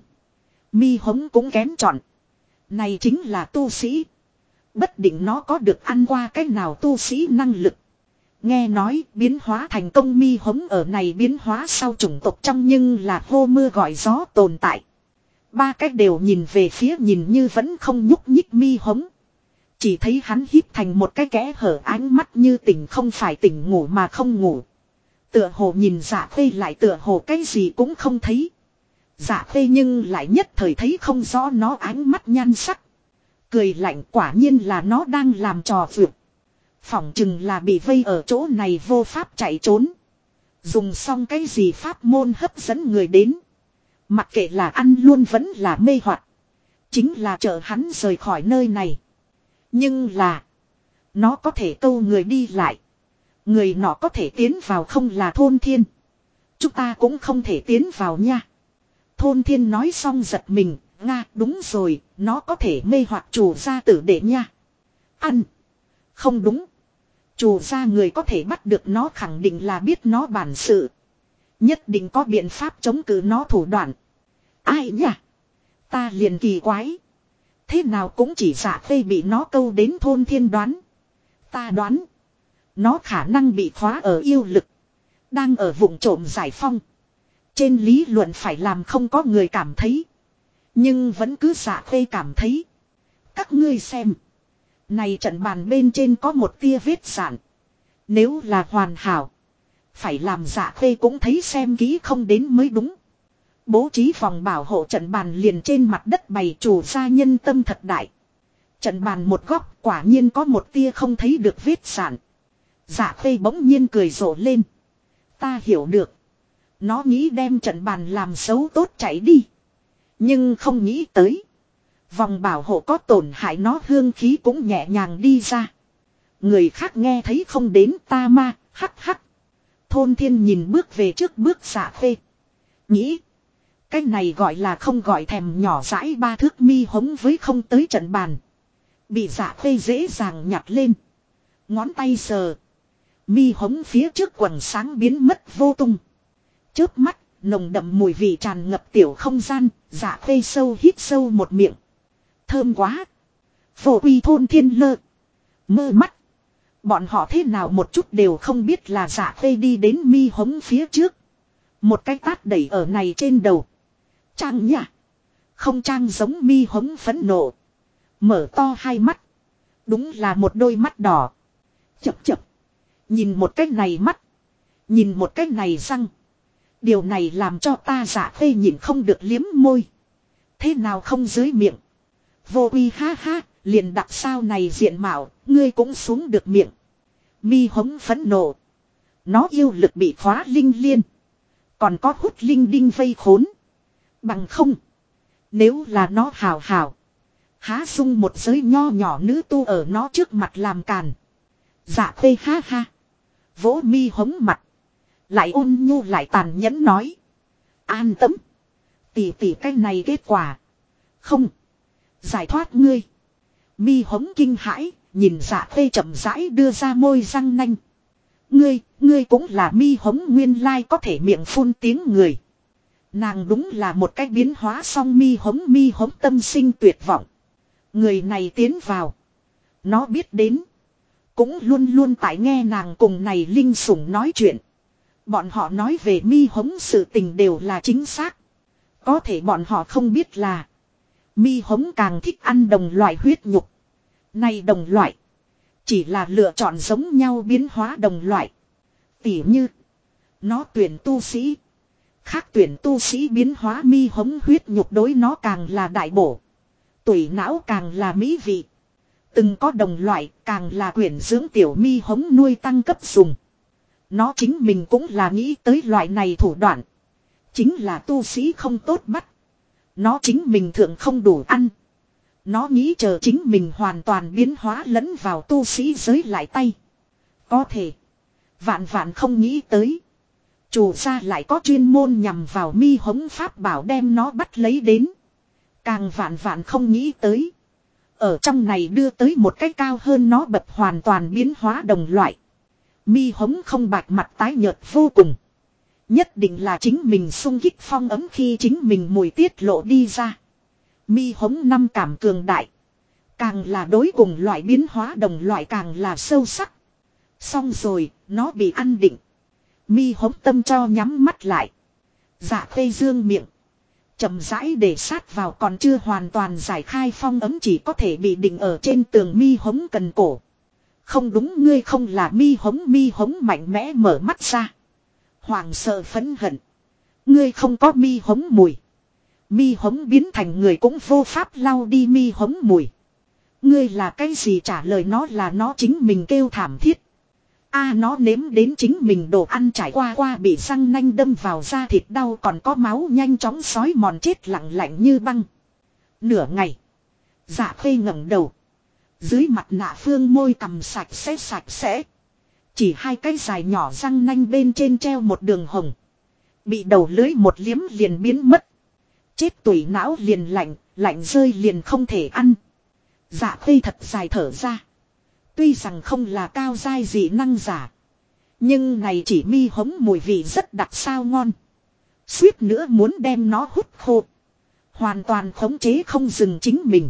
Mi hống cũng kén chọn. Này chính là tu sĩ. Bất định nó có được ăn qua cái nào tu sĩ năng lực. Nghe nói biến hóa thành công mi hống ở này biến hóa sau chủng tộc trong nhưng là hô mưa gọi gió tồn tại. Ba cách đều nhìn về phía nhìn như vẫn không nhúc nhích mi hống. Chỉ thấy hắn híp thành một cái kẽ hở ánh mắt như tỉnh không phải tỉnh ngủ mà không ngủ. Tựa hồ nhìn Dạ Khê lại tựa hồ cái gì cũng không thấy. Dạ Khê nhưng lại nhất thời thấy không rõ nó ánh mắt nhan sắc. Cười lạnh quả nhiên là nó đang làm trò vượt. Phỏng chừng là bị vây ở chỗ này vô pháp chạy trốn. Dùng xong cái gì pháp môn hấp dẫn người đến. Mặc kệ là ăn luôn vẫn là mê hoặc. Chính là chờ hắn rời khỏi nơi này. Nhưng là. Nó có thể câu người đi lại. Người nọ có thể tiến vào không là Thôn Thiên. Chúng ta cũng không thể tiến vào nha. Thôn Thiên nói xong giật mình. Nga đúng rồi. Nó có thể mê hoặc chủ gia tử đệ nha. Ăn. Không đúng. Chủ gia người có thể bắt được nó khẳng định là biết nó bản sự. Nhất định có biện pháp chống cự nó thủ đoạn. Ai nhỉ? Ta liền kỳ quái. Thế nào cũng chỉ Dạ Khê bị nó câu đến Thôn Thiên đoán. Ta đoán. Nó khả năng bị khóa ở yêu lực. Đang ở vùng trộm giải phong. Trên lý luận phải làm không có người cảm thấy. Nhưng vẫn cứ Dạ Khê cảm thấy. Các ngươi xem. Này trận bàn bên trên có một tia vết sạn. Nếu là hoàn hảo. Phải làm Dạ Khê cũng thấy xem kỹ không đến mới đúng. Bố trí phòng bảo hộ trận bàn liền trên mặt đất bày chủ gia nhân tâm thật đại. Trận bàn một góc quả nhiên có một tia không thấy được vết sạn. Dạ Khê bỗng nhiên cười rộ lên. Ta hiểu được. Nó nghĩ đem trận bàn làm xấu tốt chạy đi. Nhưng không nghĩ tới. Vòng bảo hộ có tổn hại nó hương khí cũng nhẹ nhàng đi ra. Người khác nghe thấy không đến ta ma, hắc hắc. Thôn Thiên nhìn bước về trước bước Dạ Khê. Nghĩ. Cái này gọi là không gọi thèm nhỏ dãi ba thước mi hống với không tới trận bàn. Bị Dạ Khê dễ dàng nhặt lên. Ngón tay sờ. Mi hống phía trước quần sáng biến mất vô tung. Chớp mắt, nồng đậm mùi vị tràn ngập tiểu không gian, Dạ Khê sâu hít sâu một miệng. Thơm quá. Phổ uy Thôn Thiên lơ. Mơ mắt. Bọn họ thế nào một chút đều không biết là Dạ Khê đi đến mi hống phía trước. Một cái tát đẩy ở này trên đầu. Trang nhỉ. Không trang giống mi hống phẫn nộ. Mở to hai mắt. Đúng là một đôi mắt đỏ. Chập chập. Nhìn một cái này mắt. Nhìn một cái này răng. Điều này làm cho ta Dạ Khê nhìn không được liếm môi. Thế nào không dưới miệng. Vô uy ha ha. Liền đặc sao này diện mạo. Ngươi cũng xuống được miệng. Mi hống phẫn nộ. Nó yêu lực bị khóa linh liên. Còn có hút linh đinh vây khốn. Bằng không. Nếu là nó hào hào. Há sung một giới nho nhỏ nữ tu ở nó trước mặt làm càn. Dạ Khê ha ha. Vỗ mi hống mặt. Lại ôn nhu lại tàn nhẫn nói. An tâm. Tỉ cái này kết quả. Không. Giải thoát ngươi. Mi hống kinh hãi. Nhìn Dạ Khê chậm rãi đưa ra môi răng nanh. Ngươi cũng là mi hống nguyên lai có thể miệng phun tiếng người. Nàng đúng là một cách biến hóa song mi hống tâm sinh tuyệt vọng. Người này tiến vào. Nó biết đến. Cũng luôn luôn tại nghe nàng cùng này linh sủng nói chuyện. Bọn họ nói về mi hống sự tình đều là chính xác. Có thể bọn họ không biết là. Mi hống càng thích ăn đồng loại huyết nhục. Này đồng loại. Chỉ là lựa chọn giống nhau biến hóa đồng loại. Tỉ như. Nó tuyển tu sĩ. Khác tuyển tu sĩ biến hóa mi hống huyết nhục đối nó càng là đại bổ. Tủy não càng là mỹ vị. Từng có đồng loại càng là quyển dưỡng tiểu mi hống nuôi tăng cấp dùng. Nó chính mình cũng là nghĩ tới loại này thủ đoạn. Chính là tu sĩ không tốt bắt. Nó chính mình thượng không đủ ăn. Nó nghĩ chờ chính mình hoàn toàn biến hóa lẫn vào tu sĩ giới lại tay. Có thể. Vạn vạn không nghĩ tới. Chủ gia lại có chuyên môn nhằm vào mi hống pháp bảo đem nó bắt lấy đến. Càng vạn vạn không nghĩ tới. Ở trong này đưa tới một cái cao hơn nó bậc hoàn toàn biến hóa đồng loại. Mi hống không bạch mặt tái nhợt vô cùng. Nhất định là chính mình xung kích phong ấm khi chính mình mùi tiết lộ đi ra. Mi hống năm cảm cường đại. Càng là đối cùng loại biến hóa đồng loại càng là sâu sắc. Xong rồi, nó bị ăn định. Mi hống tâm cho nhắm mắt lại. Dạ khê dương miệng. Chậm rãi để sát vào còn chưa hoàn toàn giải khai phong ấm chỉ có thể bị định ở trên tường mi hống cần cổ. Không đúng ngươi không là mi hống mạnh mẽ mở mắt ra. Hoàng sợ phẫn hận. Ngươi không có mi hống mùi. Mi hống biến thành người cũng vô pháp lau đi mi hống mùi. Ngươi là cái gì trả lời nó là nó chính mình kêu thảm thiết. Nó nếm đến chính mình đồ ăn trải qua bị răng nanh đâm vào da thịt đau còn có máu nhanh chóng xói mòn chết lặng lạnh như băng. Nửa ngày. Dạ khê ngẩng đầu. Dưới mặt nạ phương môi cằm sạch sẽ. Chỉ hai cái dài nhỏ răng nanh bên trên treo một đường hồng. Bị đầu lưới một liếm liền biến mất. Chết tủy não liền lạnh rơi liền không thể ăn. Dạ khê thật dài thở ra. Tuy rằng không là cao giai dị năng giả. Nhưng này chỉ mi hống mùi vị rất đặc sao ngon. Suýt nữa muốn đem nó hút khô. Hoàn toàn khống chế không dừng chính mình.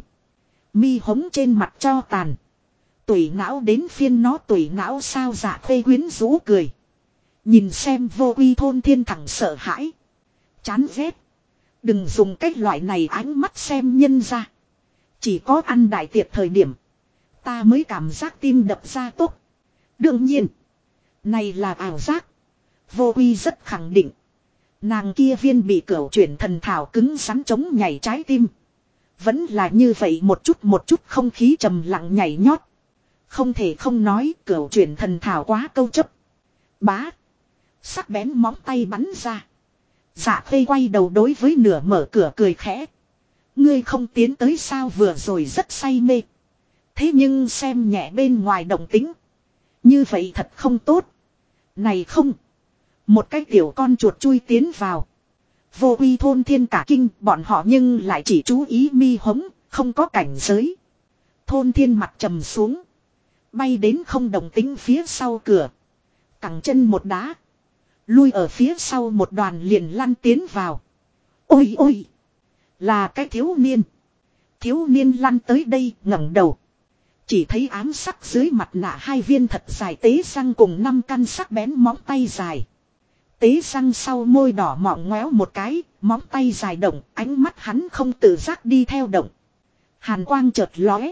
Mi hống trên mặt cho tàn. Tủy não đến phiên nó tủy não sao dạ khê quyến rũ cười. Nhìn xem vô uy thôn thiên thẳng sợ hãi. Chán ghét. Đừng dùng cái loại này ánh mắt xem nhân ra. Chỉ có ăn đại tiệc thời điểm. Ta mới cảm giác tim đập ra tốt. Đương nhiên. Này là ảo giác. Vô uy rất khẳng định. Nàng kia viên bị cửu chuyển thần thảo cứng rắn chống nhảy trái tim. Vẫn là như vậy một chút không khí trầm lặng nhảy nhót. Không thể không nói cửu chuyển thần thảo quá câu chấp. Bá. Sắc bén móng tay bắn ra. Dạ khê quay đầu đối với nửa mở cửa cười khẽ. Ngươi không tiến tới sao vừa rồi rất say mê. Thế nhưng xem nhẹ bên ngoài động tính. Như vậy thật không tốt. Này không. Một cái tiểu con chuột chui tiến vào. Vô uy thôn thiên cả kinh bọn họ nhưng lại chỉ chú ý mi hống. Không có cảnh giới. Thôn thiên mặt trầm xuống. Bay đến không động tính phía sau cửa. Cẳng chân một đá. Lui ở phía sau một đoàn liền lăn tiến vào. Ôi ôi. Là cái thiếu niên. Thiếu niên lăn tới đây ngẩng đầu. Chỉ thấy ám sắc dưới mặt nạ hai viên thật dài tế răng cùng 5 căn sắc bén móng tay dài. Tế răng sau môi đỏ mọng ngoéo một cái, móng tay dài động, ánh mắt hắn không tự giác đi theo động. Hàn quang chợt lóe.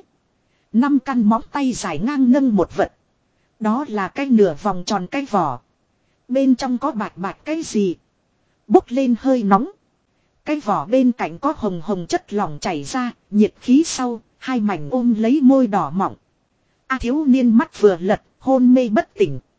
5 căn móng tay dài ngang nâng một vật. Đó là cái nửa vòng tròn cái vỏ. Bên trong có bạch bạch cái gì. Bốc lên hơi nóng. Cái vỏ bên cạnh có hồng hồng chất lỏng chảy ra, nhiệt khí sau, hai mảnh ôm lấy môi đỏ mọng. Thiếu niên mắt vừa lật, hôn mê bất tỉnh.